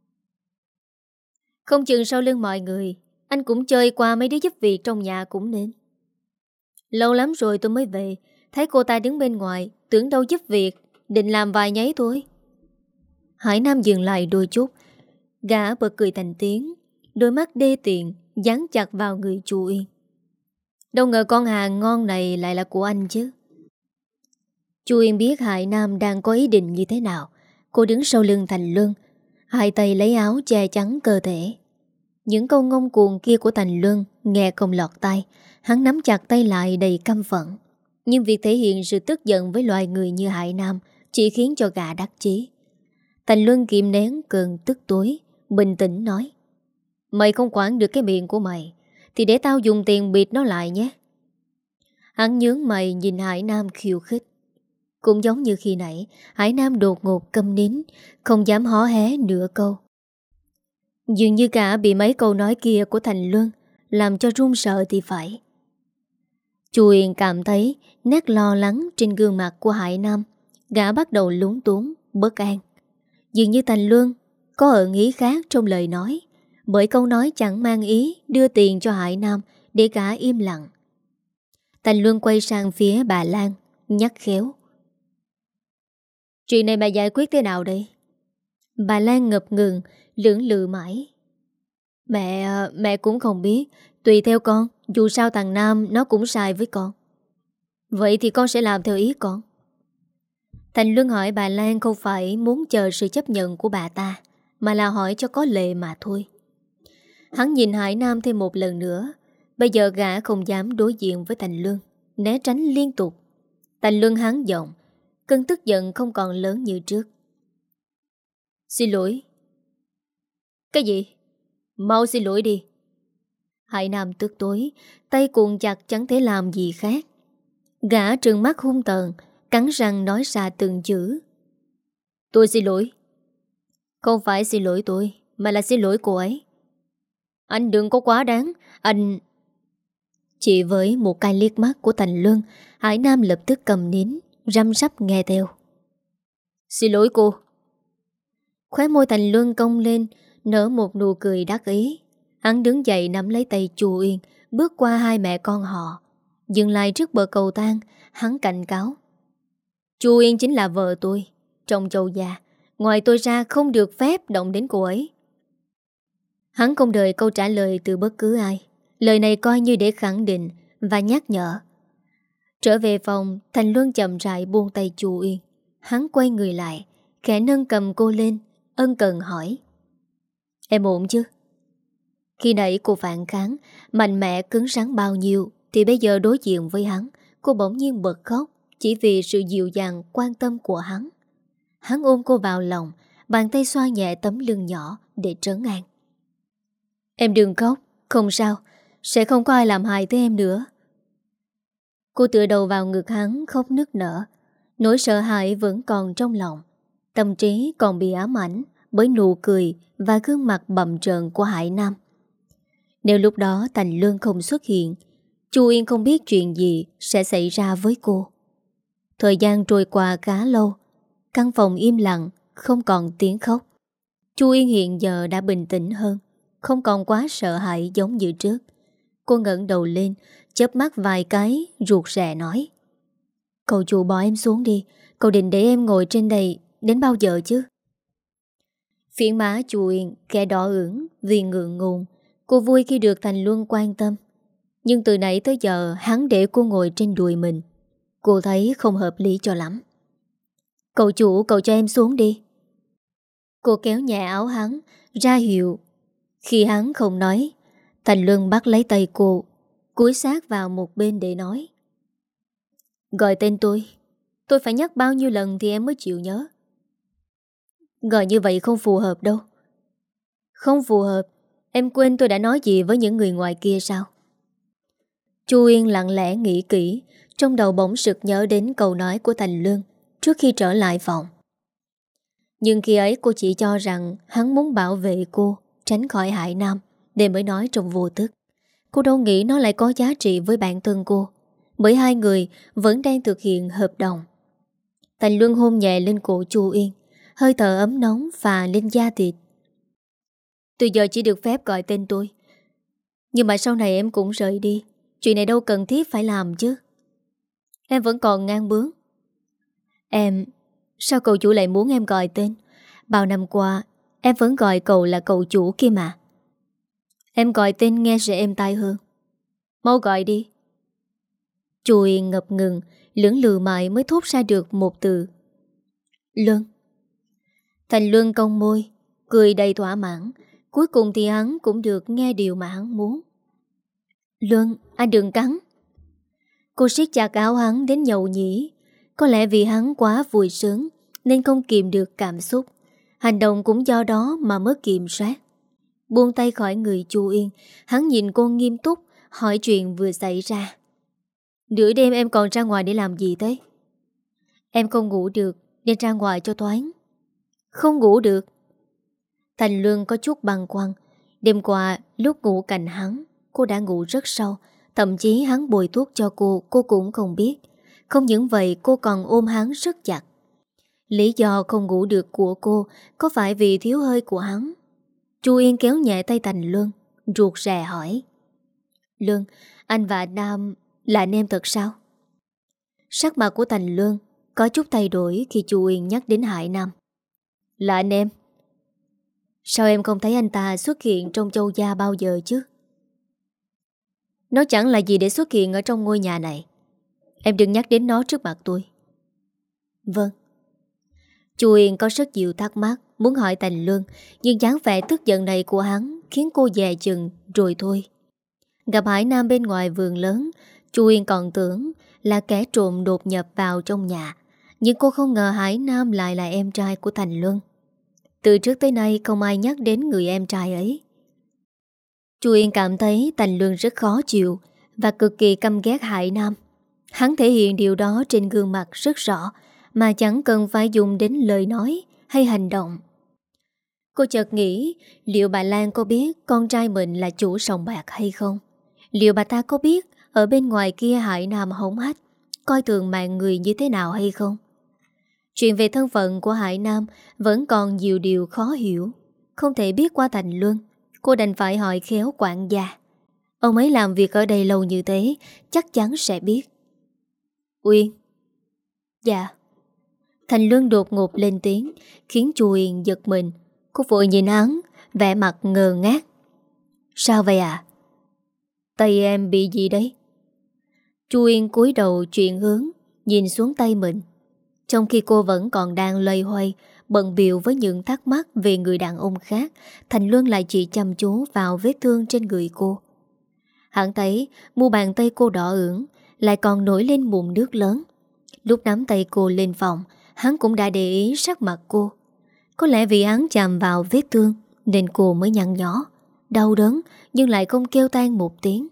Không chừng sau lưng mọi người anh cũng chơi qua mấy đứa giúp việc trong nhà cũng nên. Lâu lắm rồi tôi mới về, thấy cô ta đứng bên ngoài, tưởng đâu giúp việc, định làm vài nháy thôi. Hải Nam dừng lại đôi chút, gã bật cười thành tiếng, đôi mắt đê tiện dán chặt vào người Chu Uyên. Đâu ngờ con hàng ngon này lại là của anh chứ. Chu Uyên biết Hải Nam đang có ý định như thế nào. Cô đứng sau lưng Thành Luân, hai tay lấy áo che chắn cơ thể. Những câu ngông cuồng kia của Thành Luân nghe không lọt tai. Hắn nắm chặt tay lại đầy căm phẫn. Nhưng việc thể hiện sự tức giận với loài người như Hải Nam chỉ khiến cho gã đắc chí. Thành Luân kiềm nén cơn tức tối, bình tĩnh nói. Mày không quản được cái miệng của mày thì để tao dùng tiền bịt nó lại nhé. Hắn nhướng mày nhìn Hải Nam khiêu khích. Cũng giống như khi nãy, Hải Nam đột ngột câm nín, không dám hó hé nửa câu. Dường như cả bị mấy câu nói kia của Thành Luân làm cho run sợ thì phải. Chu Yên cảm thấy nét lo lắng trên gương mặt của Hải Nam. Gã bắt đầu lúng túng, bất an. Dường như Thành Luân có ẩn ý khác trong lời nói, bởi câu nói chẳng mang ý đưa tiền cho Hải Nam để gã im lặng. Thành Luân quay sang phía bà Lan, nhắc khéo. Chuyện này bà giải quyết thế nào đây? Bà Lan ngập ngừng, lưỡng lự mãi. Mẹ cũng không biết. Tùy theo con, dù sao thằng Nam nó cũng sai với con. Vậy thì con sẽ làm theo ý con. Thành Luân hỏi bà Lan không phải muốn chờ sự chấp nhận của bà ta, mà là hỏi cho có lệ mà thôi. Hắn nhìn Hải Nam thêm một lần nữa. Bây giờ gã không dám đối diện với Thành Luân, né tránh liên tục. Thành Luân hắn giọng, cơn tức giận không còn lớn như trước. Xin lỗi. Cái gì? Mau xin lỗi đi. Hải Nam tức tối, tay cuộn chặt chẳng thể làm gì khác. Gã trừng mắt hung tợn, cắn răng nói ra từng chữ. Tôi xin lỗi. Không phải xin lỗi tôi, mà là xin lỗi cô ấy. Anh đừng có quá đáng, anh... Chỉ với một cái liếc mắt của Thành Luân, Hải Nam lập tức cầm nín, răm rắp nghe theo. Xin lỗi cô. Khóe môi Thành Luân cong lên, nở một nụ cười đắc ý. Hắn đứng dậy nắm lấy tay Chu Uyên, bước qua hai mẹ con họ. Dừng lại trước bờ cầu thang, hắn cảnh cáo. Chu Uyên chính là vợ tôi, trong Châu già. Ngoài tôi ra không được phép động đến cô ấy. Hắn không đợi câu trả lời từ bất cứ ai. Lời này coi như để khẳng định và nhắc nhở. Trở về phòng, Thành Luân chậm rãi buông tay Chu Uyên. Hắn quay người lại, khẽ nâng cầm cô lên, ân cần hỏi. Em ổn chứ? Khi nãy cô phản kháng, mạnh mẽ cứng rắn bao nhiêu, thì bây giờ đối diện với hắn, cô bỗng nhiên bật khóc, chỉ vì sự dịu dàng quan tâm của hắn. Hắn ôm cô vào lòng, bàn tay xoa nhẹ tấm lưng nhỏ để trấn an. Em đừng khóc, không sao, sẽ không có ai làm hại tới em nữa. Cô tựa đầu vào ngực hắn khóc nức nở. Nỗi sợ hãi vẫn còn trong lòng. Tâm trí còn bị ám ảnh bởi nụ cười và gương mặt bầm trợn của Hải Nam. Nếu lúc đó Thành Luân không xuất hiện, Chu Yên không biết chuyện gì sẽ xảy ra với cô. Thời gian trôi qua khá lâu. Căn phòng im lặng, không còn tiếng khóc. Chu Yên hiện giờ đã bình tĩnh hơn, không còn quá sợ hãi giống như trước. Cô ngẩng đầu lên, chớp mắt vài cái, ruột rè nói. Cậu chủ bỏ em xuống đi. Cậu định để em ngồi trên đây đến bao giờ chứ? Phiến má Chu Yên khẽ đỏ ửng vì ngượng ngùng. Cô vui khi được Thành Luân quan tâm. Nhưng từ nãy tới giờ hắn để cô ngồi trên đùi mình. Cô thấy không hợp lý cho lắm. Cậu chủ, cậu cho em xuống đi. Cô kéo nhẹ áo hắn, ra hiệu. Khi hắn không nói, Thành Luân bắt lấy tay cô, cúi sát vào một bên để nói. Gọi tên tôi phải nhắc bao nhiêu lần thì em mới chịu nhớ. Gọi như vậy không phù hợp đâu. Không phù hợp? Em quên tôi đã nói gì với những người ngoài kia sao? Chu Yên lặng lẽ nghĩ kỹ, trong đầu bỗng sực nhớ đến câu nói của Thành Luân trước khi trở lại phòng. Nhưng khi ấy cô chỉ cho rằng hắn muốn bảo vệ cô, tránh khỏi Hải Nam, để mới nói trong vô thức. Cô đâu nghĩ nó lại có giá trị với bản thân cô, bởi hai người vẫn đang thực hiện hợp đồng. Thành Luân hôn nhẹ lên cổ Chu Yên, hơi thở ấm nóng phà lên da thịt. Từ giờ chỉ được phép gọi tên tôi. Nhưng mà sau này em cũng rời đi. Chuyện này đâu cần thiết phải làm chứ. Em vẫn còn ngang bướng. Sao cậu chủ lại muốn em gọi tên? Bao năm qua em vẫn gọi cậu là cậu chủ kia mà. Em gọi tên nghe sẽ êm tai hơn. Mau gọi đi. Chu Yên ngập ngừng, lưỡng lự mãi mới thốt ra được một từ. Luân. Thành Luân cong môi, cười đầy thỏa mãn. Cuối cùng thì hắn cũng được nghe điều mà hắn muốn. Luân, anh đừng cắn. Cô siết chặt áo hắn đến nhậu nhĩ. Có lẽ vì hắn quá vui sướng nên không kìm được cảm xúc. Hành động cũng do đó mà mất kiểm soát. Buông tay khỏi người Chu Yên, hắn nhìn cô nghiêm túc, hỏi chuyện vừa xảy ra. Nửa đêm em còn ra ngoài để làm gì thế? Em không ngủ được, nên ra ngoài cho thoáng. Không ngủ được? Thành Luân có chút băn khoăn. Đêm qua lúc ngủ cạnh hắn, cô đã ngủ rất sâu. Thậm chí hắn bôi thuốc cho cô cũng không biết. Không những vậy cô còn ôm hắn rất chặt. Lý do không ngủ được của cô có phải vì thiếu hơi của hắn? Chu Yên kéo nhẹ tay Thành Luân, ruột rè hỏi. Luân, anh và Nam là anh em thật sao? Sắc mặt của Thành Luân có chút thay đổi khi Chu Yên nhắc đến Hải Nam. Là anh em? Sao em không thấy anh ta xuất hiện trong Châu Gia bao giờ chứ? Nó chẳng là gì để xuất hiện ở trong ngôi nhà này. Em đừng nhắc đến nó trước mặt tôi. Vâng. Chu Yên có rất nhiều thắc mắc muốn hỏi Thành Luân, nhưng dáng vẻ tức giận này của hắn khiến cô dè chừng rồi thôi. Gặp Hải Nam bên ngoài vườn lớn, Chu Yên còn tưởng là kẻ trộm đột nhập vào trong nhà, nhưng cô không ngờ Hải Nam lại là em trai của Thành Luân. Từ trước tới nay không ai nhắc đến người em trai ấy. Chu Yên cảm thấy Thành Luân rất khó chịu và cực kỳ căm ghét Hải Nam. Hắn thể hiện điều đó trên gương mặt rất rõ, mà chẳng cần phải dùng đến lời nói hay hành động. Cô chợt nghĩ, liệu bà Lan có biết con trai mình là chủ sòng bạc hay không? Liệu bà ta có biết ở bên ngoài kia Hải Nam hống hách, coi thường mạng người như thế nào hay không? Chuyện về thân phận của Hải Nam vẫn còn nhiều điều khó hiểu, không thể biết qua Thành Luân. Cô đành phải hỏi khéo quản gia. Ông ấy làm việc ở đây lâu như thế, chắc chắn sẽ biết. Uyên. Dạ. Thành Luân đột ngột lên tiếng, khiến Chu Uyên giật mình. Cô vội nhìn hắn, vẻ mặt ngơ ngác. Sao vậy ạ? Tay em bị gì đấy? Chu Uyên cúi đầu chuyển hướng, nhìn xuống tay mình. Trong khi cô vẫn còn đang loay hoay, bận bịu với những thắc mắc về người đàn ông khác, Thành Luân lại chỉ chăm chú vào vết thương trên người cô. Hắn thấy mu bàn tay cô đỏ ửng, lại còn nổi lên mụn nước lớn. Lúc nắm tay cô lên phòng, hắn cũng đã để ý sắc mặt cô. Có lẽ vì hắn chạm vào vết thương nên cô mới nhăn nhó, đau đớn nhưng lại không kêu tan một tiếng.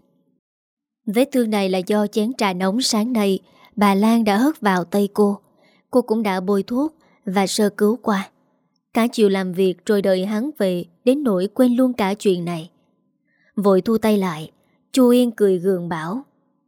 Vết thương này là do chén trà nóng sáng nay bà Lan đã hất vào tay cô. Cô cũng đã bôi thuốc và sơ cứu qua. Cả chiều làm việc rồi đợi hắn về đến nỗi quên luôn cả chuyện này. Vội thu tay lại, Chu Yên cười gượng bảo.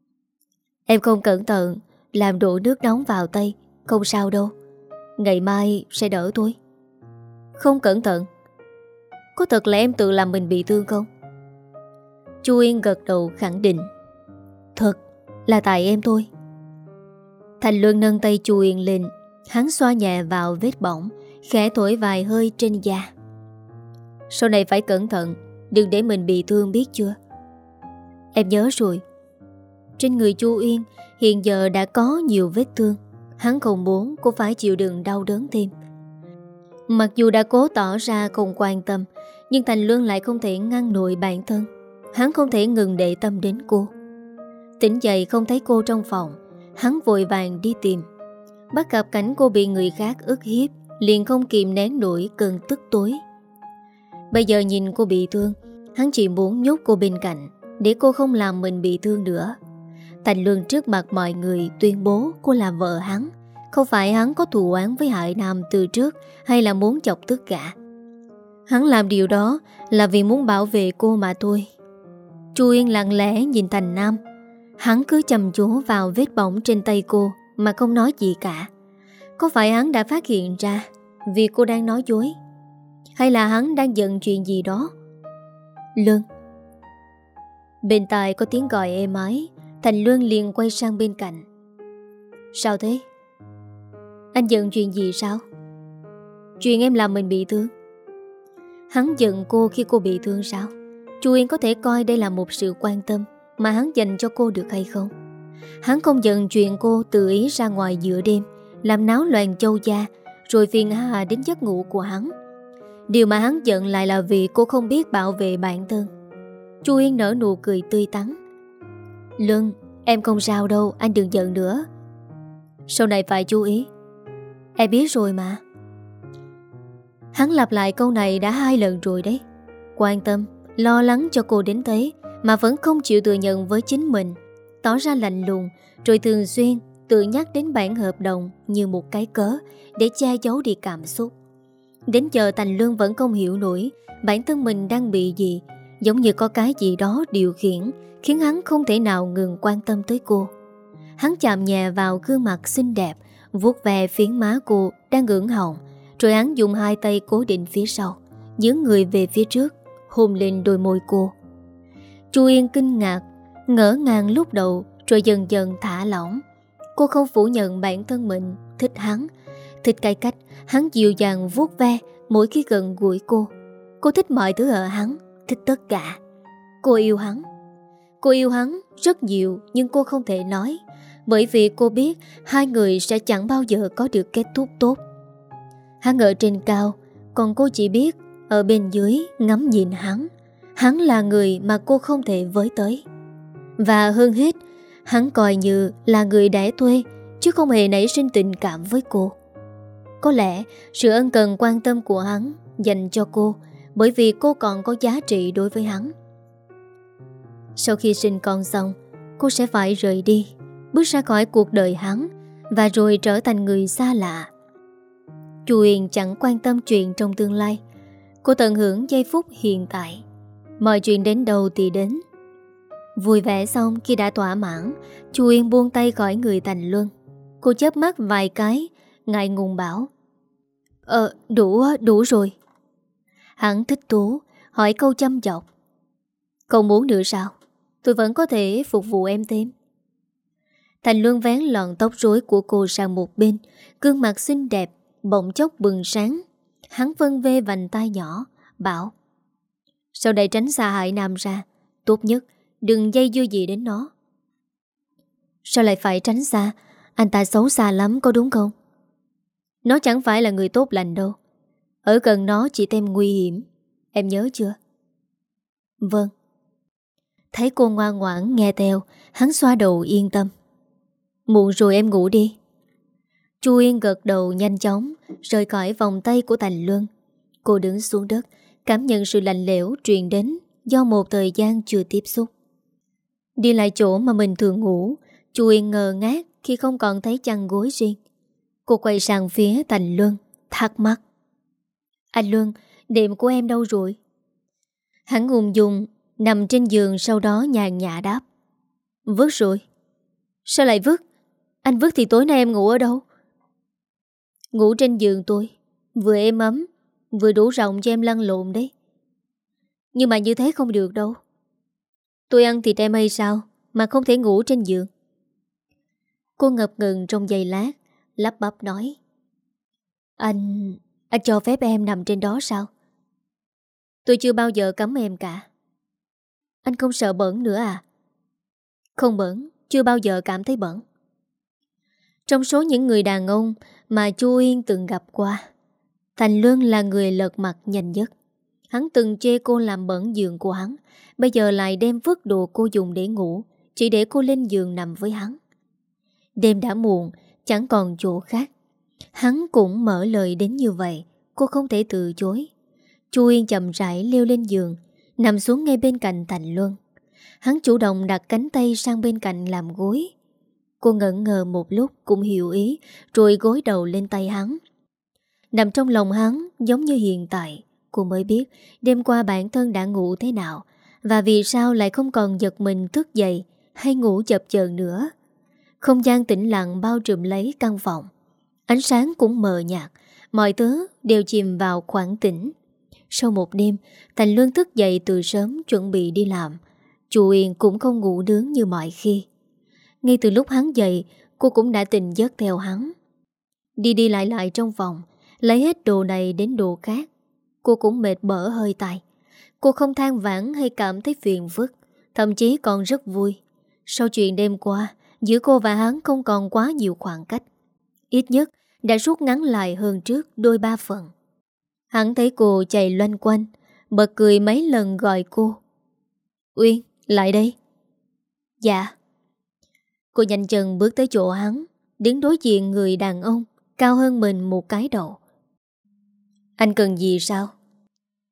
Em không cẩn thận làm đổ nước nóng vào tay, không sao đâu. Ngày mai sẽ đỡ thôi. Không cẩn thận? Có thật là em tự làm mình bị thương không? Chu Yên gật đầu khẳng định. Thật là tại em thôi. Thành Luân nâng tay Chu Yên lên, hắn xoa nhẹ vào vết bỏng, khẽ thổi vài hơi trên da. Sau này phải cẩn thận, đừng để mình bị thương biết chưa? Em nhớ rồi. Trên người Chu Yên hiện giờ đã có nhiều vết thương. Hắn không muốn cô phải chịu đựng đau đớn thêm. Mặc dù đã cố tỏ ra không quan tâm, nhưng Thành Luân lại không thể ngăn nổi bản thân. Hắn không thể ngừng để tâm đến cô. Tỉnh dậy không thấy cô trong phòng, hắn vội vàng đi tìm. Bắt gặp cảnh cô bị người khác ức hiếp, liền không kìm nén nổi cơn tức tối. Bây giờ nhìn cô bị thương, hắn chỉ muốn nhốt cô bên cạnh, để cô không làm mình bị thương nữa. Thành Luân trước mặt mọi người tuyên bố cô là vợ hắn. Không phải hắn có thù oán với Hải Nam từ trước, hay là muốn chọc tức cả. Hắn làm điều đó là vì muốn bảo vệ cô mà thôi. Chu Yên lặng lẽ nhìn Thành Nam. Hắn cứ chăm chú vào vết bỏng trên tay cô mà không nói gì cả. Có phải hắn đã phát hiện ra vì cô đang nói dối, hay là hắn đang giận chuyện gì đó? Luân. Bên tai có tiếng gọi êm ái. Thành Luân liền quay sang bên cạnh. Sao thế? Anh giận chuyện gì sao? Chuyện em làm mình bị thương. Hắn giận cô khi cô bị thương sao? Chu Yên có thể coi đây là một sự quan tâm mà hắn dành cho cô được hay không? Hắn không giận chuyện cô tự ý ra ngoài giữa đêm, làm náo loạn Châu gia, rồi phiền hà đến giấc ngủ của hắn. Điều mà hắn giận lại là vì cô không biết bảo vệ bản thân. Chu Yên nở nụ cười tươi tắn. Luân, em không sao đâu, anh đừng giận nữa. Sau này phải chú ý. Em biết rồi mà. Hắn lặp lại câu này đã 2 lần rồi đấy. quan tâm, lo lắng cho cô đến thế mà vẫn không chịu thừa nhận với chính mình, tỏ ra lạnh lùng, rồi thường xuyên tự nhắc đến bản hợp đồng như một cái cớ để che giấu đi cảm xúc. Đến giờ Thành Luân vẫn không hiểu nổi bản thân mình đang bị gì, giống như có cái gì đó điều khiển, khiến hắn không thể nào ngừng quan tâm tới cô. Hắn chạm nhẹ vào gương mặt xinh đẹp, vuốt ve phiến má cô đang ửng hồng, rồi hắn dùng hai tay cố định phía sau, giữ người về phía trước, hôn lên đôi môi cô. Chu Yên kinh ngạc, ngỡ ngàng lúc đầu, rồi dần dần thả lỏng. Cô không phủ nhận bản thân mình thích hắn, thích cái cách hắn dịu dàng vuốt ve mỗi khi gần gũi cô. Cô thích mọi thứ ở hắn, thích tất cả. Cô yêu hắn. Cô yêu hắn rất nhiều, nhưng cô không thể nói, bởi vì cô biết hai người sẽ chẳng bao giờ có được kết thúc tốt. Hắn ở trên cao, còn cô chỉ biết ở bên dưới ngắm nhìn hắn. Hắn là người mà cô không thể với tới. Và hơn hết, hắn coi như là người đẻ thuê, chứ không hề nảy sinh tình cảm với cô. Có lẽ sự ân cần quan tâm của hắn dành cho cô bởi vì cô còn có giá trị đối với hắn. Sau khi sinh con xong, cô sẽ phải rời đi, bước ra khỏi cuộc đời hắn, và rồi trở thành người xa lạ. Chu Uyên chẳng quan tâm chuyện trong tương lai. Cô tận hưởng giây phút hiện tại. Mọi chuyện đến đâu thì đến. Vui vẻ xong khi đã thỏa mãn, Chu Uyên buông tay khỏi người Thành Luân. Cô chớp mắt vài cái, ngại ngùng bảo: đủ rồi. Hắn thích thú, hỏi câu chăm chọc: không muốn nữa sao? Tôi vẫn có thể phục vụ em thêm. Thành Luân vén lọn tóc rối của cô sang một bên, gương mặt xinh đẹp bỗng chốc bừng sáng. Hắn vân vê vành tai nhỏ, bảo: sau đây tránh xa Hải Nam ra, tốt nhất đừng dây dưa gì đến nó. Sao lại phải tránh xa? Anh ta xấu xa lắm có đúng không? Nó chẳng phải là người tốt lành đâu. Ở gần nó chỉ thêm nguy hiểm. Em nhớ chưa? Vâng. Thấy cô ngoan ngoãn nghe theo, hắn xoa đầu yên tâm. Muộn rồi em ngủ đi. Chu Yên gật đầu nhanh chóng, rời khỏi vòng tay của Thành Luân. Cô đứng xuống đất, cảm nhận sự lạnh lẽo truyền đến do một thời gian chưa tiếp xúc. Đi lại chỗ mà mình thường ngủ, Chu Yên ngơ ngác khi không còn thấy chăn gối riêng. Cô quay sang phía Thành Luân, thắc mắc: anh Luân, đệm của em đâu rồi? Hắn ung dung nằm trên giường, sau đó nhàn nhã đáp: vứt rồi. Sao lại vứt? Anh vứt thì tối nay em ngủ ở đâu? Ngủ trên giường tôi, vừa êm ấm, vừa đủ rộng cho em lăn lộn đấy. Nhưng mà như thế không được đâu. Tôi ăn thịt em hay sao mà không thể ngủ trên giường? Cô ngập ngừng trong giây lát, lắp bắp nói: Anh cho phép em nằm trên đó sao? Tôi chưa bao giờ cấm em cả. Anh không sợ bẩn nữa à? Không bẩn, chưa bao giờ cảm thấy bẩn. Trong số những người đàn ông mà Chu Yên từng gặp qua, Thành Luân là người lật mặt nhanh nhất. Hắn từng chê cô làm bẩn giường của hắn, bây giờ lại đem vứt đồ cô dùng để ngủ, chỉ để cô lên giường nằm với hắn. Đêm đã muộn, chẳng còn chỗ khác. Hắn cũng mở lời đến như vậy, cô không thể từ chối. Chu Yên chậm rãi leo lên giường, nằm xuống ngay bên cạnh Thành Luân. Hắn chủ động đặt cánh tay sang bên cạnh làm gối. Cô ngẩn ngơ một lúc cũng hiểu ý, rồi gối đầu lên tay hắn. Nằm trong lòng hắn giống như hiện tại, cô mới biết đêm qua bản thân đã ngủ thế nào, và vì sao lại không còn giật mình thức dậy hay ngủ chập chờn nữa. Không gian tĩnh lặng bao trùm lấy căn phòng. Ánh sáng cũng mờ nhạt, mọi thứ đều chìm vào khoảng tĩnh. Sau một đêm, Thành Luân thức dậy từ sớm chuẩn bị đi làm. Chu Yên cũng không ngủ nướng như mọi khi. Ngay từ lúc hắn dậy, cô cũng đã tỉnh giấc theo hắn. Đi đi lại trong phòng, lấy hết đồ này đến đồ khác. Cô cũng mệt bở hơi tay. Cô không than vãn hay cảm thấy phiền phức, thậm chí còn rất vui. Sau chuyện đêm qua, giữa cô và hắn không còn quá nhiều khoảng cách. Ít nhất đã rút ngắn lại hơn trước đôi ba phần. Hắn thấy cô chạy loanh quanh, bật cười mấy lần gọi cô: Uyên, lại đây. Dạ. Cô nhanh chân bước tới chỗ hắn, đứng đối diện người đàn ông cao hơn mình một cái đầu. Anh cần gì sao?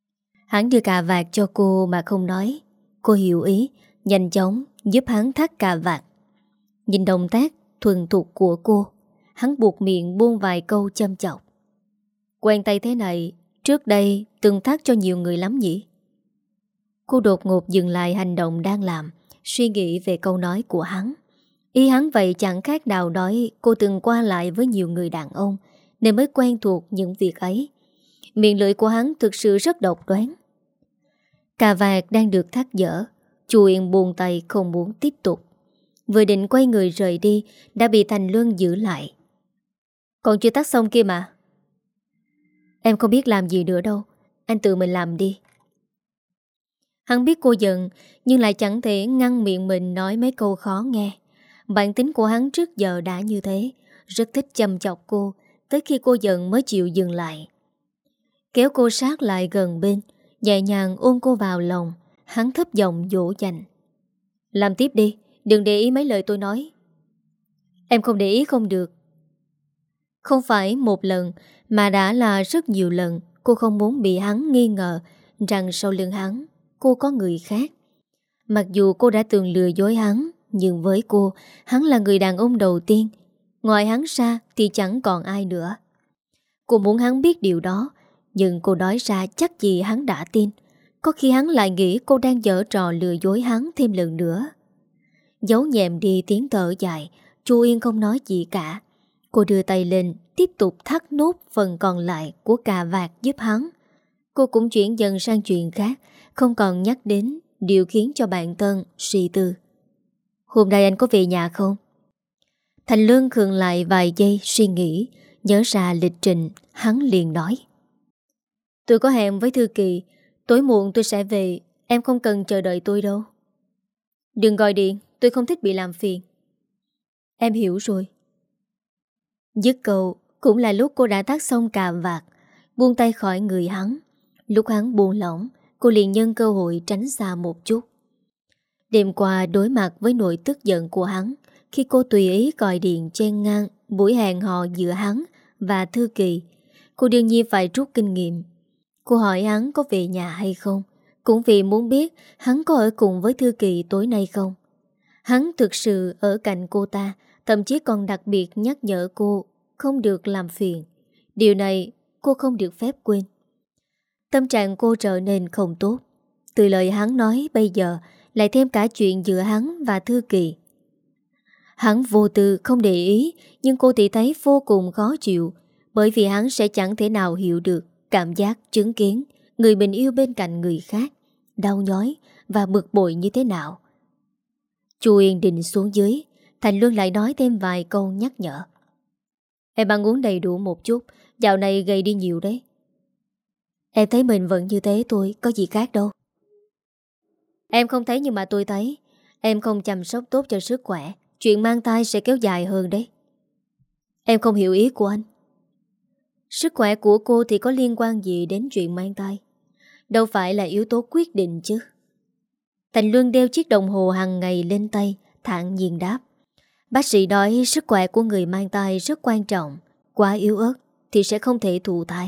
Hắn đưa cà vạt cho cô mà không nói. Cô hiểu ý, nhanh chóng giúp hắn thắt cà vạt. Nhìn động tác thuần thục của cô, hắn buộc miệng buông vài câu châm chọc. Quen tay thế này, trước đây từng thắt cho nhiều người lắm nhỉ? Cô đột ngột dừng lại hành động đang làm, suy nghĩ về câu nói của hắn. Ý hắn vậy chẳng khác nào nói cô từng qua lại với nhiều người đàn ông nên mới quen thuộc những việc ấy. Miệng lưỡi của hắn thực sự rất độc đoán. Cà vạt đang được thắt dở, Chu Yên buông tay không muốn tiếp tục. Vừa định quay người rời đi đã bị Thành Luân giữ lại. Còn chưa thắt xong kia mà. Em không biết làm gì nữa đâu, anh tự mình làm đi. Hắn biết cô giận nhưng lại chẳng thể ngăn miệng mình nói mấy câu khó nghe. Bản tính của hắn trước giờ đã như thế, rất thích châm chọc cô, tới khi cô giận mới chịu dừng lại. Kéo cô sát lại gần bên, nhẹ nhàng ôm cô vào lòng, hắn thấp giọng dỗ dành. Làm tiếp đi, đừng để ý mấy lời tôi nói. Em không để ý không được. Không phải một lần mà đã là rất nhiều lần cô không muốn bị hắn nghi ngờ rằng sau lưng hắn cô có người khác. Mặc dù cô đã từng lừa dối hắn, nhưng với cô, hắn là người đàn ông đầu tiên. Ngoài hắn ra thì chẳng còn ai nữa. Cô muốn hắn biết điều đó, nhưng cô nói ra chắc gì hắn đã tin. Có khi hắn lại nghĩ cô đang giở trò lừa dối hắn thêm lần nữa. Giấu nhẹm đi tiếng thở dài, Chu Yên không nói gì cả. Cô đưa tay lên, tiếp tục thắt nốt phần còn lại của cà vạt giúp hắn. Cô cũng chuyển dần sang chuyện khác, không còn nhắc đến điều khiến cho bạn thân suy tư. Hôm nay anh có về nhà không? Thành Lương khựng lại vài giây suy nghĩ, nhớ ra lịch trình, hắn liền nói. Tôi có hẹn với Thư Kỳ, tối muộn tôi sẽ về, em không cần chờ đợi tôi đâu. Đừng gọi điện, tôi không thích bị làm phiền. Em hiểu rồi. Dứt câu, cũng là lúc cô đã thắt xong cà vạt, buông tay khỏi người hắn. Lúc hắn buông lỏng, cô liền nhân cơ hội tránh xa một chút. Đêm qua đối mặt với nỗi tức giận của hắn, khi cô tùy ý gọi điện chen ngang buổi hẹn hò giữa hắn và Thư Kỳ, cô đương nhiên phải rút kinh nghiệm. Cô hỏi hắn có về nhà hay không, cũng vì muốn biết hắn có ở cùng với Thư Kỳ tối nay không. Hắn thực sự ở cạnh cô ta, thậm chí còn đặc biệt nhắc nhở cô không được làm phiền. Điều này cô không được phép quên. Tâm trạng cô trở nên không tốt. Từ lời hắn nói bây giờ lại thêm cả chuyện giữa hắn và Thư Kỳ. Hắn vô tư không để ý, nhưng cô thì thấy vô cùng khó chịu, bởi vì hắn sẽ chẳng thể nào hiểu được cảm giác chứng kiến người mình yêu bên cạnh người khác đau nhói và bực bội như thế nào. Chu Yên định xuống dưới, Thành Luân lại nói thêm vài câu nhắc nhở. Em ăn uống đầy đủ một chút, dạo này gầy đi nhiều đấy. Em thấy mình vẫn như thế thôi, có gì khác đâu. Em không thấy nhưng mà tôi thấy. Em không chăm sóc tốt cho sức khỏe, chuyện mang thai sẽ kéo dài hơn đấy. Em không hiểu ý của anh. Sức khỏe của cô thì có liên quan gì đến chuyện mang thai? Đâu phải là yếu tố quyết định chứ. Thành Luân đeo chiếc đồng hồ hàng ngày lên tay, thản nhiên đáp. Bác sĩ nói sức khỏe của người mang thai rất quan trọng, quá yếu ớt thì sẽ không thể thụ thai.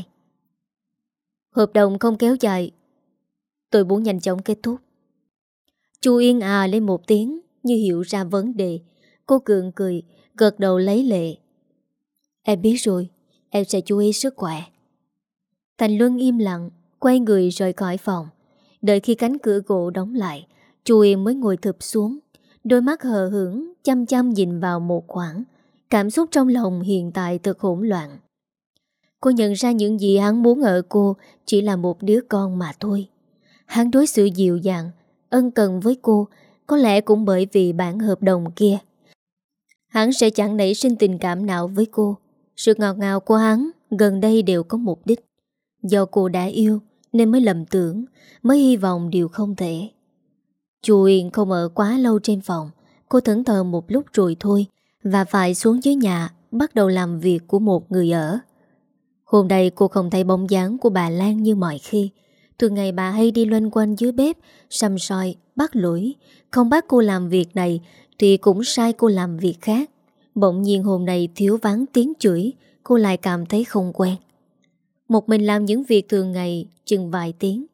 Hợp đồng không kéo dài, tôi muốn nhanh chóng kết thúc. Chu Yên lên một tiếng như hiểu ra vấn đề. Cô gượng cười, gật đầu lấy lệ. Em biết rồi, em sẽ chú ý sức khỏe. Thành Luân im lặng, quay người rời khỏi phòng. Đợi khi cánh cửa gỗ đóng lại, Chu Yên mới ngồi thụp xuống, đôi mắt hờ hững chăm chăm nhìn vào một khoảng. Cảm xúc trong lòng hiện tại thật hỗn loạn. Cô nhận ra những gì hắn muốn ở cô chỉ là một đứa con mà thôi. Hắn đối xử dịu dàng, ân cần với cô, có lẽ cũng bởi vì bản hợp đồng kia. Hắn sẽ chẳng nảy sinh tình cảm nào với cô. Sự ngọt ngào của hắn gần đây đều có mục đích. Do cô đã yêu nên mới lầm tưởng, mới hy vọng điều không thể. Chu Yên không ở quá lâu trên phòng. Cô thẫn thờ một lúc rồi thôi, và phải xuống dưới nhà bắt đầu làm việc của một người ở. Hôm nay cô không thấy bóng dáng của bà Lan như mọi khi. Thường ngày bà hay đi loanh quanh dưới bếp, săm soi, bắt lỗi. Không bắt cô làm việc này thì cũng sai cô làm việc khác. Bỗng nhiên hôm nay thiếu vắng tiếng chửi, cô lại cảm thấy không quen. Một mình làm những việc thường ngày chừng vài tiếng,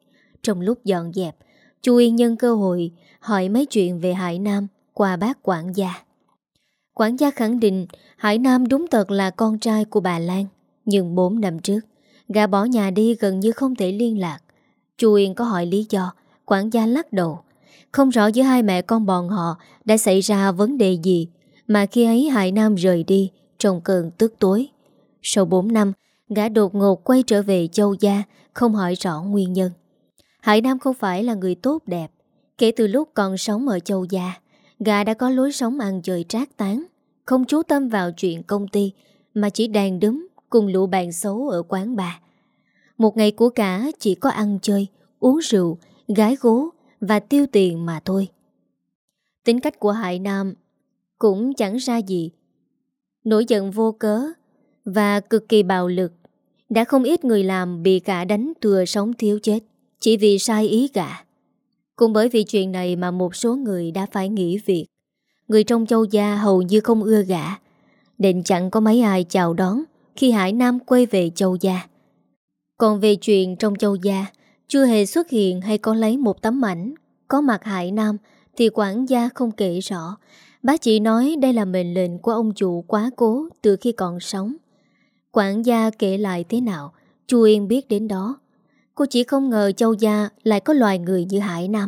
Trong lúc dọn dẹp, Chu Yên nhân cơ hội hỏi mấy chuyện về Hải Nam qua bác quản gia. Quản gia khẳng định Hải Nam đúng thật là con trai của bà Lan. Nhưng 4 năm trước, gã bỏ nhà đi gần như không thể liên lạc. Chu Yên có hỏi lý do, quản gia lắc đầu. Không rõ giữa hai mẹ con bọn họ đã xảy ra vấn đề gì mà khi ấy Hải Nam rời đi trong cơn tức tối. Sau 4 năm, gã đột ngột quay trở về Châu Gia, không hỏi rõ nguyên nhân. Hải Nam không phải là người tốt đẹp. Kể từ lúc còn sống ở Châu Gia, gã đã có lối sống ăn chơi trác tán, không chú tâm vào chuyện công ty mà chỉ đàn đúm cùng lũ bạn xấu ở quán bar. Một ngày của cả chỉ có ăn chơi, uống rượu, gái gú và tiêu tiền mà thôi. Tính cách của Hải Nam cũng chẳng ra gì. Nổi giận vô cớ và cực kỳ bạo lực. Đã không ít người làm bị cả đánh tựa sống thiếu chết chỉ vì sai ý gã. Cũng bởi vì chuyện này mà một số người đã phải nghỉ việc. Người trong Châu Gia hầu như không ưa gã, nên chẳng có mấy ai chào đón khi Hải Nam quay về Châu Gia. Còn về chuyện trong Châu Gia, chưa hề xuất hiện hay có lấy một tấm ảnh có mặt Hải Nam thì quản gia không kể rõ. Bác chỉ nói đây là mệnh lệnh của ông chủ quá cố từ khi còn sống. Quản gia kể lại thế nào, Chu Yên biết đến đó. Cô chỉ không ngờ Châu Gia lại có loài người như Hải Nam.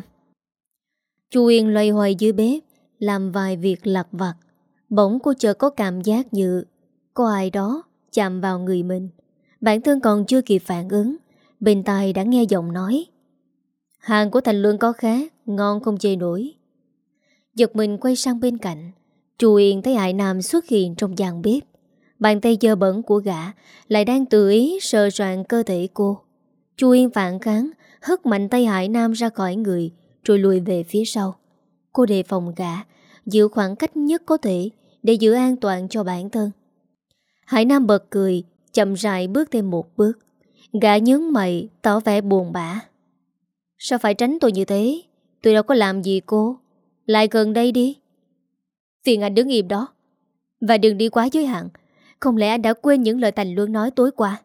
Chu Yên loay hoay dưới bếp, làm vài việc lặt vặt. Bỗng cô chợt có cảm giác như có ai đó chạm vào người mình. Bản thân còn chưa kịp phản ứng, bên tai đã nghe giọng nói: "Hàng của Thành Luân có khác, ngon không chê nổi." Giật mình quay sang bên cạnh, Chu Yên thấy Hải Nam xuất hiện trong gian bếp. Bàn tay dơ bẩn của gã lại đang tự ý sờ soạn cơ thể cô. Chu Yên phản kháng, hất mạnh tay Hải Nam ra khỏi người, rồi lùi về phía sau. Cô đề phòng gã, giữ khoảng cách nhất có thể để giữ an toàn cho bản thân. Hải Nam bật cười, chậm rãi bước thêm một bước. Gã nhướng mày, tỏ vẻ buồn bã. "Sao phải tránh tôi như thế? Tôi đâu có làm gì cô. Lại gần đây đi." "Phiền anh đứng im đó. Và đừng đi quá giới hạn. Không lẽ anh đã quên những lời Thành Luân nói tối qua?"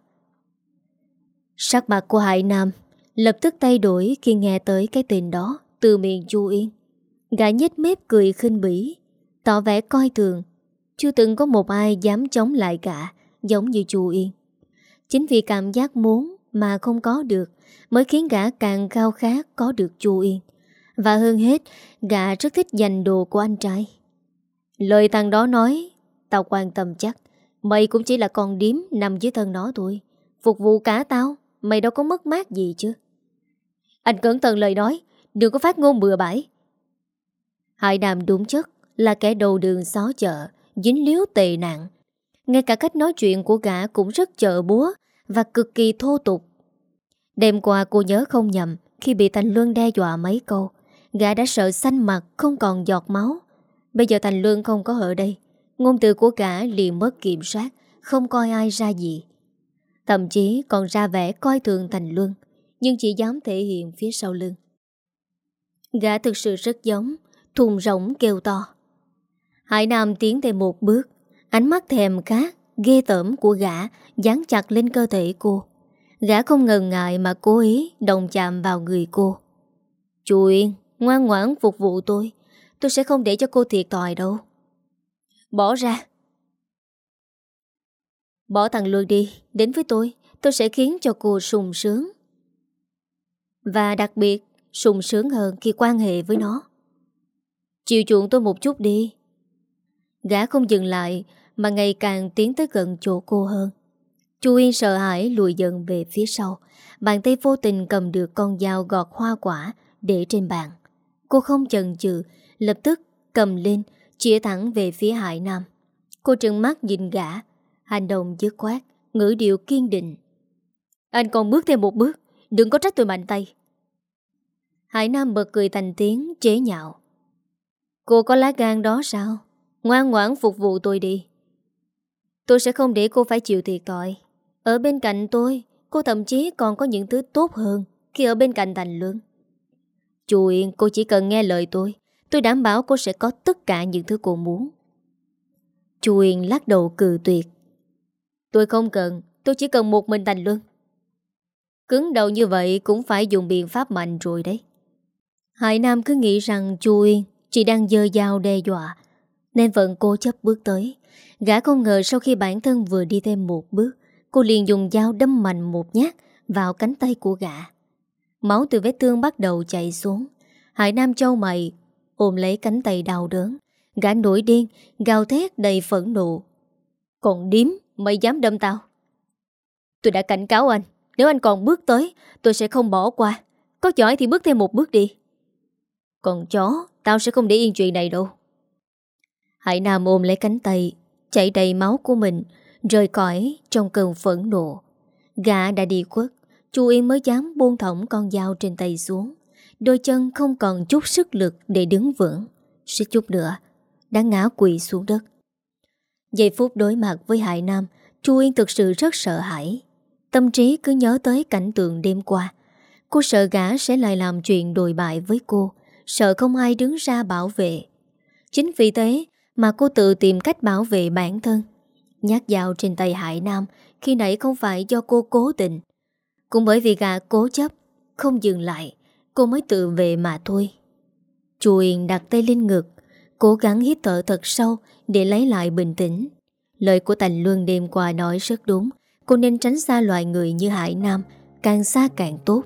Sắc mặt của Hải Nam lập tức thay đổi khi nghe tới cái tên đó từ miệng Chu Yên. Gã nhếch mép cười khinh bỉ, tỏ vẻ coi thường. Chưa từng có một ai dám chống lại cả giống như Chu Yên. Chính vì cảm giác muốn mà không có được mới khiến gã càng khao khát có được Chu Yên. Và hơn hết, gã rất thích giành đồ của anh trai. "Lời thằng đó nói, tao quan tâm chắc. Mày cũng chỉ là con điếm nằm dưới thân nó thôi. Phục vụ cả tao, mày đâu có mất mát gì chứ." "Anh cẩn thận lời nói, đừng có phát ngôn bừa bãi." Hải Nam đúng chất là kẻ đầu đường xó chợ, dính líu tệ nạn. Ngay cả cách nói chuyện của gã cũng rất chợ búa và cực kỳ thô tục. Đêm qua cô nhớ không nhầm, khi bị Thành Luân đe dọa mấy câu, gã đã sợ xanh mặt không còn giọt máu. Bây giờ Thành Luân không có ở đây, ngôn từ của gã liền mất kiểm soát, không coi ai ra gì. Thậm chí còn ra vẻ coi thường Thành Luân, nhưng chỉ dám thể hiện phía sau lưng. Gã thực sự rất giống, thùng rỗng kêu to. Hải Nam tiến thêm một bước, ánh mắt thèm khát, ghê tởm của gã dán chặt lên cơ thể cô. Gã không ngần ngại mà cố ý động chạm vào người cô. "Chu Yên, ngoan ngoãn phục vụ tôi sẽ không để cho cô thiệt thòi đâu." "Bỏ ra." "Bỏ thằng Luân đi, đến với tôi sẽ khiến cho cô sung sướng. Và đặc biệt sung sướng hơn khi quan hệ với nó. Chiều chuộng tôi một chút đi." Gã không dừng lại mà ngày càng tiến tới gần chỗ cô hơn. Chu Yên sợ hãi lùi dần về phía sau. Bàn tay vô tình cầm được con dao gọt hoa quả để trên bàn. Cô không chần chừ, lập tức cầm lên, chĩa thẳng về phía Hải Nam. Cô trừng mắt nhìn gã, hành động dứt khoát, ngữ điệu kiên định. "Anh còn bước thêm một bước, đừng có trách tôi mạnh tay." Hải Nam bật cười thành tiếng chế nhạo. "Cô có lá gan đó sao? Ngoan ngoãn phục vụ tôi đi. Tôi sẽ không để cô phải chịu thiệt thòi. Ở bên cạnh tôi, cô thậm chí còn có những thứ tốt hơn khi ở bên cạnh Thành Luân. Chu Yên, cô chỉ cần nghe lời tôi đảm bảo cô sẽ có tất cả những thứ cô muốn." Chu Yên lắc đầu cự tuyệt. "Tôi không cần, tôi chỉ cần một mình Thành Luân." Cứng đầu như vậy cũng phải dùng biện pháp mạnh rồi đấy. Hải Nam cứ nghĩ rằng Chu Uyên chỉ đang giơ dao đe dọa, nên vẫn cố chấp bước tới. Gã không ngờ sau khi bản thân vừa đi thêm một bước, cô liền dùng dao đâm mạnh một nhát vào cánh tay của gã. Máu từ vết thương bắt đầu chảy xuống. Hải Nam chau mày, ôm lấy cánh tay đau đớn. Gã nổi điên, gào thét đầy phẫn nộ. Còn điếm, mày dám đâm tao? Tôi đã cảnh cáo anh, nếu anh còn bước tới, tôi sẽ không bỏ qua. Có giỏi thì bước thêm một bước đi. Còn chó, tao sẽ không để yên chuyện này đâu. Hải Nam ôm lấy cánh tay chảy đầy máu của mình, rời cõi trong cơn phẫn nộ. Gã đã đi khuất, Chu Yên mới dám buông thõng con dao trên tay xuống. Đôi chân không còn chút sức lực để đứng vững. Suýt chút nữa đã ngã quỵ xuống đất. Giây phút đối mặt với Hải Nam, Chu Yên thực sự rất sợ hãi. Tâm trí cứ nhớ tới cảnh tượng đêm qua. Cô sợ gã sẽ lại làm chuyện đồi bại với cô, sợ không ai đứng ra bảo vệ. Chính vì thế mà cô tự tìm cách bảo vệ bản thân. Nhát dao trên tay Hải Nam khi nãy không phải do cô cố tình. Cũng bởi vì gã cố chấp, không dừng lại, cô mới tự vệ mà thôi. Chu Yên đặt tay lên ngực, cố gắng hít thở thật sâu để lấy lại bình tĩnh. Lời của Thành Luân đêm qua nói rất đúng. Cô nên tránh xa loại người như Hải Nam, càng xa càng tốt.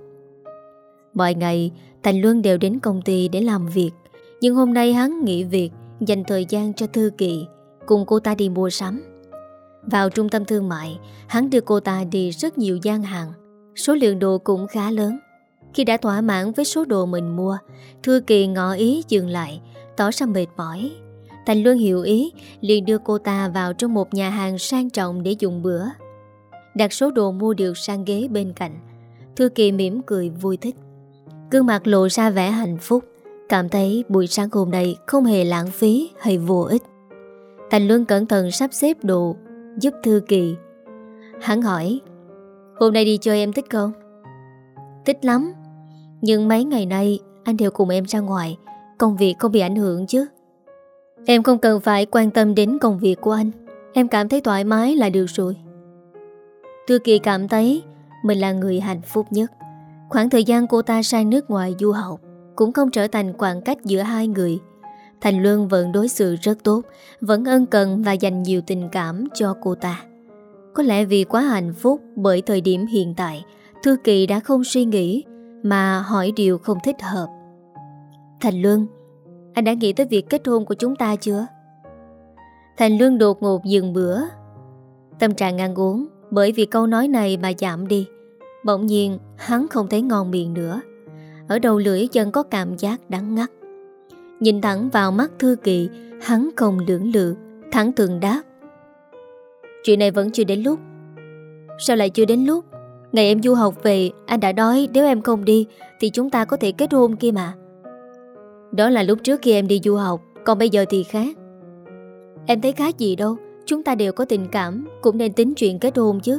Mọi ngày Thành Luân đều đến công ty để làm việc, nhưng hôm nay hắn nghỉ việc, dành thời gian cho Thư Kỳ, cùng cô ta đi mua sắm. Vào trung tâm thương mại, hắn đưa cô ta đi rất nhiều gian hàng. Số lượng đồ cũng khá lớn. Khi đã thỏa mãn với số đồ mình mua, Thư Kỳ ngỏ ý dừng lại, tỏ ra mệt mỏi. Thành Luân hiểu ý, liền đưa cô ta vào trong một nhà hàng sang trọng để dùng bữa. Đặt số đồ mua được sang ghế bên cạnh. Thư Kỳ mỉm cười vui thích, gương mặt lộ ra vẻ hạnh phúc, cảm thấy buổi sáng hôm nay không hề lãng phí hay vô ích. Thành Luân cẩn thận sắp xếp đồ giúp Thư Kỳ. Hắn hỏi: hôm nay đi chơi em thích không? Thích lắm. Nhưng mấy ngày nay anh đều cùng em ra ngoài, công việc không bị ảnh hưởng chứ? Em không cần phải quan tâm đến công việc của anh, em cảm thấy thoải mái là được rồi. Thư Kỳ cảm thấy mình là người hạnh phúc nhất. Khoảng thời gian cô ta sang nước ngoài du học cũng không trở thành khoảng cách giữa hai người. Thành Luân vẫn đối xử rất tốt, vẫn ân cần và dành nhiều tình cảm cho cô ta. Có lẽ vì quá hạnh phúc bởi thời điểm hiện tại, Thư Kỳ đã không suy nghĩ mà hỏi điều không thích hợp. Thành Luân, anh đã nghĩ tới việc kết hôn của chúng ta chưa? Thành Luân đột ngột dừng bữa. Tâm trạng ăn uống bởi vì câu nói này mà giảm đi. Bỗng nhiên hắn không thấy ngon miệng nữa. Ở đầu lưỡi dần có cảm giác đắng ngắt. Nhìn thẳng vào mắt Thư Kỳ, hắn không lưỡng lự, thẳng thừng đáp: chuyện này vẫn chưa đến lúc. Sao lại chưa đến lúc? Ngày em du học về, anh đã nói nếu em không đi thì chúng ta có thể kết hôn kia mà. Đó là lúc trước khi em đi du học, còn bây giờ thì khác. Em thấy khác gì đâu, chúng ta đều có tình cảm, cũng nên tính chuyện kết hôn chứ.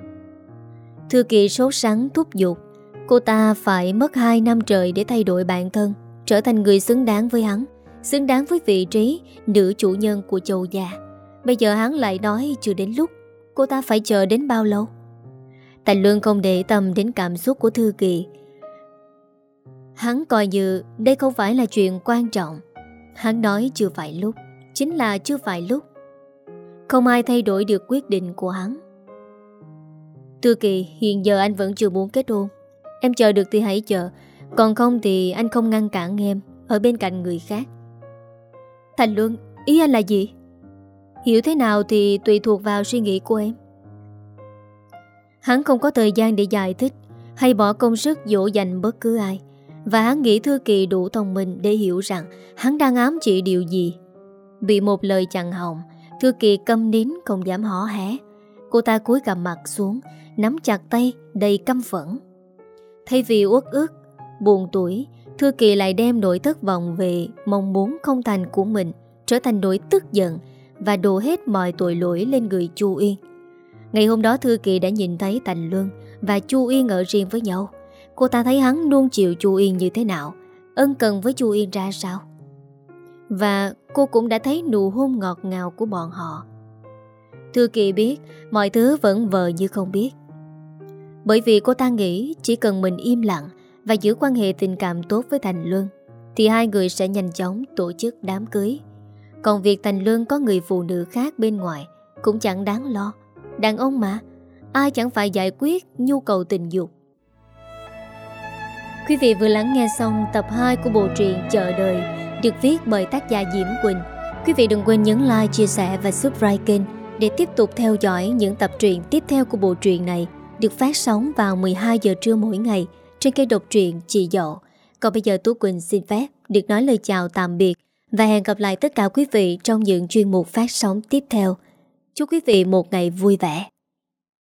Thư Kỳ sốt sắng thúc giục. Cô ta phải mất 2 năm trời để thay đổi bản thân, trở thành người xứng đáng với hắn, xứng đáng với vị trí nữ chủ nhân của Châu gia. Bây giờ hắn lại nói chưa đến lúc. Cô ta phải chờ đến bao lâu? Thành Luân không để tâm đến cảm xúc của Thư Kỳ. Hắn coi như đây không phải là chuyện quan trọng. Hắn nói chưa phải lúc, chính là chưa phải lúc. Không ai thay đổi được quyết định của hắn. Thư Kỳ, hiện giờ anh vẫn chưa muốn kết hôn. Em chờ được thì hãy chờ, còn không thì anh không ngăn cản em ở bên cạnh người khác. Thành Luân, ý anh là gì? Hiểu thế nào thì tùy thuộc vào suy nghĩ của em. Hắn không có thời gian để giải thích hay bỏ công sức dỗ dành bất cứ ai. Và hắn nghĩ Thư Kỳ đủ thông minh để hiểu rằng hắn đang ám chỉ điều gì. Bị một lời chặn họng, Thư Kỳ câm nín không dám hó hé. Cô ta cúi gằm mặt xuống, nắm chặt tay đầy căm phẫn. Thay vì uất ức, buồn tủi, Thư Kỳ lại đem nỗi thất vọng về mong muốn không thành của mình trở thành nỗi tức giận và đổ hết mọi tội lỗi lên người Chu Uyên. Ngày hôm đó Thư Kỳ đã nhìn thấy Thành Luân và Chu Uyên ở riêng với nhau. Cô ta thấy hắn nuông chiều Chu Uyên như thế nào, ân cần với Chu Uyên ra sao. Và cô cũng đã thấy nụ hôn ngọt ngào của bọn họ. Thư Kỳ biết mọi thứ vẫn vờ như không biết. Bởi vì cô ta nghĩ chỉ cần mình im lặng và giữ quan hệ tình cảm tốt với Thành Luân thì hai người sẽ nhanh chóng tổ chức đám cưới. Còn việc Thành Luân có người phụ nữ khác bên ngoài cũng chẳng đáng lo. Đàn ông mà, ai chẳng phải giải quyết nhu cầu tình dục. Quý vị vừa lắng nghe xong tập 2 của bộ truyện Chợ Đời, được viết bởi tác giả Diễm Quỳnh. Quý vị đừng quên nhấn like, chia sẻ và subscribe kênh để tiếp tục theo dõi những tập truyện tiếp theo của bộ truyện này, được phát sóng vào 12 giờ trưa mỗi ngày trên kênh độc truyện Chị Dậu. Còn bây giờ Tú Quỳnh xin phép được nói lời chào tạm biệt và hẹn gặp lại tất cả quý vị trong những chuyên mục phát sóng tiếp theo. Chúc quý vị một ngày vui vẻ.